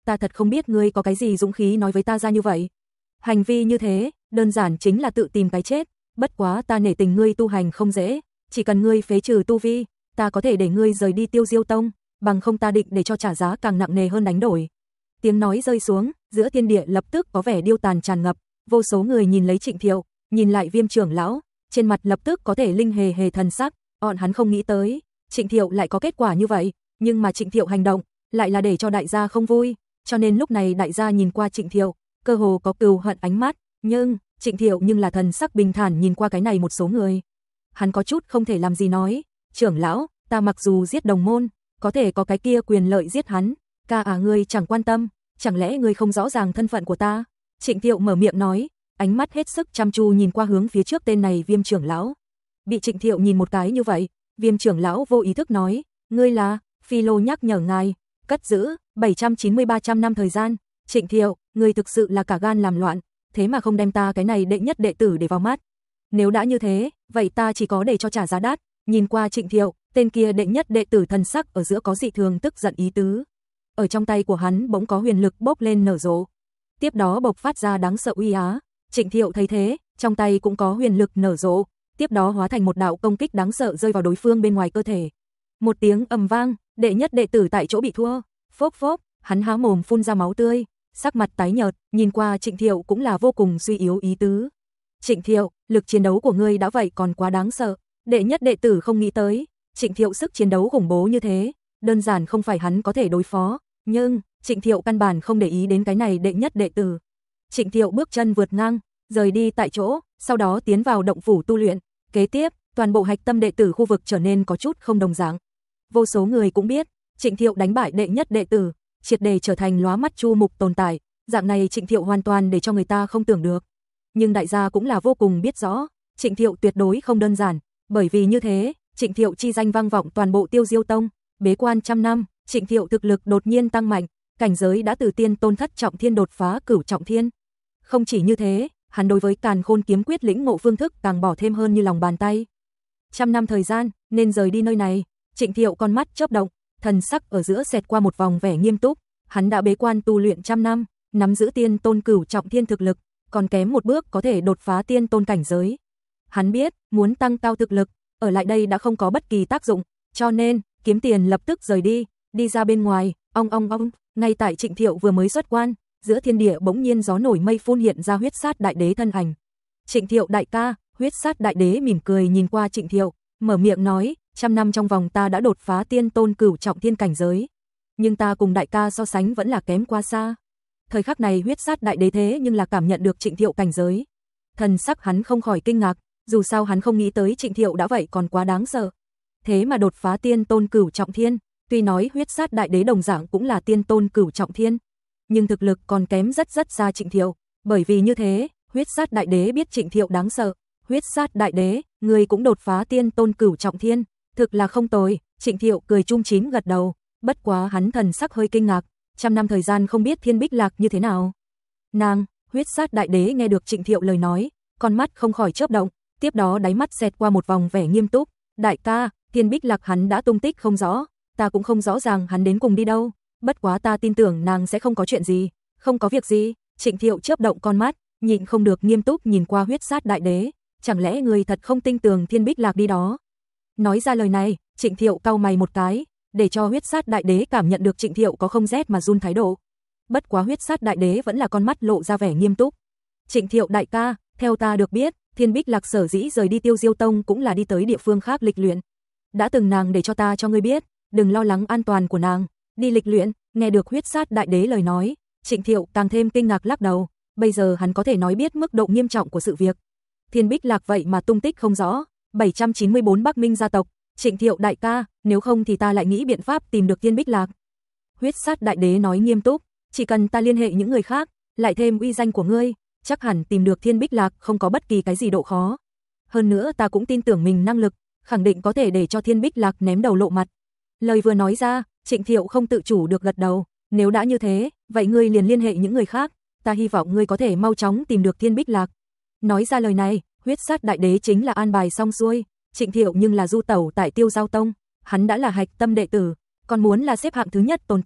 ta thật không biết ngươi có cái gì dũng khí nói với ta ra như vậy. Hành vi như thế, đơn giản chính là tự tìm cái chết, bất quá ta nể tình ngươi tu hành không dễ, chỉ cần ngươi phế trừ tu vi, ta có thể để ngươi rời đi Tiêu Diêu Tông, bằng không ta định để cho trả giá càng nặng nề hơn đánh đổi. Tiếng nói rơi xuống, giữa thiên địa lập tức có vẻ điêu tàn tràn ngập, vô số người nhìn lấy Trịnh Thiệu, nhìn lại Viêm trưởng lão, trên mặt lập tức có thể linh hề hề thần sắc, bọn hắn không nghĩ tới, Trịnh Thiệu lại có kết quả như vậy, nhưng mà Trịnh Thiệu hành động lại là để cho đại gia không vui, cho nên lúc này đại gia nhìn qua Trịnh Thiệu, cơ hồ có cừu hận ánh mắt, nhưng Trịnh Thiệu nhưng là thần sắc bình thản nhìn qua cái này một số người. Hắn có chút không thể làm gì nói, trưởng lão, ta mặc dù giết đồng môn, có thể có cái kia quyền lợi giết hắn, ca à ngươi chẳng quan tâm, chẳng lẽ ngươi không rõ ràng thân phận của ta? Trịnh Thiệu mở miệng nói, ánh mắt hết sức chăm chú nhìn qua hướng phía trước tên này Viêm trưởng lão. Bị Trịnh Thiệu nhìn một cái như vậy, Viêm trưởng lão vô ý thức nói, ngươi là, Phi Lô nhắc nhở ngài, cất giữ, bảy trăm chín mươi ba trăm năm thời gian, Trịnh Thiệu, ngươi thực sự là cả gan làm loạn, thế mà không đem ta cái này đệ nhất đệ tử để vào mắt. Nếu đã như thế, vậy ta chỉ có để cho trả giá đắt. Nhìn qua Trịnh Thiệu, tên kia đệ nhất đệ tử thần sắc ở giữa có dị thường tức giận ý tứ. Ở trong tay của hắn bỗng có huyền lực bốc lên nở rộ. Tiếp đó bộc phát ra đáng sợ uy á. Trịnh Thiệu thấy thế, trong tay cũng có huyền lực nở rộ, tiếp đó hóa thành một đạo công kích đáng sợ rơi vào đối phương bên ngoài cơ thể. Một tiếng ầm vang, đệ nhất đệ tử tại chỗ bị thua. Phốc phốc, hắn há mồm phun ra máu tươi, sắc mặt tái nhợt, nhìn qua Trịnh Thiệu cũng là vô cùng suy yếu ý tứ. Trịnh Thiệu, lực chiến đấu của ngươi đã vậy còn quá đáng sợ. Đệ nhất đệ tử không nghĩ tới, Trịnh Thiệu sức chiến đấu khủng bố như thế, đơn giản không phải hắn có thể đối phó, nhưng Trịnh Thiệu căn bản không để ý đến cái này đệ nhất đệ tử. Trịnh Thiệu bước chân vượt ngang, rời đi tại chỗ, sau đó tiến vào động phủ tu luyện, kế tiếp, toàn bộ hạch tâm đệ tử khu vực trở nên có chút không đồng dạng. Vô số người cũng biết, Trịnh Thiệu đánh bại đệ nhất đệ tử, triệt để trở thành lóa mắt Chu Mục tồn tại, dạng này Trịnh Thiệu hoàn toàn để cho người ta không tưởng được. Nhưng đại gia cũng là vô cùng biết rõ, Trịnh Thiệu tuyệt đối không đơn giản, bởi vì như thế, Trịnh Thiệu chi danh vang vọng toàn bộ Tiêu Diêu Tông, bế quan trăm năm, Trịnh Thiệu thực lực đột nhiên tăng mạnh, cảnh giới đã từ tiên tôn thất trọng thiên đột phá cửu trọng thiên. Không chỉ như thế, hắn đối với Càn Khôn kiếm quyết lĩnh ngộ phương thức càng bỏ thêm hơn như lòng bàn tay. Trăm năm thời gian, nên rời đi nơi này, Trịnh Thiệu con mắt chớp động, thần sắc ở giữa xẹt qua một vòng vẻ nghiêm túc, hắn đã bế quan tu luyện trăm năm, nắm giữ tiên tôn cửu trọng thiên thực lực, còn kém một bước có thể đột phá tiên tôn cảnh giới. Hắn biết, muốn tăng cao thực lực, ở lại đây đã không có bất kỳ tác dụng, cho nên, kiếm tiền lập tức rời đi, đi ra bên ngoài, ong ong ong, ngay tại Trịnh Thiệu vừa mới xuất quan, giữa thiên địa bỗng nhiên gió nổi mây phun hiện ra huyết sát đại đế thân ảnh. Trịnh Thiệu đại ca, huyết sát đại đế mỉm cười nhìn qua Trịnh Thiệu, mở miệng nói, trăm năm trong vòng ta đã đột phá tiên tôn cửu trọng thiên cảnh giới, nhưng ta cùng đại ca so sánh vẫn là kém quá xa. Thời khắc này huyết sát đại đế thế nhưng là cảm nhận được Trịnh Thiệu cảnh giới. Thần sắc hắn không khỏi kinh ngạc, dù sao hắn không nghĩ tới Trịnh Thiệu đã vậy còn quá đáng sợ. Thế mà đột phá tiên tôn cửu trọng thiên, tuy nói huyết sát đại đế đồng dạng cũng là tiên tôn cửu trọng thiên, nhưng thực lực còn kém rất rất xa Trịnh Thiệu, bởi vì như thế, huyết sát đại đế biết Trịnh Thiệu đáng sợ. Huyết sát đại đế, người cũng đột phá tiên tôn cửu trọng thiên, thực là không tồi. Trịnh Thiệu cười chung chín gật đầu, bất quá hắn thần sắc hơi kinh ngạc, trăm năm thời gian không biết Thiên Bích Lạc như thế nào. Nàng, huyết sát đại đế nghe được Trịnh Thiệu lời nói, con mắt không khỏi chớp động, tiếp đó đáy mắt xẹt qua một vòng vẻ nghiêm túc, đại ca, Thiên Bích Lạc hắn đã tung tích không rõ, ta cũng không rõ ràng hắn đến cùng đi đâu, bất quá ta tin tưởng nàng sẽ không có chuyện gì. Không có việc gì. Trịnh Thiệu chớp động con mắt, nhịn không được nghiêm túc nhìn qua huyết sát đại đế, chẳng lẽ người thật không tin tưởng Thiên Bích Lạc đi đó? Nói ra lời này, Trịnh Thiệu cau mày một cái, để cho huyết sát đại đế cảm nhận được Trịnh Thiệu có không rét mà run thái độ. Bất quá huyết sát đại đế vẫn là con mắt lộ ra vẻ nghiêm túc. Trịnh Thiệu đại ca, theo ta được biết, Thiên Bích Lạc sở dĩ rời đi Tiêu Diêu Tông cũng là đi tới địa phương khác lịch luyện. Đã từng nàng để cho ta cho ngươi biết, đừng lo lắng an toàn của nàng, đi lịch luyện. Nghe được huyết sát đại đế lời nói, Trịnh Thiệu càng thêm kinh ngạc lắc đầu, bây giờ hắn có thể nói biết mức độ nghiêm trọng của sự việc. Thiên Bích Lạc vậy mà tung tích không rõ, bảy trăm chín mươi bốn Bắc Minh gia tộc, Trịnh Thiệu đại ca, nếu không thì ta lại nghĩ biện pháp tìm được Thiên Bích Lạc. Huyết sát đại đế nói nghiêm túc, chỉ cần ta liên hệ những người khác, lại thêm uy danh của ngươi, chắc hẳn tìm được Thiên Bích Lạc không có bất kỳ cái gì độ khó. Hơn nữa ta cũng tin tưởng mình năng lực, khẳng định có thể để cho Thiên Bích Lạc ném đầu lộ mặt. Lời vừa nói ra, Trịnh Thiệu không tự chủ được gật đầu, nếu đã như thế, vậy ngươi liền liên hệ những người khác, ta hy vọng ngươi có thể mau chóng tìm được Thiên Bích Lạc. Nói ra lời này, huyết sát đại đế chính là an bài xong xuôi, Trịnh Thiệu nhưng là du tẩu tại Tiêu Giao Tông, hắn đã là hạch tâm đệ tử, còn muốn là xếp hạng thứ nhất tồn tại,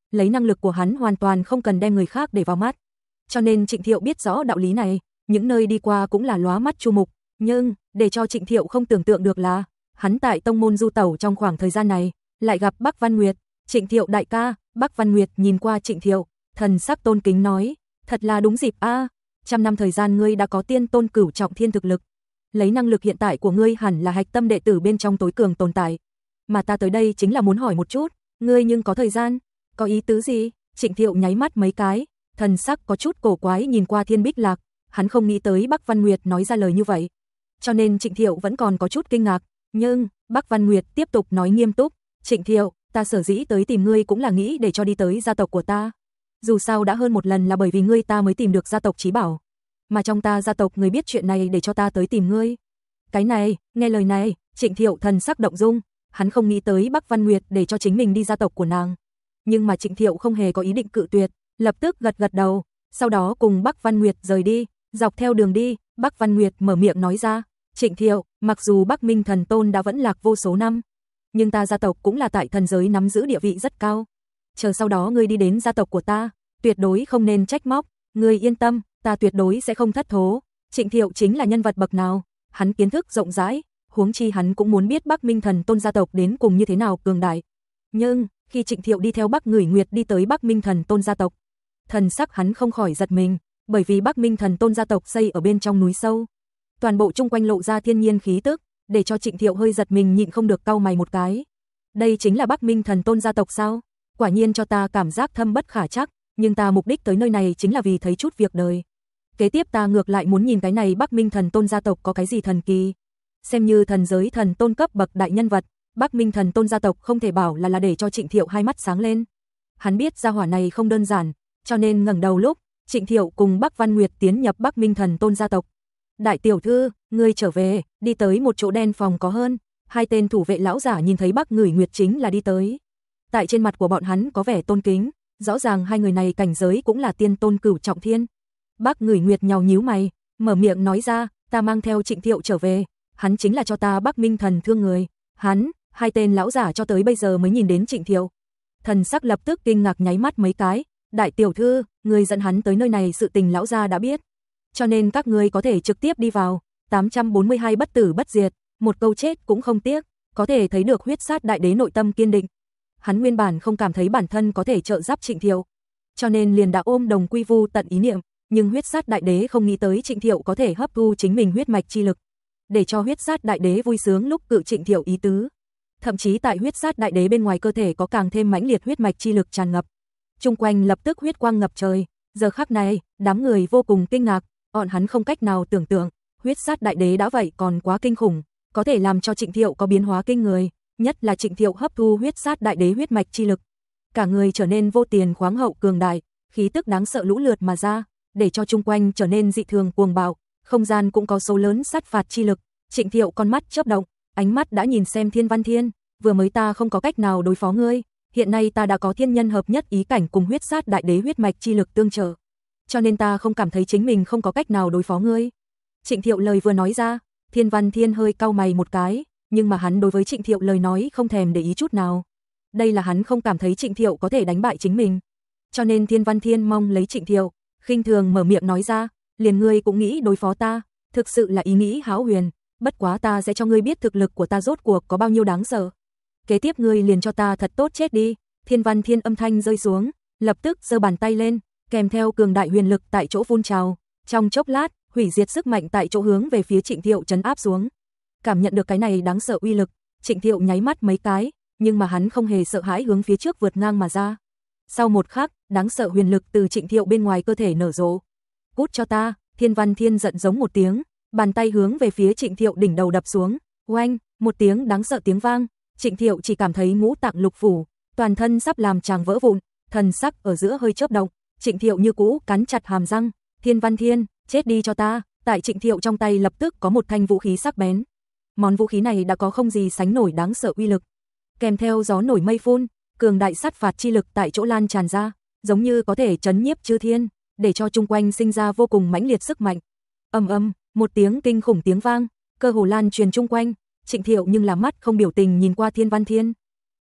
lấy năng lực của hắn hoàn toàn không cần đem người khác để vào mắt. Cho nên Trịnh Thiệu biết rõ đạo lý này, những nơi đi qua cũng là lóa mắt chu mục, nhưng để cho Trịnh Thiệu không tưởng tượng được là, hắn tại tông môn du tẩu trong khoảng thời gian này, lại gặp Bắc Văn Nguyệt. Trịnh Thiệu đại ca. Bắc Văn Nguyệt nhìn qua Trịnh Thiệu, thần sắc tôn kính nói, thật là đúng dịp a, trăm năm thời gian ngươi đã có tiên tôn cửu trọng thiên thực lực. Lấy năng lực hiện tại của ngươi hẳn là hạch tâm đệ tử bên trong tối cường tồn tại. Mà ta tới đây chính là muốn hỏi một chút, ngươi nhưng có thời gian, có ý tứ gì? Trịnh Thiệu nháy mắt mấy cái, thần sắc có chút cổ quái nhìn qua Thiên Bích Lạc, hắn không nghĩ tới Bắc Văn Nguyệt nói ra lời như vậy. Cho nên Trịnh Thiệu vẫn còn có chút kinh ngạc, nhưng Bắc Văn Nguyệt tiếp tục nói nghiêm túc, Trịnh Thiệu, ta sở dĩ tới tìm ngươi cũng là nghĩ để cho đi tới gia tộc của ta. Dù sao đã hơn một lần là bởi vì ngươi ta mới tìm được gia tộc Chí Bảo. Mà trong ta gia tộc người biết chuyện này để cho ta tới tìm ngươi. Cái này, nghe lời này, Trịnh Thiệu thần sắc động dung, hắn không nghĩ tới Bắc Văn Nguyệt để cho chính mình đi gia tộc của nàng. Nhưng mà Trịnh Thiệu không hề có ý định cự tuyệt, lập tức gật gật đầu, sau đó cùng Bắc Văn Nguyệt rời đi, dọc theo đường đi, Bắc Văn Nguyệt mở miệng nói ra, Trịnh Thiệu, mặc dù Bắc Minh Thần Tôn đã vẫn lạc vô số năm, nhưng ta gia tộc cũng là tại thần giới nắm giữ địa vị rất cao. Chờ sau đó ngươi đi đến gia tộc của ta, tuyệt đối không nên trách móc, ngươi yên tâm, ta tuyệt đối sẽ không thất thố. Trịnh Thiệu chính là nhân vật bậc nào, hắn kiến thức rộng rãi, huống chi hắn cũng muốn biết Bắc Minh Thần Tôn gia tộc đến cùng như thế nào cường đại. Nhưng, khi Trịnh Thiệu đi theo Bắc Ngửi Nguyệt đi tới Bắc Minh Thần Tôn gia tộc, thần sắc hắn không khỏi giật mình, bởi vì Bắc Minh Thần Tôn gia tộc xây ở bên trong núi sâu. Toàn bộ chung quanh lộ ra thiên nhiên khí tức, để cho Trịnh Thiệu hơi giật mình nhịn không được cau mày một cái. Đây chính là Bắc Minh Thần Tôn gia tộc sao? Quả nhiên cho ta cảm giác thâm bất khả trắc, nhưng ta mục đích tới nơi này chính là vì thấy chút việc đời. Kế tiếp ta ngược lại muốn nhìn cái này Bắc Minh Thần Tôn gia tộc có cái gì thần kỳ. Xem như thần giới thần tôn cấp bậc đại nhân vật, Bắc Minh Thần Tôn gia tộc không thể bảo là là để cho Trịnh Thiệu hai mắt sáng lên. Hắn biết gia hỏa này không đơn giản, cho nên ngẩng đầu lúc Trịnh Thiệu cùng Bắc Văn Nguyệt tiến nhập Bắc Minh Thần Tôn gia tộc. Đại tiểu thư, ngươi trở về, đi tới một chỗ đen phòng có hơn, hai tên thủ vệ lão giả nhìn thấy Bắc Ngửi Nguyệt chính là đi tới. Tại trên mặt của bọn hắn có vẻ tôn kính, rõ ràng hai người này cảnh giới cũng là tiên tôn cửu trọng thiên. Bắc Ngửi Nguyệt nhàu nhíu mày, mở miệng nói ra, ta mang theo Trịnh Thiệu trở về, hắn chính là cho ta Bắc Minh Thần thương người. Hắn, hai tên lão giả cho tới bây giờ mới nhìn đến Trịnh Thiệu. Thần sắc lập tức kinh ngạc nháy mắt mấy cái, đại tiểu thư, người dẫn hắn tới nơi này sự tình lão gia đã biết. Cho nên các ngươi có thể trực tiếp đi vào, tám trăm bốn mươi hai bất tử bất diệt, một câu chết cũng không tiếc, có thể thấy được huyết sát đại đế nội tâm kiên định. Hắn nguyên bản không cảm thấy bản thân có thể trợ giúp Trịnh Thiệu, cho nên liền đã ôm đồng quy vu tận ý niệm, nhưng huyết sát đại đế không nghĩ tới Trịnh Thiệu có thể hấp thu chính mình huyết mạch chi lực, để cho huyết sát đại đế vui sướng lúc cự Trịnh Thiệu ý tứ. Thậm chí tại huyết sát đại đế bên ngoài cơ thể có càng thêm mãnh liệt huyết mạch chi lực tràn ngập. Trung quanh lập tức huyết quang ngập trời, giờ khắc này, đám người vô cùng kinh ngạc, bọn hắn không cách nào tưởng tượng, huyết sát đại đế đã vậy còn quá kinh khủng, có thể làm cho Trịnh Thiệu có biến hóa kinh người, nhất là Trịnh Thiệu hấp thu huyết sát đại đế huyết mạch chi lực, cả người trở nên vô tiền khoáng hậu cường đại, khí tức đáng sợ lũ lượt mà ra, để cho chung quanh trở nên dị thường cuồng bạo, không gian cũng có số lớn sát phạt chi lực. Trịnh Thiệu con mắt chớp động, ánh mắt đã nhìn xem Thiên Văn Thiên, vừa mới ta không có cách nào đối phó ngươi, hiện nay ta đã có thiên nhân hợp nhất ý cảnh cùng huyết sát đại đế huyết mạch chi lực tương trợ, cho nên ta không cảm thấy chính mình không có cách nào đối phó ngươi. Trịnh Thiệu lời vừa nói ra, Thiên Văn Thiên hơi cau mày một cái, nhưng mà hắn đối với Trịnh Thiệu lời nói không thèm để ý chút nào. Đây là hắn không cảm thấy Trịnh Thiệu có thể đánh bại chính mình. Cho nên Thiên Văn Thiên mong lấy Trịnh Thiệu, khinh thường mở miệng nói ra, liền ngươi cũng nghĩ đối phó ta, thực sự là ý nghĩ hão huyền, bất quá ta sẽ cho ngươi biết thực lực của ta rốt cuộc có bao nhiêu đáng sợ. Kế tiếp ngươi liền cho ta thật tốt chết đi. Thiên Văn Thiên âm thanh rơi xuống, lập tức giơ bàn tay lên, kèm theo cường đại huyền lực tại chỗ phun trào, trong chốc lát, hủy diệt sức mạnh tại chỗ hướng về phía Trịnh Thiệu trấn áp xuống. Cảm nhận được cái này đáng sợ uy lực, Trịnh Thiệu nháy mắt mấy cái, nhưng mà hắn không hề sợ hãi hướng phía trước vượt ngang mà ra. Sau một khắc, đáng sợ huyền lực từ Trịnh Thiệu bên ngoài cơ thể nở rộ. Cút cho ta! Thiên Văn Thiên giận giống một tiếng, bàn tay hướng về phía Trịnh Thiệu đỉnh đầu đập xuống. Oanh! Một tiếng đáng sợ tiếng vang, Trịnh Thiệu chỉ cảm thấy ngũ tạng lục phủ, toàn thân sắp làm tràng vỡ vụn, thần sắc ở giữa hơi chớp động. Trịnh Thiệu như cũ cắn chặt hàm răng, Thiên Văn Thiên, chết đi cho ta! Tại Trịnh Thiệu trong tay lập tức có một thanh vũ khí sắc bén. Món vũ khí này đã có không gì sánh nổi đáng sợ uy lực, kèm theo gió nổi mây phun, cường đại sát phạt chi lực tại chỗ lan tràn ra, giống như có thể chấn nhiếp chư thiên, để cho chung quanh sinh ra vô cùng mãnh liệt sức mạnh. Ầm ầm, một tiếng kinh khủng tiếng vang, cơ hồ lan truyền chung quanh, Trịnh Thiệu nhưng là mắt không biểu tình nhìn qua Thiên Văn Thiên.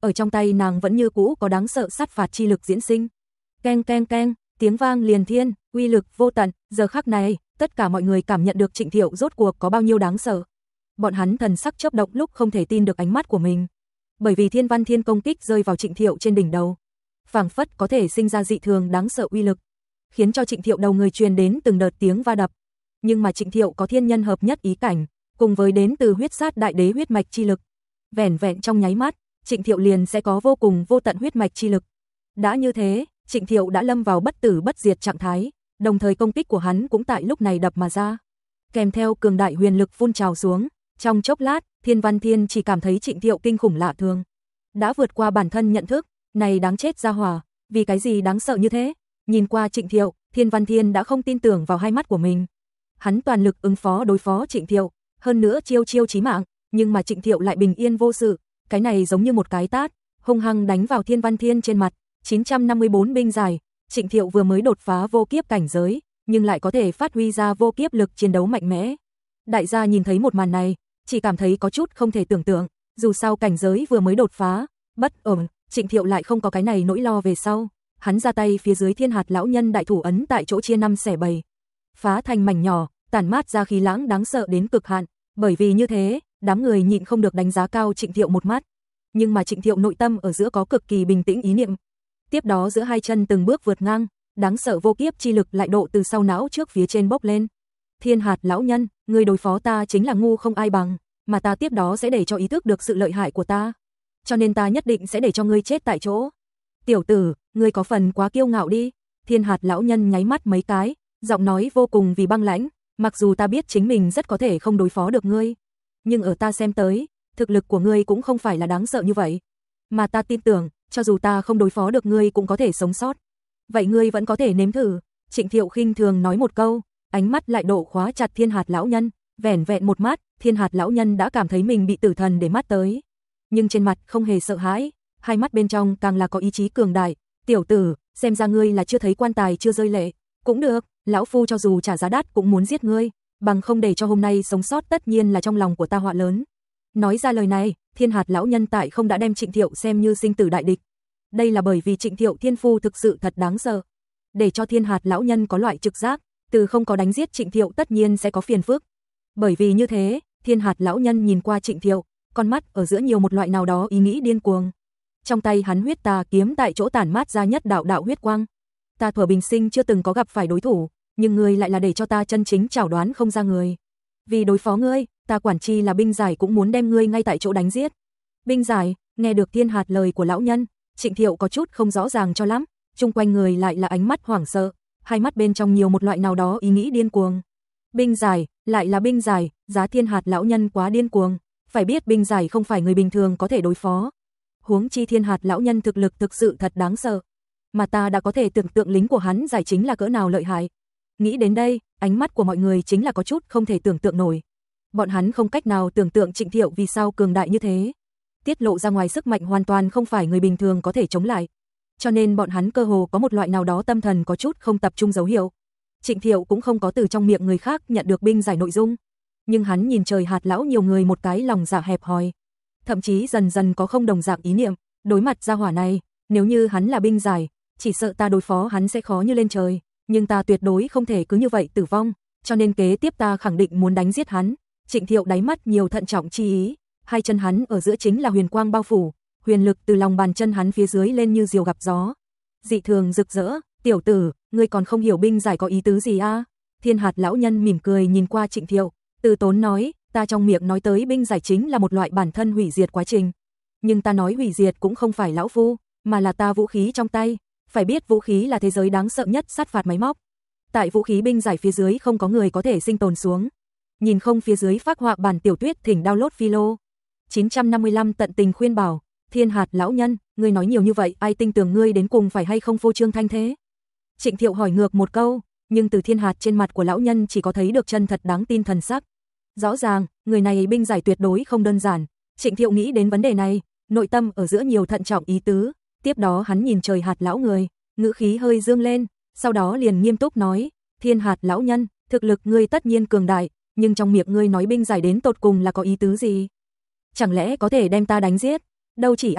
ở trong tay nàng vẫn như cũ có đáng sợ sát phạt chi lực diễn sinh. Keng keng keng, tiếng vang liền thiên, uy lực vô tận, giờ khắc này, tất cả mọi người cảm nhận được Trịnh Thiệu rốt cuộc có bao nhiêu đáng sợ. Bọn hắn thần sắc chớp động lúc không thể tin được ánh mắt của mình. Bởi vì Thiên Văn Thiên công kích rơi vào Trịnh Thiệu trên đỉnh đầu, phảng phất có thể sinh ra dị thường đáng sợ uy lực, khiến cho Trịnh Thiệu đầu người truyền đến từng đợt tiếng va đập. Nhưng mà Trịnh Thiệu có thiên nhân hợp nhất ý cảnh, cùng với đến từ huyết sát đại đế huyết mạch chi lực. Vẻn vẹn trong nháy mắt, Trịnh Thiệu liền sẽ có vô cùng vô tận huyết mạch chi lực. Đã như thế, Trịnh Thiệu đã lâm vào bất tử bất diệt trạng thái, đồng thời công kích của hắn cũng tại lúc này đập mà ra. Kèm theo cường đại huyền lực phun trào xuống, trong chốc lát, Thiên Văn Thiên chỉ cảm thấy Trịnh Thiệu kinh khủng lạ thường. Đã vượt qua bản thân nhận thức, này đáng chết ra hỏa, vì cái gì đáng sợ như thế? Nhìn qua Trịnh Thiệu, Thiên Văn Thiên đã không tin tưởng vào hai mắt của mình. Hắn toàn lực ứng phó đối phó Trịnh Thiệu, hơn nữa chiêu chiêu chí mạng, nhưng mà Trịnh Thiệu lại bình yên vô sự, cái này giống như một cái tát, hung hăng đánh vào Thiên Văn Thiên trên mặt. chín trăm năm mươi bốn binh giải, Trịnh Thiệu vừa mới đột phá vô kiếp cảnh giới, nhưng lại có thể phát huy ra vô kiếp lực chiến đấu mạnh mẽ. Đại gia nhìn thấy một màn này, chỉ cảm thấy có chút không thể tưởng tượng, dù sao cảnh giới vừa mới đột phá, bất ổn, Trịnh Thiệu lại không có cái này nỗi lo về sau. Hắn ra tay phía dưới Thiên Hạt lão nhân đại thủ ấn tại chỗ chia năm xẻ bảy, phá thành mảnh nhỏ, tản mát ra khí lãng đáng sợ đến cực hạn, bởi vì như thế, đám người nhịn không được đánh giá cao Trịnh Thiệu một mắt. Nhưng mà Trịnh Thiệu nội tâm ở giữa có cực kỳ bình tĩnh ý niệm. Tiếp đó giữa hai chân từng bước vượt ngang, đáng sợ vô kiếp chi lực lại độ từ sau não trước phía trên bốc lên. Thiên Hạt lão nhân, người đối phó ta chính là ngu không ai bằng, mà ta tiếp đó sẽ để cho ý thức được sự lợi hại của ta. Cho nên ta nhất định sẽ để cho ngươi chết tại chỗ. Tiểu tử, ngươi có phần quá kiêu ngạo đi. Thiên Hạt lão nhân nháy mắt mấy cái, giọng nói vô cùng vì băng lãnh, mặc dù ta biết chính mình rất có thể không đối phó được ngươi, nhưng ở ta xem tới, thực lực của ngươi cũng không phải là đáng sợ như vậy. Mà ta tin tưởng, cho dù ta không đối phó được ngươi cũng có thể sống sót. Vậy ngươi vẫn có thể nếm thử. Trịnh Thiệu khinh thường nói một câu, ánh mắt lại độ khóa chặt Thiên Hạt lão nhân, vẻn vẹn một mắt, Thiên Hạt lão nhân đã cảm thấy mình bị tử thần để mắt tới. Nhưng trên mặt không hề sợ hãi, hai mắt bên trong càng là có ý chí cường đại. Tiểu tử, xem ra ngươi là chưa thấy quan tài chưa rơi lệ. Cũng được, lão phu cho dù trả giá đắt cũng muốn giết ngươi, bằng không để cho hôm nay sống sót tất nhiên là trong lòng của ta họa lớn. Nói ra lời này, Thiên Hạt lão nhân tại không đã đem Trịnh Thiệu xem như sinh tử đại địch. Đây là bởi vì Trịnh Thiệu thiên phu thực sự thật đáng sợ. Để cho Thiên Hạt lão nhân có loại trực giác, từ không có đánh giết Trịnh Thiệu tất nhiên sẽ có phiền phức. Bởi vì như thế, Thiên Hạt lão nhân nhìn qua Trịnh Thiệu, con mắt ở giữa nhiều một loại nào đó ý nghĩ điên cuồng. Trong tay hắn huyết tà kiếm tại chỗ tản mát ra nhất đạo đạo huyết quang. Ta thuở bình sinh chưa từng có gặp phải đối thủ, nhưng ngươi lại là để cho ta chân chính chảo đoán không ra người. Vì đối phó ngươi, ta quản chi là binh giải cũng muốn đem ngươi ngay tại chỗ đánh giết. Binh giải, nghe được Thiên Hạt lời của lão nhân, Trịnh Thiệu có chút không rõ ràng cho lắm, chung quanh người lại là ánh mắt hoảng sợ, hai mắt bên trong nhiều một loại nào đó ý nghĩ điên cuồng. Binh giải, lại là binh giải, giá Thiên Hạt lão nhân quá điên cuồng, phải biết binh giải không phải người bình thường có thể đối phó. Huống chi Thiên Hạt lão nhân thực lực thực sự thật đáng sợ, mà ta đã có thể tưởng tượng lính của hắn giải chính là cỡ nào lợi hại. Nghĩ đến đây, ánh mắt của mọi người chính là có chút không thể tưởng tượng nổi. Bọn hắn không cách nào tưởng tượng Trịnh Thiệu vì sao cường đại như thế. Tiết lộ ra ngoài sức mạnh hoàn toàn không phải người bình thường có thể chống lại. Cho nên bọn hắn cơ hồ có một loại nào đó tâm thần có chút không tập trung dấu hiệu. Trịnh Thiệu cũng không có từ trong miệng người khác nhận được binh giải nội dung, nhưng hắn nhìn trời Hạt lão nhiều người một cái lòng dạ hẹp hòi, thậm chí dần dần có không đồng dạng ý niệm. Đối mặt gia hỏa này, nếu như hắn là binh giải, chỉ sợ ta đối phó hắn sẽ khó như lên trời, nhưng ta tuyệt đối không thể cứ như vậy tử vong, cho nên kế tiếp ta khẳng định muốn đánh giết hắn. Trịnh Thiệu đáy mắt nhiều thận trọng chi ý, hai chân hắn ở giữa chính là huyền quang bao phủ, huyền lực từ lòng bàn chân hắn phía dưới lên như diều gặp gió, dị thường rực rỡ. Tiểu tử, ngươi còn không hiểu binh giải có ý tứ gì a? Thiên Hạt lão nhân mỉm cười nhìn qua Trịnh Thiệu, từ tốn nói, ta trong miệng nói tới binh giải chính là một loại bản thân hủy diệt quá trình, nhưng ta nói hủy diệt cũng không phải lão phu, mà là ta vũ khí trong tay. Phải biết vũ khí là thế giới đáng sợ nhất sát phạt máy móc. Tại vũ khí binh giải phía dưới không có người có thể sinh tồn xuống. Nhìn không phía dưới phác họa bản tiểu thuyết thỉnh download Philo. chín trăm năm mươi lăm tận tình khuyên bảo, Thiên Hạt lão nhân, ngươi nói nhiều như vậy, ai tin tưởng ngươi đến cùng phải hay không phô trương thanh thế? Trịnh Thiệu hỏi ngược một câu, nhưng từ Thiên Hạt trên mặt của lão nhân chỉ có thấy được chân thật đáng tin thần sắc. Rõ ràng, người này binh giải tuyệt đối không đơn giản. Trịnh Thiệu nghĩ đến vấn đề này, nội tâm ở giữa nhiều thận trọng ý tứ. Tiếp đó hắn nhìn trời Hạt lão người, ngữ khí hơi dương lên, sau đó liền nghiêm túc nói, Thiên Hạt lão nhân, thực lực ngươi tất nhiên cường đại, nhưng trong miệng ngươi nói binh giải đến tột cùng là có ý tứ gì? Chẳng lẽ có thể đem ta đánh giết? Đâu chỉ a,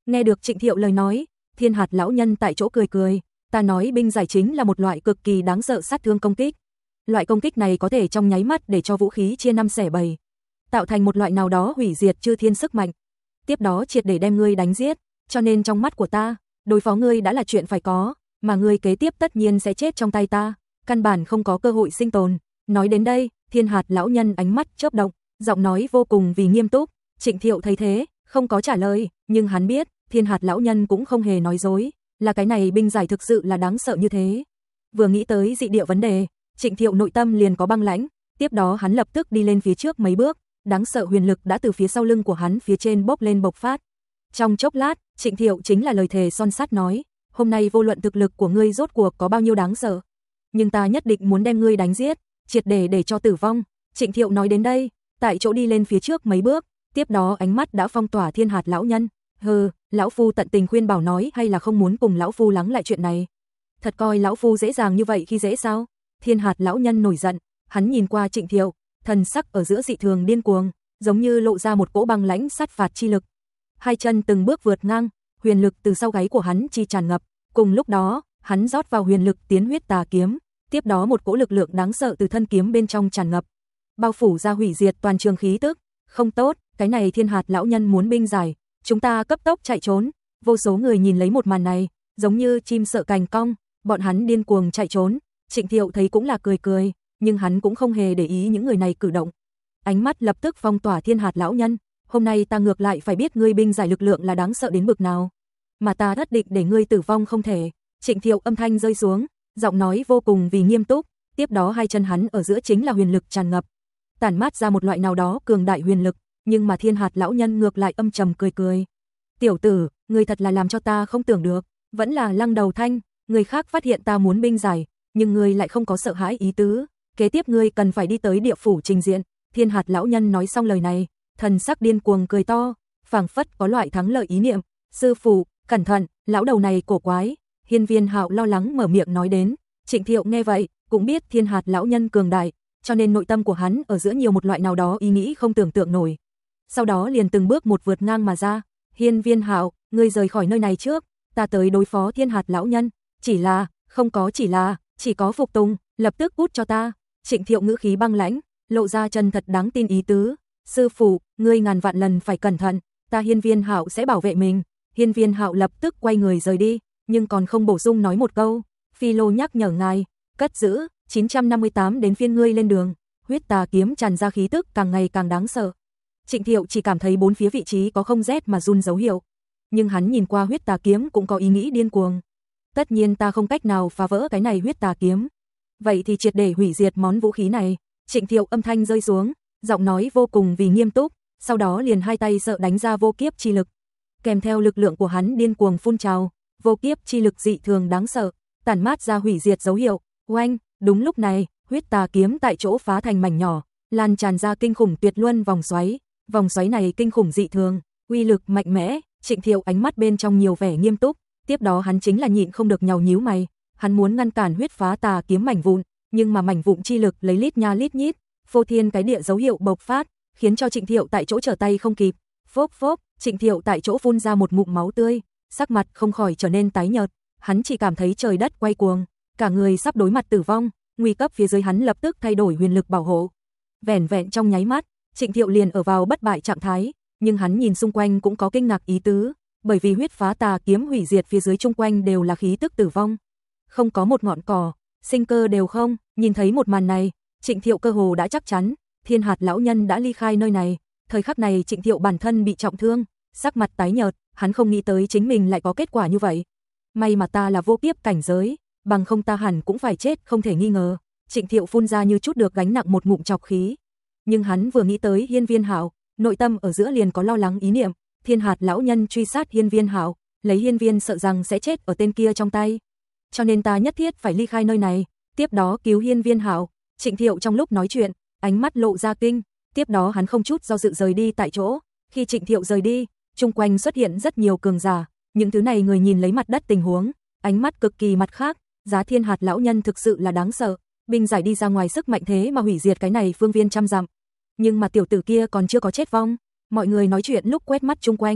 Nghe được Trịnh Thiệu lời nói, Thiên Hạt lão nhân tại chỗ cười cười, ta nói binh giải chính là một loại cực kỳ đáng sợ sát thương công kích. Loại công kích này có thể trong nháy mắt để cho vũ khí chia năm xẻ bảy, tạo thành một loại nào đó hủy diệt chư thiên sức mạnh. Tiếp đó triệt để đem ngươi đánh giết, cho nên trong mắt của ta, đối phó ngươi đã là chuyện phải có, mà ngươi kế tiếp tất nhiên sẽ chết trong tay ta, căn bản không có cơ hội sinh tồn. Nói đến đây, Thiên Hạt lão nhân ánh mắt chớp động, giọng nói vô cùng vì nghiêm túc. Trịnh Thiệu thấy thế, không có trả lời, nhưng hắn biết, Thiên Hạt lão nhân cũng không hề nói dối, là cái này binh giải thực sự là đáng sợ như thế. Vừa nghĩ tới dị địa vấn đề, Trịnh Thiệu nội tâm liền có băng lãnh, tiếp đó hắn lập tức đi lên phía trước mấy bước, đáng sợ huyền lực đã từ phía sau lưng của hắn phía trên bốc lên bộc phát. Trong chốc lát, Trịnh Thiệu chính là lời thề son sắt nói, hôm nay vô luận thực lực của ngươi rốt cuộc có bao nhiêu đáng sợ, nhưng ta nhất định muốn đem ngươi đánh giết, triệt để để cho tử vong. Trịnh Thiệu nói đến đây, tại chỗ đi lên phía trước mấy bước, tiếp đó ánh mắt đã phong tỏa Thiên Hạt lão nhân. Hừ, lão phu tận tình khuyên bảo nói hay là không muốn cùng lão phu lắng lại chuyện này. Thật coi lão phu dễ dàng như vậy khi dễ sao? Thiên Hạt lão nhân nổi giận, hắn nhìn qua Trịnh Thiệu, thần sắc ở giữa dị thường điên cuồng, giống như lộ ra một cỗ băng lãnh sát phạt chi lực. Hai chân từng bước vượt ngang, huyền lực từ sau gáy của hắn chi tràn ngập, cùng lúc đó, hắn rót vào huyền lực tiến huyết tà kiếm, tiếp đó một cỗ lực lượng đáng sợ từ thân kiếm bên trong tràn ngập, bao phủ ra hủy diệt toàn trường khí tức. Không tốt, cái này Thiên Hạt lão nhân muốn binh giải, chúng ta cấp tốc chạy trốn. Vô số người nhìn lấy một màn này, giống như chim sợ cành cong, bọn hắn điên cuồng chạy trốn. Trịnh Thiệu thấy cũng là cười cười, nhưng hắn cũng không hề để ý những người này cử động. Ánh mắt lập tức phong tỏa Thiên Hạt lão nhân, hôm nay ta ngược lại phải biết ngươi binh giải lực lượng là đáng sợ đến bực nào, mà ta nhất định để ngươi tử vong không thể. Trịnh Thiệu âm thanh rơi xuống, giọng nói vô cùng vì nghiêm túc, tiếp đó hai chân hắn ở giữa chính là huyền lực tràn ngập, tản mát ra một loại nào đó cường đại huyền lực, nhưng mà Thiên Hạt lão nhân ngược lại âm trầm cười cười. Tiểu tử, ngươi thật là làm cho ta không tưởng được, vẫn là Lăng Đầu Thanh, người khác phát hiện ta muốn binh giải, nhưng ngươi lại không có sợ hãi ý tứ, kế tiếp ngươi cần phải đi tới địa phủ trình diện. Thiên Hạt lão nhân nói xong lời này, thần sắc điên cuồng cười to, phảng phất có loại thắng lợi ý niệm. Sư phụ, cẩn thận, lão đầu này cổ quái. Hiên Viên Hạo lo lắng mở miệng nói đến. Trịnh Thiệu nghe vậy, cũng biết Thiên Hạt lão nhân cường đại, cho nên nội tâm của hắn ở giữa nhiều một loại nào đó ý nghĩ không tưởng tượng nổi. Sau đó liền từng bước một vượt ngang mà ra. Hiên Viên Hạo, ngươi rời khỏi nơi này trước, ta tới đối phó Thiên Hạt lão nhân. Chỉ là, không có chỉ là, chỉ có phục tùng, lập tức cút cho ta. Trịnh Thiệu ngữ khí băng lãnh, lộ ra chân thật đáng tin ý tứ. Sư phụ, ngươi ngàn vạn lần phải cẩn thận, ta Hiên Viên Hạo sẽ bảo vệ mình. Hiên Viên Hạo lập tức quay người rời đi, nhưng còn không bổ sung nói một câu. Phi Lô nhắc nhở ngài, cất giữ, chín trăm năm mươi tám đến phiên ngươi lên đường. Huyết tà kiếm tràn ra khí tức càng ngày càng đáng sợ. Trịnh Thiệu chỉ cảm thấy bốn phía vị trí có không rét mà run dấu hiệu, nhưng hắn nhìn qua huyết tà kiếm cũng có ý nghĩ điên cuồng. Tất nhiên ta không cách nào phá vỡ cái này huyết tà kiếm, vậy thì triệt để hủy diệt món vũ khí này. Trịnh Thiệu âm thanh rơi xuống, giọng nói vô cùng vì nghiêm túc, sau đó liền hai tay sợ đánh ra vô kiếp chi lực. Kèm theo lực lượng của hắn điên cuồng phun trào, vô kiếp chi lực dị thường đáng sợ, tản mát ra hủy diệt dấu hiệu. Oanh, đúng lúc này, huyết tà kiếm tại chỗ phá thành mảnh nhỏ, lan tràn ra kinh khủng tuyệt luân vòng xoáy. Vòng xoáy này kinh khủng dị thường, uy lực mạnh mẽ. Trịnh Thiệu ánh mắt bên trong nhiều vẻ nghiêm túc, tiếp đó hắn chính là nhịn không được nhàu nhíu mày, hắn muốn ngăn cản huyết phá tà kiếm mảnh vụn, nhưng mà mảnh vụn chi lực lấy lít nha lít nhít, phô thiên cái địa dấu hiệu bộc phát, khiến cho Trịnh Thiệu tại chỗ trở tay không kịp. Phốp phốp, Trịnh Thiệu tại chỗ phun ra một ngụm máu tươi, sắc mặt không khỏi trở nên tái nhợt, hắn chỉ cảm thấy trời đất quay cuồng, cả người sắp đối mặt tử vong, nguy cấp phía dưới hắn lập tức thay đổi huyền lực bảo hộ. Vẻn vẹn trong nháy mắt, Trịnh Thiệu liền ở vào bất bại trạng thái, nhưng hắn nhìn xung quanh cũng có kinh ngạc ý tứ, bởi vì huyết phá tà kiếm hủy diệt phía dưới chung quanh đều là khí tức tử vong, không có một ngọn cỏ, sinh cơ đều không. Nhìn thấy một màn này, Trịnh Thiệu cơ hồ đã chắc chắn, Thiên Hạt lão nhân đã ly khai nơi này. Thời khắc này Trịnh Thiệu bản thân bị trọng thương, sắc mặt tái nhợt, hắn không nghĩ tới chính mình lại có kết quả như vậy. May mà ta là vô kiếp cảnh giới, bằng không ta hẳn cũng phải chết không thể nghi ngờ. Trịnh Thiệu phun ra như chút được gánh nặng một ngụm trọc khí. Nhưng hắn vừa nghĩ tới Hiên Viên Hạo, nội tâm ở giữa liền có lo lắng ý niệm, Thiên Hạt lão nhân truy sát Hiên Viên Hạo, lấy Hiên Viên sợ rằng sẽ chết ở tên kia trong tay. Cho nên ta nhất thiết phải ly khai nơi này, tiếp đó cứu Hiên Viên Hạo. Trịnh Thiệu trong lúc nói chuyện, ánh mắt lộ ra kinh, tiếp đó hắn không chút do dự rời đi tại chỗ. Khi Trịnh Thiệu rời đi, chung quanh xuất hiện rất nhiều cường giả, những thứ này người nhìn lấy mặt đất tình huống, ánh mắt cực kỳ mặt khác, giá Thiên Hạt lão nhân thực sự là đáng sợ, binh giải đi ra ngoài sức mạnh thế mà hủy diệt cái này phương viên trăm dặm. Nhưng mà tiểu tử kia còn chưa có chết vong. Mọi người nói chuyện lúc quét mắt chung quanh,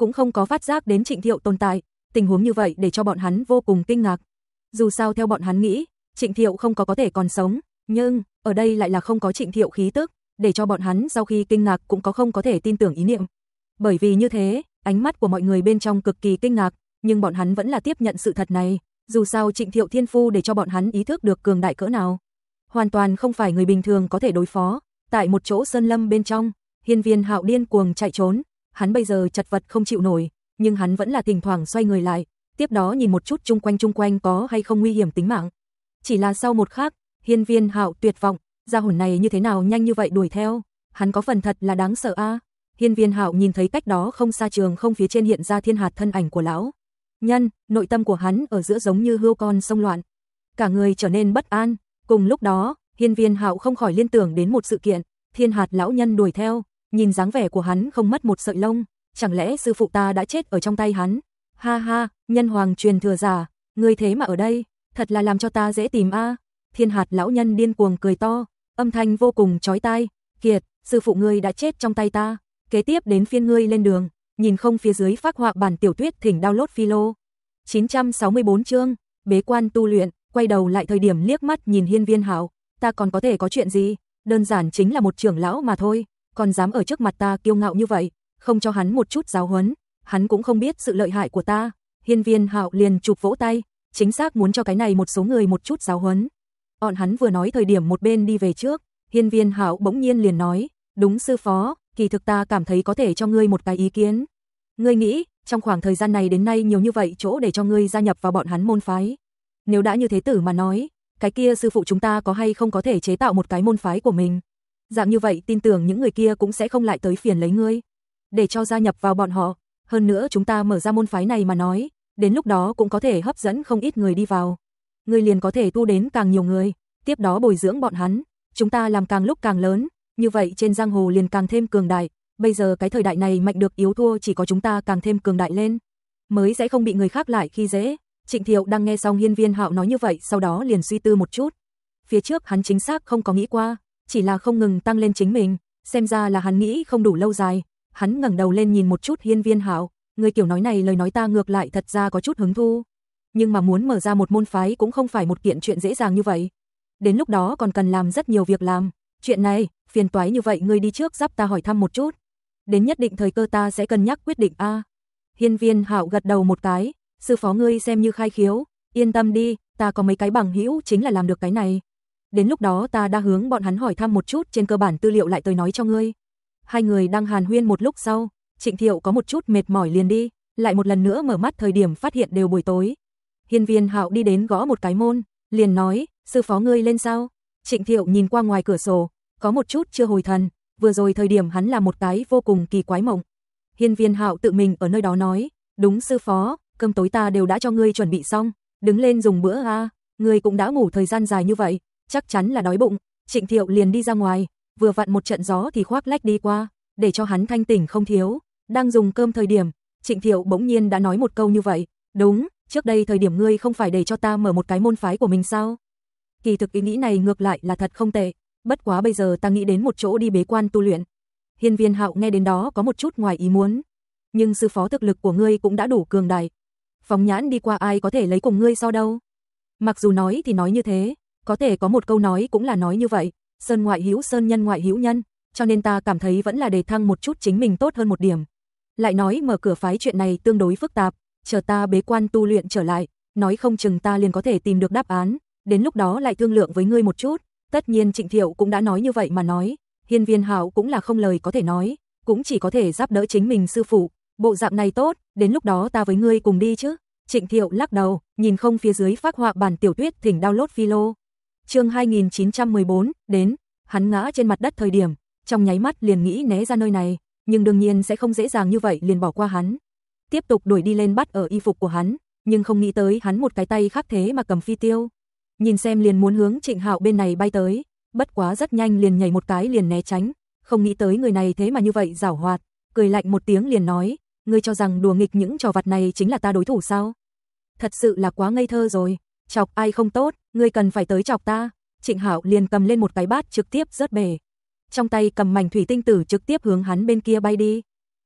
cũng không có phát giác đến Trịnh Thiệu tồn tại, tình huống như vậy để cho bọn hắn vô cùng kinh ngạc. Dù sao theo bọn hắn nghĩ, Trịnh Thiệu không có có thể còn sống, nhưng ở đây lại là không có Trịnh Thiệu khí tức, để cho bọn hắn sau khi kinh ngạc cũng có không có thể tin tưởng ý niệm. Bởi vì như thế, ánh mắt của mọi người bên trong cực kỳ kinh ngạc, nhưng bọn hắn vẫn là tiếp nhận sự thật này, dù sao Trịnh Thiệu thiên phu để cho bọn hắn ý thức được cường đại cỡ nào. Hoàn toàn không phải người bình thường có thể đối phó. Tại một chỗ sơn lâm bên trong, Hiên Viên Hạo điên cuồng chạy trốn, hắn bây giờ chật vật không chịu nổi, nhưng hắn vẫn là thỉnh thoảng xoay người lại, tiếp đó nhìn một chút chung quanh chung quanh có hay không nguy hiểm tính mạng. Chỉ là sau một khắc, Hiên Viên Hạo tuyệt vọng, gia hồn này như thế nào nhanh như vậy đuổi theo, hắn có phần thật là đáng sợ a. À. Hiên Viên Hạo nhìn thấy cách đó không xa trường không phía trên hiện ra Thiên Hạt thân ảnh của lão nhân, nội tâm của hắn ở giữa giống như hươu con sông loạn, cả người trở nên bất an. Cùng lúc đó, Hiên Viên Hạo không khỏi liên tưởng đến một sự kiện, Thiên Hạt lão nhân đuổi theo, nhìn dáng vẻ của hắn không mất một sợi lông, chẳng lẽ sư phụ ta đã chết ở trong tay hắn? Ha ha, nhân hoàng truyền thừa giả, ngươi thế mà ở đây, thật là làm cho ta dễ tìm a. À. Thiên Hạt lão nhân điên cuồng cười to, âm thanh vô cùng chói tai, "Kiệt, sư phụ ngươi đã chết trong tay ta, kế tiếp đến phiên ngươi lên đường." Nhìn không phía dưới phác họa bản tiểu thuyết thỉnh download philo. chín trăm sáu mươi tư chương, bế quan tu luyện, quay đầu lại thời điểm liếc mắt nhìn Hiên Viên Hạo, ta còn có thể có chuyện gì, đơn giản chính là một trưởng lão mà thôi, còn dám ở trước mặt ta kiêu ngạo như vậy, không cho hắn một chút giáo huấn, hắn cũng không biết sự lợi hại của ta. Hiên Viên Hạo liền chụp vỗ tay, chính xác muốn cho cái này một số người một chút giáo huấn. Bọn hắn vừa nói thời điểm một bên đi về trước, Hiên Viên Hạo bỗng nhiên liền nói, "Đúng sư phó, kỳ thực ta cảm thấy có thể cho ngươi một cái ý kiến. Ngươi nghĩ, trong khoảng thời gian này đến nay nhiều như vậy chỗ để cho ngươi gia nhập vào bọn hắn môn phái. Nếu đã như thế tử mà nói, cái kia sư phụ chúng ta có hay không có thể chế tạo một cái môn phái của mình? Dạng như vậy tin tưởng những người kia cũng sẽ không lại tới phiền lấy ngươi, để cho gia nhập vào bọn họ. Hơn nữa chúng ta mở ra môn phái này mà nói, đến lúc đó cũng có thể hấp dẫn không ít người đi vào. Ngươi liền có thể tu đến càng nhiều người, tiếp đó bồi dưỡng bọn hắn. Chúng ta làm càng lúc càng lớn, như vậy trên giang hồ liền càng thêm cường đại. Bây giờ cái thời đại này mạnh được yếu thua chỉ có chúng ta càng thêm cường đại lên, mới sẽ không bị người khác lại khi dễ." Trịnh Thiệu đang nghe xong Hiên Viên Hạo nói như vậy, sau đó liền suy tư một chút. Phía trước hắn chính xác không có nghĩ qua, chỉ là không ngừng tăng lên chính mình, xem ra là hắn nghĩ không đủ lâu dài. Hắn ngẩng đầu lên nhìn một chút Hiên Viên Hạo, người kiểu nói này lời nói ta ngược lại thật ra có chút hứng thú, nhưng mà muốn mở ra một môn phái cũng không phải một kiện chuyện dễ dàng như vậy. Đến lúc đó còn cần làm rất nhiều việc làm. Chuyện này, phiền toái như vậy ngươi đi trước giúp ta hỏi thăm một chút. Đến nhất định thời cơ ta sẽ cân nhắc quyết định a. À. Hiên Viên Hạo gật đầu một cái, sư phó ngươi xem như khai khiếu, yên tâm đi, ta có mấy cái bằng hữu chính là làm được cái này. Đến lúc đó ta đã hướng bọn hắn hỏi thăm một chút, trên cơ bản tư liệu lại tới nói cho ngươi. Hai người đang hàn huyên một lúc sau, Trịnh Thiệu có một chút mệt mỏi liền đi, lại một lần nữa mở mắt thời điểm phát hiện đều buổi tối. Hiên Viên Hạo đi đến gõ một cái môn, liền nói, sư phó ngươi lên sao? Trịnh Thiệu nhìn qua ngoài cửa sổ, có một chút chưa hồi thần, vừa rồi thời điểm hắn là một cái vô cùng kỳ quái mộng. Hiên Viên Hạo tự mình ở nơi đó nói, đúng sư phó, cơm tối ta đều đã cho ngươi chuẩn bị xong, đứng lên dùng bữa a, ngươi cũng đã ngủ thời gian dài như vậy, chắc chắn là đói bụng. Trịnh Thiệu liền đi ra ngoài, vừa vặn một trận gió thì khoác lách đi qua, để cho hắn thanh tỉnh không thiếu. Đang dùng cơm thời điểm, Trịnh Thiệu bỗng nhiên đã nói một câu như vậy, đúng, trước đây thời điểm ngươi không phải để cho ta mở một cái môn phái của mình sao? Kỳ thực ý nghĩ này ngược lại là thật không tệ, bất quá bây giờ ta nghĩ đến một chỗ đi bế quan tu luyện. Hiên Viên Hạo nghe đến đó có một chút ngoài ý muốn, nhưng sư phó thực lực của ngươi cũng đã đủ cường đại, phóng nhãn đi qua ai có thể lấy cùng ngươi so đâu. Mặc dù nói thì nói như thế, có thể có một câu nói cũng là nói như vậy, sơn ngoại hữu sơn, nhân ngoại hữu nhân, cho nên ta cảm thấy vẫn là đề thăng một chút chính mình tốt hơn một điểm. Lại nói mở cửa phái chuyện này tương đối phức tạp, chờ ta bế quan tu luyện trở lại, nói không chừng ta liền có thể tìm được đáp án, đến lúc đó lại thương lượng với ngươi một chút. Tất nhiên Trịnh Thiệu cũng đã nói như vậy mà nói, Hiên Viên Hạo cũng là không lời có thể nói, cũng chỉ có thể giúp đỡ chính mình sư phụ, bộ dạng này tốt, đến lúc đó ta với ngươi cùng đi chứ. Trịnh Thiệu lắc đầu, nhìn không phía dưới phác họa bản tiểu thuyết thỉnh download philo. Chương hai nghìn chín trăm mười bốn, đến, hắn ngã trên mặt đất thời điểm, trong nháy mắt liền nghĩ né ra nơi này, nhưng đương nhiên sẽ không dễ dàng như vậy liền bỏ qua hắn. Tiếp tục đuổi đi lên bắt ở y phục của hắn, nhưng không nghĩ tới hắn một cái tay khác thế mà cầm phi tiêu. Nhìn xem liền muốn hướng Trịnh Hạo bên này bay tới, bất quá rất nhanh liền nhảy một cái liền né tránh, không nghĩ tới người này thế mà như vậy giảo hoạt, cười lạnh một tiếng liền nói, ngươi cho rằng đùa nghịch những trò vặt này chính là ta đối thủ sao? Thật sự là quá ngây thơ rồi, chọc ai không tốt, ngươi cần phải tới chọc ta. Trịnh Hạo liền cầm lên một cái bát trực tiếp rớt bể, trong tay cầm mảnh thủy tinh tử trực tiếp hướng hắn bên kia bay đi.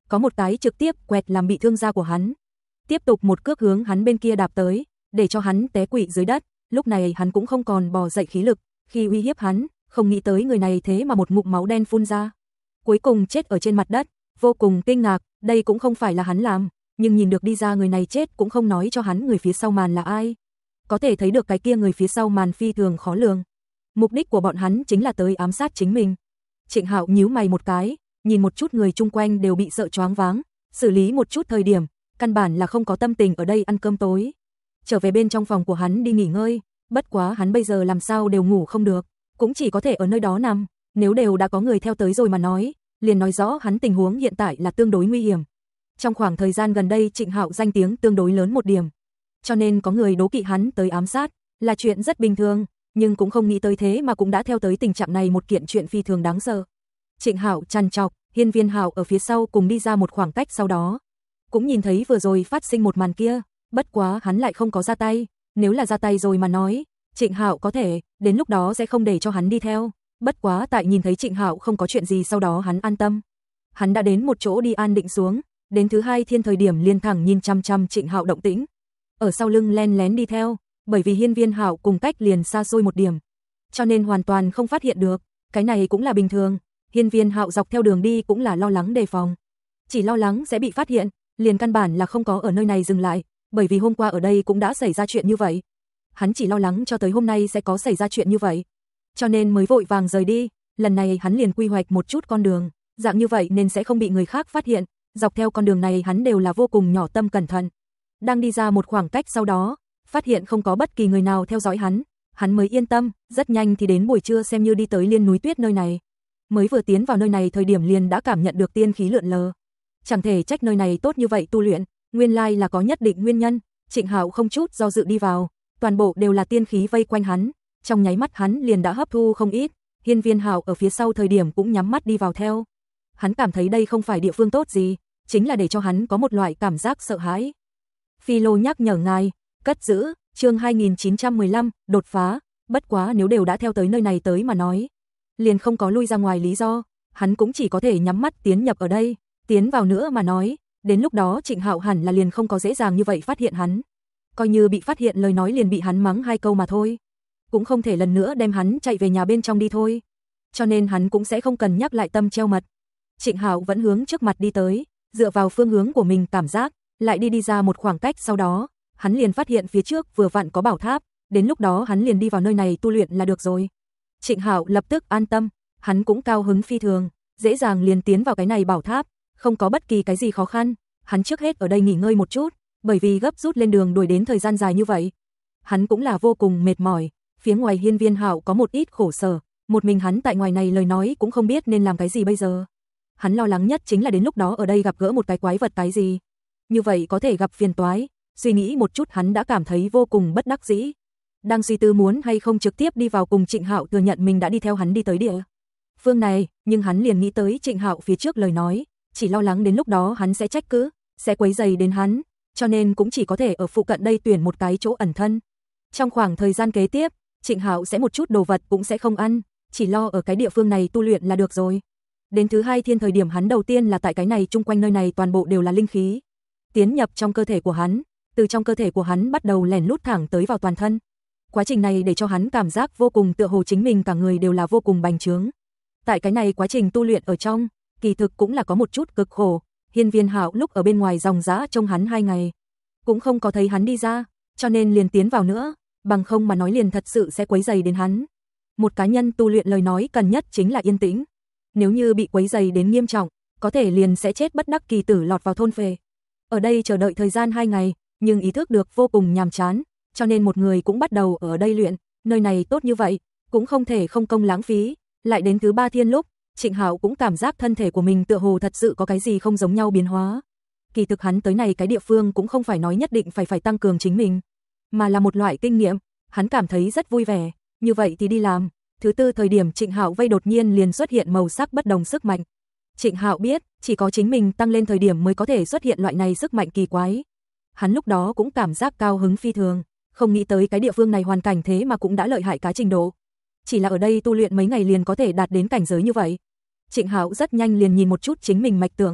có một cái trực tiếp quẹt làm bị thương da của hắn. Tiếp tục một cước hướng hắn bên kia đạp tới, để cho hắn té quỵ dưới đất. Lúc này hắn cũng không còn bò dậy khí lực, khi uy hiếp hắn, không nghĩ tới người này thế mà một ngụm máu đen phun ra. Cuối cùng chết ở trên mặt đất, vô cùng kinh ngạc, đây cũng không phải là hắn làm, nhưng nhìn được đi ra người này chết cũng không nói cho hắn người phía sau màn là ai. Có thể thấy được cái kia người phía sau màn phi thường khó lường. Mục đích của bọn hắn chính là tới ám sát chính mình. Trịnh Hạo nhíu mày một cái, nhìn một chút người chung quanh đều bị sợ choáng váng, xử lý một chút thời điểm, căn bản là không có tâm tình ở đây ăn cơm tối. Trở về bên trong phòng của hắn đi nghỉ ngơi, bất quá hắn bây giờ làm sao đều ngủ không được, cũng chỉ có thể ở nơi đó nằm, nếu đều đã có người theo tới rồi mà nói, liền nói rõ hắn tình huống hiện tại là tương đối nguy hiểm. Trong khoảng thời gian gần đây Trịnh Hạo danh tiếng tương đối lớn một điểm, cho nên có người đố kỵ hắn tới ám sát, là chuyện rất bình thường, nhưng cũng không nghĩ tới thế mà cũng đã theo tới tình trạng này, một kiện chuyện phi thường đáng sợ. Trịnh Hạo trằn trọc, Hiên Viên Hạo ở phía sau cùng đi ra một khoảng cách, sau đó cũng nhìn thấy vừa rồi phát sinh một màn kia, bất quá hắn lại không có ra tay, nếu là ra tay rồi mà nói, Trịnh Hạo có thể, đến lúc đó sẽ không để cho hắn đi theo, bất quá tại nhìn thấy Trịnh Hạo không có chuyện gì sau đó hắn an tâm. Hắn đã đến một chỗ đi an định xuống, đến thứ hai thiên thời điểm liền thẳng nhìn chăm chăm Trịnh Hạo động tĩnh, ở sau lưng len lén đi theo, bởi vì Hiên Viên Hạo cùng cách liền xa xôi một điểm, cho nên hoàn toàn không phát hiện được, cái này cũng là bình thường. Hiên Viên Hạo dọc theo đường đi cũng là lo lắng đề phòng, chỉ lo lắng sẽ bị phát hiện, liền căn bản là không có ở nơi này dừng lại, bởi vì hôm qua ở đây cũng đã xảy ra chuyện như vậy. Hắn chỉ lo lắng cho tới hôm nay sẽ có xảy ra chuyện như vậy, cho nên mới vội vàng rời đi, lần này hắn liền quy hoạch một chút con đường, dạng như vậy nên sẽ không bị người khác phát hiện, dọc theo con đường này hắn đều là vô cùng nhỏ tâm cẩn thận. Đang đi ra một khoảng cách sau đó, phát hiện không có bất kỳ người nào theo dõi hắn, hắn mới yên tâm, rất nhanh thì đến buổi trưa xem như đi tới Liên núi tuyết nơi này. Mới vừa tiến vào nơi này thời điểm liền đã cảm nhận được tiên khí lượn lờ. Chẳng thể trách nơi này tốt như vậy tu luyện, nguyên lai là có nhất định nguyên nhân. Trịnh Hạo không chút do dự đi vào, toàn bộ đều là tiên khí vây quanh hắn, trong nháy mắt hắn liền đã hấp thu không ít. Hiên Viên Hạo ở phía sau thời điểm cũng nhắm mắt đi vào theo. Hắn cảm thấy đây không phải địa phương tốt gì, chính là để cho hắn có một loại cảm giác sợ hãi. Phi Lô nhắc nhở ngài, cất giữ, chương hai nghìn chín trăm mười lăm, đột phá, bất quá nếu đều đã theo tới nơi này tới mà nói, liền không có lui ra ngoài lý do, hắn cũng chỉ có thể nhắm mắt tiến nhập ở đây, tiến vào nữa mà nói, đến lúc đó Trịnh Hạo hẳn là liền không có dễ dàng như vậy phát hiện hắn. Coi như bị phát hiện lời nói liền bị hắn mắng hai câu mà thôi, cũng không thể lần nữa đem hắn chạy về nhà bên trong đi thôi. Cho nên hắn cũng sẽ không cần nhắc lại tâm treo mật. Trịnh Hạo vẫn hướng trước mặt đi tới, dựa vào phương hướng của mình cảm giác, lại đi đi ra một khoảng cách, sau đó, hắn liền phát hiện phía trước vừa vặn có bảo tháp, đến lúc đó hắn liền đi vào nơi này tu luyện là được rồi. Trịnh Hạo lập tức an tâm, hắn cũng cao hứng phi thường, dễ dàng liền tiến vào cái này bảo tháp, không có bất kỳ cái gì khó khăn, hắn trước hết ở đây nghỉ ngơi một chút, bởi vì gấp rút lên đường đuổi đến thời gian dài như vậy. Hắn cũng là vô cùng mệt mỏi, phía ngoài Hiên Viên Hạo có một ít khổ sở, một mình hắn tại ngoài này lời nói cũng không biết nên làm cái gì bây giờ. Hắn lo lắng nhất chính là đến lúc đó ở đây gặp gỡ một cái quái vật cái gì, như vậy có thể gặp phiền toái, suy nghĩ một chút hắn đã cảm thấy vô cùng bất đắc dĩ. Đang suy tư muốn hay không trực tiếp đi vào cùng Trịnh Hạo thừa nhận mình đã đi theo hắn đi tới địa phương này, nhưng hắn liền nghĩ tới Trịnh Hạo phía trước lời nói, chỉ lo lắng đến lúc đó hắn sẽ trách cứ, sẽ quấy rầy đến hắn, cho nên cũng chỉ có thể ở phụ cận đây tuyển một cái chỗ ẩn thân. Trong khoảng thời gian kế tiếp, Trịnh Hạo sẽ một chút đồ vật cũng sẽ không ăn, chỉ lo ở cái địa phương này tu luyện là được rồi. Đến thứ hai thiên thời điểm hắn đầu tiên là tại cái này chung quanh nơi này toàn bộ đều là linh khí, tiến nhập trong cơ thể của hắn, từ trong cơ thể của hắn bắt đầu lẻn lút thẳng tới vào toàn thân. Quá trình này để cho hắn cảm giác vô cùng tựa hồ chính mình cả người đều là vô cùng bành trướng. Tại cái này quá trình tu luyện ở trong, kỳ thực cũng là có một chút cực khổ. Hiên Viên Hạo lúc ở bên ngoài dòng dã trông hắn hai ngày, cũng không có thấy hắn đi ra, cho nên liền tiến vào nữa, bằng không mà nói liền thật sự sẽ quấy rầy đến hắn. Một cá nhân tu luyện lời nói cần nhất chính là yên tĩnh. Nếu như bị quấy rầy đến nghiêm trọng, có thể liền sẽ chết bất đắc kỳ tử lọt vào thôn phệ. Ở đây chờ đợi thời gian hai ngày, nhưng ý thức được vô cùng nhàm chán, cho nên một người cũng bắt đầu ở đây luyện, nơi này tốt như vậy, cũng không thể không công lãng phí. Lại đến thứ ba thiên lúc, Trịnh Hạo cũng cảm giác thân thể của mình tựa hồ thật sự có cái gì không giống nhau biến hóa. Kỳ thực hắn tới này cái địa phương cũng không phải nói nhất định phải phải tăng cường chính mình, mà là một loại kinh nghiệm, hắn cảm thấy rất vui vẻ, như vậy thì đi làm. Thứ tư thời điểm Trịnh Hạo vây đột nhiên liền xuất hiện màu sắc bất đồng sức mạnh. Trịnh Hạo biết, chỉ có chính mình tăng lên thời điểm mới có thể xuất hiện loại này sức mạnh kỳ quái. Hắn lúc đó cũng cảm giác cao hứng phi thường, không nghĩ tới cái địa phương này hoàn cảnh thế mà cũng đã lợi hại cá trình độ. Chỉ là ở đây tu luyện mấy ngày liền có thể đạt đến cảnh giới như vậy. Trịnh Hạo rất nhanh liền nhìn một chút chính mình mạch tượng.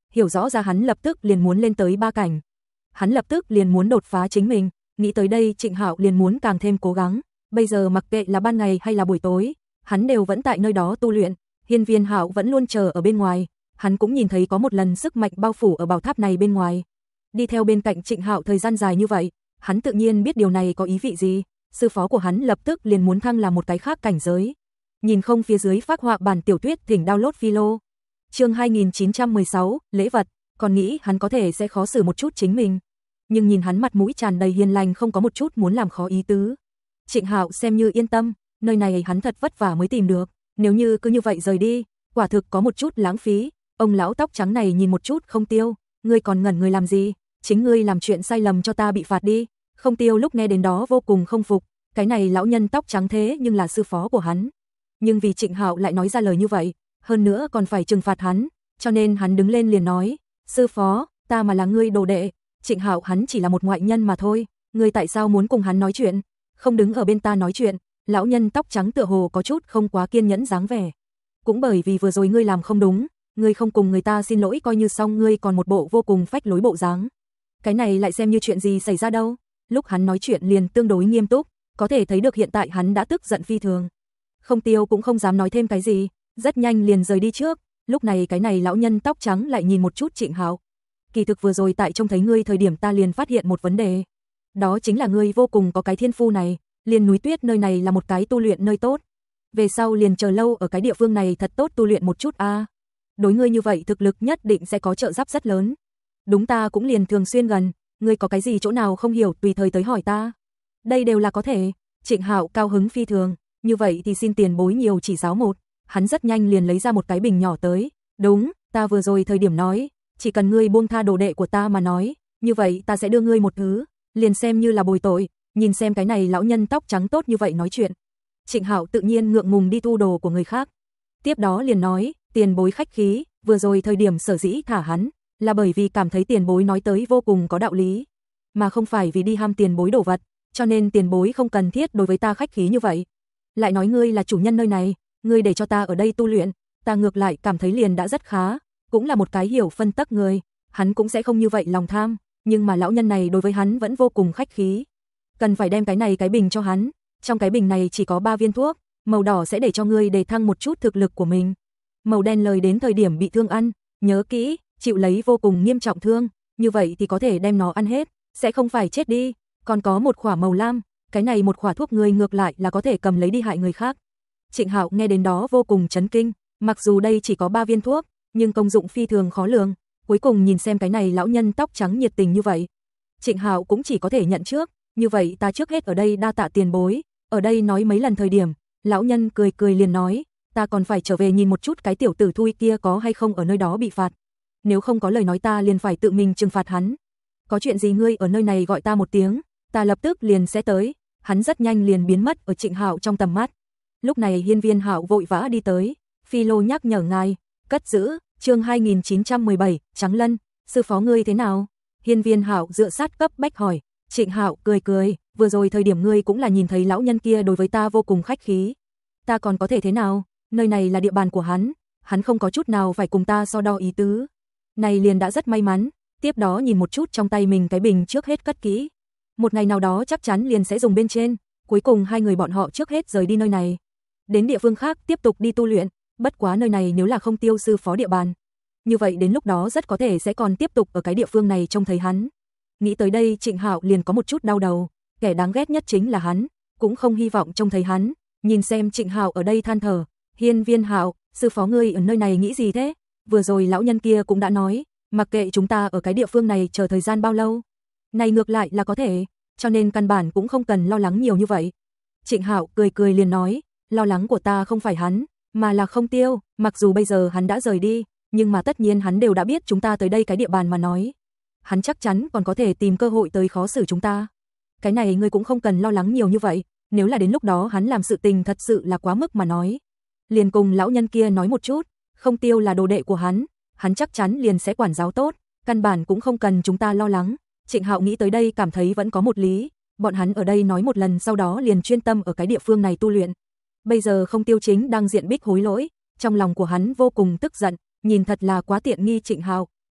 hiểu rõ ra hắn lập tức liền muốn lên tới ba cảnh. Hắn lập tức liền muốn đột phá chính mình, nghĩ tới đây Trịnh Hạo liền muốn càng thêm cố gắng, bây giờ mặc kệ là ban ngày hay là buổi tối, hắn đều vẫn tại nơi đó tu luyện, Hiên Viên Hạo vẫn luôn chờ ở bên ngoài, hắn cũng nhìn thấy có một lần sức mạnh bao phủ ở bảo tháp này bên ngoài. Đi theo bên cạnh Trịnh Hạo thời gian dài như vậy, hắn tự nhiên biết điều này có ý vị gì, sư phó của hắn lập tức liền muốn thăng là một cái khác cảnh giới. Nhìn không phía dưới phác họa bản tiểu thuyết thỉnh download Philo. Chương hai nghìn chín trăm mười sáu, lễ vật, còn nghĩ hắn có thể sẽ khó xử một chút chính mình. Nhưng nhìn hắn mặt mũi tràn đầy hiền lành không có một chút muốn làm khó ý tứ. Trịnh Hạo xem như yên tâm, nơi này hắn thật vất vả mới tìm được, nếu như cứ như vậy rời đi, quả thực có một chút lãng phí. Ông lão tóc trắng này nhìn một chút Không Tiêu, ngươi còn ngẩn người làm gì, chính ngươi làm chuyện sai lầm cho ta bị phạt đi. Không Tiêu lúc nghe đến đó vô cùng không phục, cái này lão nhân tóc trắng thế nhưng là sư phó của hắn. Nhưng vì Trịnh Hạo lại nói ra lời như vậy, hơn nữa còn phải trừng phạt hắn, cho nên hắn đứng lên liền nói, sư phó, ta mà là ngươi đồ đệ, Trịnh Hạo hắn chỉ là một ngoại nhân mà thôi, ngươi tại sao muốn cùng hắn nói chuyện, không đứng ở bên ta nói chuyện. Lão nhân tóc trắng tựa hồ có chút không quá kiên nhẫn dáng vẻ. Cũng bởi vì vừa rồi ngươi làm không đúng, ngươi không cùng người ta xin lỗi coi như xong, ngươi còn một bộ vô cùng phách lối bộ dáng. Cái này lại xem như chuyện gì xảy ra đâu? Lúc hắn nói chuyện liền tương đối nghiêm túc, có thể thấy được hiện tại hắn đã tức giận phi thường. Không Tiêu cũng không dám nói thêm cái gì, rất nhanh liền rời đi trước. Lúc này cái này lão nhân tóc trắng lại nhìn một chút Trịnh Hạo. Kỳ thực vừa rồi tại trông thấy ngươi thời điểm ta liền phát hiện một vấn đề. Đó chính là ngươi vô cùng có cái thiên phu này, liền núi tuyết nơi này là một cái tu luyện nơi tốt. Về sau liền chờ lâu ở cái địa phương này thật tốt tu luyện một chút a. À. Đối ngươi như vậy thực lực nhất định sẽ có trợ giúp rất lớn. Đúng, ta cũng liền thường xuyên gần, ngươi có cái gì chỗ nào không hiểu tùy thời tới hỏi ta. Đây đều là có thể. Trịnh Hạo cao hứng phi thường, như vậy thì xin tiền bối nhiều chỉ giáo một. Hắn rất nhanh liền lấy ra một cái bình nhỏ tới. Đúng, ta vừa rồi thời điểm nói, chỉ cần ngươi buông tha đồ đệ của ta mà nói, như vậy ta sẽ đưa ngươi một thứ, liền xem như là bồi tội. Nhìn xem cái này lão nhân tóc trắng tốt như vậy nói chuyện, Trịnh Hạo tự nhiên ngượng ngùng đi thu đồ của người khác. Tiếp đó liền nói, tiền bối khách khí, vừa rồi thời điểm sở dĩ thả hắn, là bởi vì cảm thấy tiền bối nói tới vô cùng có đạo lý, mà không phải vì đi ham tiền bối đồ vật, cho nên tiền bối không cần thiết đối với ta khách khí như vậy. Lại nói ngươi là chủ nhân nơi này, ngươi để cho ta ở đây tu luyện, ta ngược lại cảm thấy liền đã rất khá, cũng là một cái hiểu phân tắc người, hắn cũng sẽ không như vậy lòng tham, nhưng mà lão nhân này đối với hắn vẫn vô cùng khách khí. Cần phải đem cái này cái bình cho hắn, trong cái bình này chỉ có ba viên thuốc, màu đỏ sẽ để cho ngươi đề thăng một chút thực lực của mình. Màu đen lời đến thời điểm bị thương ăn, nhớ kỹ, chịu lấy vô cùng nghiêm trọng thương, như vậy thì có thể đem nó ăn hết, sẽ không phải chết đi. Còn có một khỏa màu lam, cái này một khỏa thuốc ngươi ngược lại là có thể cầm lấy đi hại người khác. Trịnh Hạo nghe đến đó vô cùng chấn kinh, mặc dù đây chỉ có ba viên thuốc, nhưng công dụng phi thường khó lường. Cuối cùng nhìn xem cái này lão nhân tóc trắng nhiệt tình như vậy, Trịnh Hạo cũng chỉ có thể nhận trước. Như vậy ta trước hết ở đây đa tạ tiền bối. Ở đây nói mấy lần thời điểm, lão nhân cười cười liền nói, ta còn phải trở về nhìn một chút cái tiểu tử thui kia có hay không ở nơi đó bị phạt. Nếu không có lời nói ta liền phải tự mình trừng phạt hắn. Có chuyện gì ngươi ở nơi này gọi ta một tiếng, ta lập tức liền sẽ tới. Hắn rất nhanh liền biến mất ở Trịnh Hạo trong tầm mắt. Lúc này Hiên Viên Hạo vội vã đi tới, Philo nhắc nhở ngài, cất giữ, chương hai nghìn chín trăm mười bảy, Trắng Lân, sư phó ngươi thế nào? Hiên Viên Hạo dựa sát cấp bách hỏi. Trịnh Hạo cười cười, vừa rồi thời điểm ngươi cũng là nhìn thấy lão nhân kia đối với ta vô cùng khách khí. Ta còn có thể thế nào, nơi này là địa bàn của hắn, hắn không có chút nào phải cùng ta so đo ý tứ. Này liền đã rất may mắn, tiếp đó nhìn một chút trong tay mình cái bình trước hết cất kỹ. Một ngày nào đó chắc chắn liền sẽ dùng bên trên, cuối cùng hai người bọn họ trước hết rời đi nơi này. Đến địa phương khác tiếp tục đi tu luyện, bất quá nơi này nếu là Không Tiêu sư phó địa bàn. Như vậy đến lúc đó rất có thể sẽ còn tiếp tục ở cái địa phương này trông thấy hắn. Nghĩ tới đây Trịnh Hạo liền có một chút đau đầu, kẻ đáng ghét nhất chính là hắn, cũng không hy vọng trông thấy hắn. Nhìn xem Trịnh Hạo ở đây than thở, Hiên Viên Hạo, sư phó ngươi ở nơi này nghĩ gì thế? Vừa rồi lão nhân kia cũng đã nói, mặc kệ chúng ta ở cái địa phương này chờ thời gian bao lâu, này ngược lại là có thể, cho nên căn bản cũng không cần lo lắng nhiều như vậy. Trịnh Hạo cười cười liền nói, lo lắng của ta không phải hắn, mà là Không Tiêu, mặc dù bây giờ hắn đã rời đi, nhưng mà tất nhiên hắn đều đã biết chúng ta tới đây cái địa bàn mà nói, hắn chắc chắn còn có thể tìm cơ hội tới khó xử chúng ta. Cái này ngươi cũng không cần lo lắng nhiều như vậy, nếu là đến lúc đó hắn làm sự tình thật sự là quá mức mà nói, liền cùng lão nhân kia nói một chút, Không Tiêu là đồ đệ của hắn, hắn chắc chắn liền sẽ quản giáo tốt, căn bản cũng không cần chúng ta lo lắng. Trịnh Hạo nghĩ tới đây cảm thấy vẫn có một lý, bọn hắn ở đây nói một lần sau đó liền chuyên tâm ở cái địa phương này tu luyện. Bây giờ Không Tiêu chính đang diện bích hối lỗi, trong lòng của hắn vô cùng tức giận, nhìn thật là quá tiện nghi Trịnh Hạo,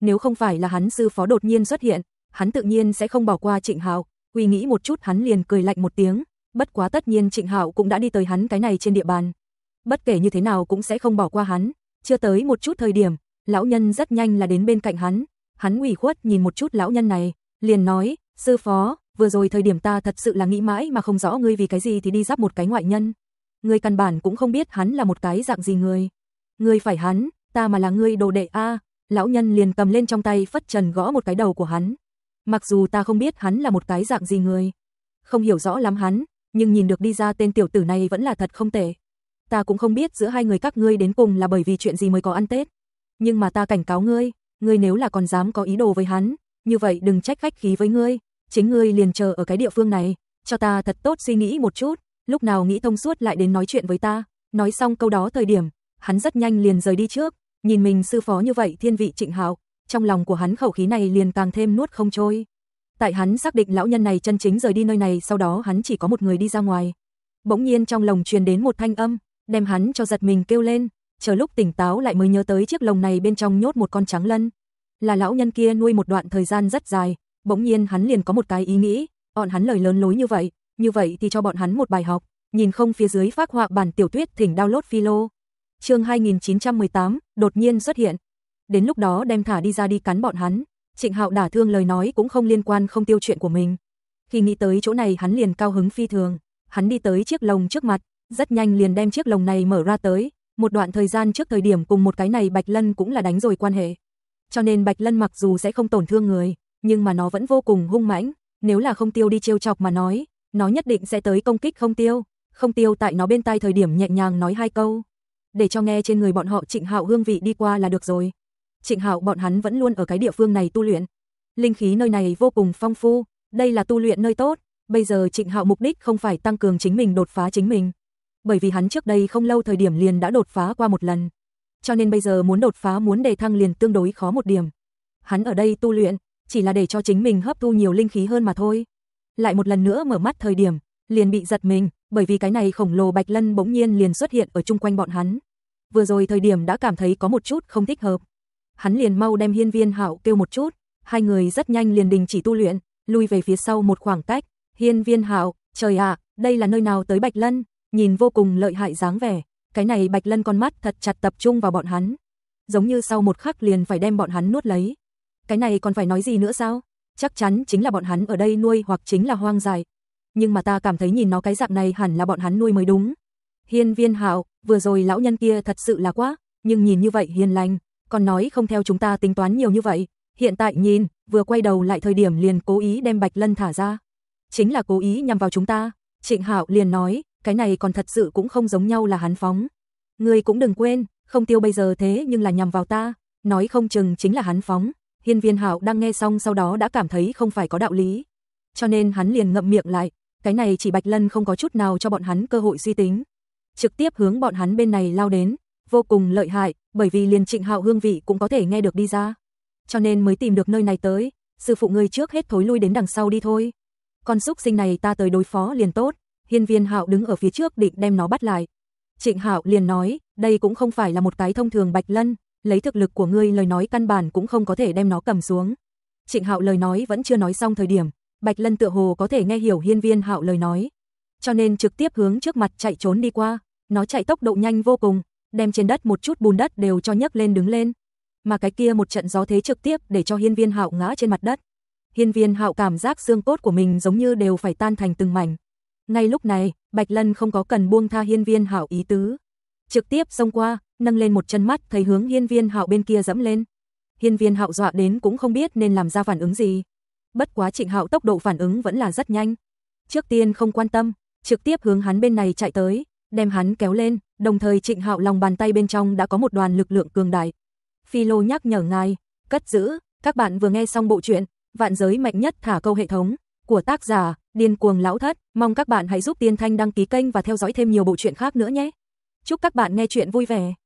nếu không phải là hắn sư phó đột nhiên xuất hiện, hắn tự nhiên sẽ không bỏ qua Trịnh Hạo. Uy nghĩ một chút hắn liền cười lạnh một tiếng, bất quá tất nhiên Trịnh Hạo cũng đã đi tới hắn cái này trên địa bàn. Bất kể như thế nào cũng sẽ không bỏ qua hắn, chưa tới một chút thời điểm, lão nhân rất nhanh là đến bên cạnh hắn, hắn ủy khuất nhìn một chút lão nhân này, liền nói, sư phó, vừa rồi thời điểm ta thật sự là nghĩ mãi mà không rõ ngươi vì cái gì thì đi giáp một cái ngoại nhân. Ngươi căn bản cũng không biết hắn là một cái dạng gì người. Ngươi phải hắn, ta mà là ngươi đồ đệ a. Lão nhân liền cầm lên trong tay phất trần gõ một cái đầu của hắn. Mặc dù ta không biết hắn là một cái dạng gì người, không hiểu rõ lắm hắn, nhưng nhìn được đi ra tên tiểu tử này vẫn là thật không tệ. Ta cũng không biết giữa hai người các ngươi đến cùng là bởi vì chuyện gì mới có ăn Tết. Nhưng mà ta cảnh cáo ngươi, ngươi nếu là còn dám có ý đồ với hắn, như vậy đừng trách khách khí với ngươi, chính ngươi liền chờ ở cái địa phương này, cho ta thật tốt suy nghĩ một chút, lúc nào nghĩ thông suốt lại đến nói chuyện với ta. Nói xong câu đó thời điểm, hắn rất nhanh liền rời đi trước, nhìn mình sư phó như vậy thiên vị Trịnh Hạo, trong lòng của hắn khẩu khí này liền càng thêm nuốt không trôi. Tại hắn xác định lão nhân này chân chính rời đi nơi này, sau đó hắn chỉ có một người đi ra ngoài. Bỗng nhiên trong lồng truyền đến một thanh âm, đem hắn cho giật mình kêu lên, chờ lúc tỉnh táo lại mới nhớ tới chiếc lồng này bên trong nhốt một con trắng lân. Là lão nhân kia nuôi một đoạn thời gian rất dài, bỗng nhiên hắn liền có một cái ý nghĩ, bọn hắn lời lớn lối như vậy, như vậy thì cho bọn hắn một bài học, nhìn không phía dưới phác họa bản tiểu thuyết thỉnh download Philo. Chương hai nghìn chín trăm mười tám, đột nhiên xuất hiện. Đến lúc đó đem thả đi ra đi cắn bọn hắn. Trịnh Hạo đả thương lời nói cũng không liên quan không tiêu chuyện của mình. Khi nghĩ tới chỗ này hắn liền cao hứng phi thường, hắn đi tới chiếc lồng trước mặt, rất nhanh liền đem chiếc lồng này mở ra tới, một đoạn thời gian trước thời điểm cùng một cái này Bạch Lân cũng là đánh rồi quan hệ. Cho nên Bạch Lân mặc dù sẽ không tổn thương người, nhưng mà nó vẫn vô cùng hung mãnh, nếu là Không Tiêu đi trêu chọc mà nói, nó nhất định sẽ tới công kích Không Tiêu. Không Tiêu tại nó bên tai thời điểm nhẹ nhàng nói hai câu, để cho nghe trên người bọn họ Trịnh Hạo hương vị đi qua là được rồi. Trịnh Hạo bọn hắn vẫn luôn ở cái địa phương này tu luyện, linh khí nơi này vô cùng phong phú, đây là tu luyện nơi tốt. Bây giờ Trịnh Hạo mục đích không phải tăng cường chính mình đột phá chính mình, bởi vì hắn trước đây không lâu thời điểm liền đã đột phá qua một lần, cho nên bây giờ muốn đột phá muốn đề thăng liền tương đối khó một điểm. Hắn ở đây tu luyện chỉ là để cho chính mình hấp thu nhiều linh khí hơn mà thôi. Lại một lần nữa mở mắt thời điểm, liền bị giật mình, bởi vì cái này khổng lồ Bạch Lân bỗng nhiên liền xuất hiện ở chung quanh bọn hắn. Vừa rồi thời điểm đã cảm thấy có một chút không thích hợp. Hắn liền mau đem Hiên Viên Hạo kêu một chút, hai người rất nhanh liền đình chỉ tu luyện, lui về phía sau một khoảng cách. Hiên Viên Hạo, trời ạ, đây là nơi nào tới Bạch Lân, nhìn vô cùng lợi hại dáng vẻ, cái này Bạch Lân con mắt thật chặt tập trung vào bọn hắn, giống như sau một khắc liền phải đem bọn hắn nuốt lấy. Cái này còn phải nói gì nữa sao? Chắc chắn chính là bọn hắn ở đây nuôi hoặc chính là hoang dại. Nhưng mà ta cảm thấy nhìn nó cái dạng này hẳn là bọn hắn nuôi mới đúng. Hiên Viên Hạo, vừa rồi lão nhân kia thật sự là quá, nhưng nhìn như vậy hiền lành, còn nói không theo chúng ta tính toán nhiều như vậy, hiện tại nhìn, vừa quay đầu lại thời điểm liền cố ý đem Bạch Lân thả ra, chính là cố ý nhằm vào chúng ta. Trịnh Hạo liền nói, cái này còn thật sự cũng không giống nhau là hắn phóng. Ngươi cũng đừng quên, Không Tiêu bây giờ thế nhưng là nhằm vào ta, nói không chừng chính là hắn phóng. Hiên Viên Hạo đang nghe xong sau đó đã cảm thấy không phải có đạo lý, cho nên hắn liền ngậm miệng lại, cái này chỉ Bạch Lân không có chút nào cho bọn hắn cơ hội suy tính, trực tiếp hướng bọn hắn bên này lao đến, vô cùng lợi hại, bởi vì liền Trịnh Hạo hương vị cũng có thể nghe được đi ra, cho nên mới tìm được nơi này tới. Sư phụ ngươi trước hết thối lui đến đằng sau đi thôi, con xúc sinh này ta tới đối phó liền tốt. Hiên Viên Hạo đứng ở phía trước định đem nó bắt lại. Trịnh Hạo liền nói, đây cũng không phải là một cái thông thường Bạch Lân, lấy thực lực của ngươi lời nói căn bản cũng không có thể đem nó cầm xuống. Trịnh Hạo lời nói vẫn chưa nói xong thời điểm, Bạch Lân tựa hồ có thể nghe hiểu Hiên Viên Hạo lời nói, cho nên trực tiếp hướng trước mặt chạy trốn đi qua. Nó chạy tốc độ nhanh vô cùng, đem trên đất một chút bùn đất đều cho nhấc lên đứng lên, mà cái kia một trận gió thế trực tiếp để cho Hiên Viên Hạo ngã trên mặt đất. Hiên Viên Hạo cảm giác xương cốt của mình giống như đều phải tan thành từng mảnh. Ngay lúc này, Bạch Lân không có cần buông tha Hiên Viên Hạo ý tứ, trực tiếp xông qua, nâng lên một chân mắt thấy hướng Hiên Viên Hạo bên kia dẫm lên. Hiên Viên Hạo dọa đến cũng không biết nên làm ra phản ứng gì. Bất quá Trịnh Hạo tốc độ phản ứng vẫn là rất nhanh. Trước tiên không quan tâm, trực tiếp hướng hắn bên này chạy tới, đem hắn kéo lên, đồng thời Trịnh Hạo lòng bàn tay bên trong đã có một đoàn lực lượng cường đại. Philo nhắc nhở ngài, cất giữ, các bạn vừa nghe xong bộ truyện Vạn Giới Mạnh Nhất Thả Câu hệ thống của tác giả Điên Cuồng Lão Thất, mong các bạn hãy giúp Tiên Thanh đăng ký kênh và theo dõi thêm nhiều bộ truyện khác nữa nhé. Chúc các bạn nghe truyện vui vẻ.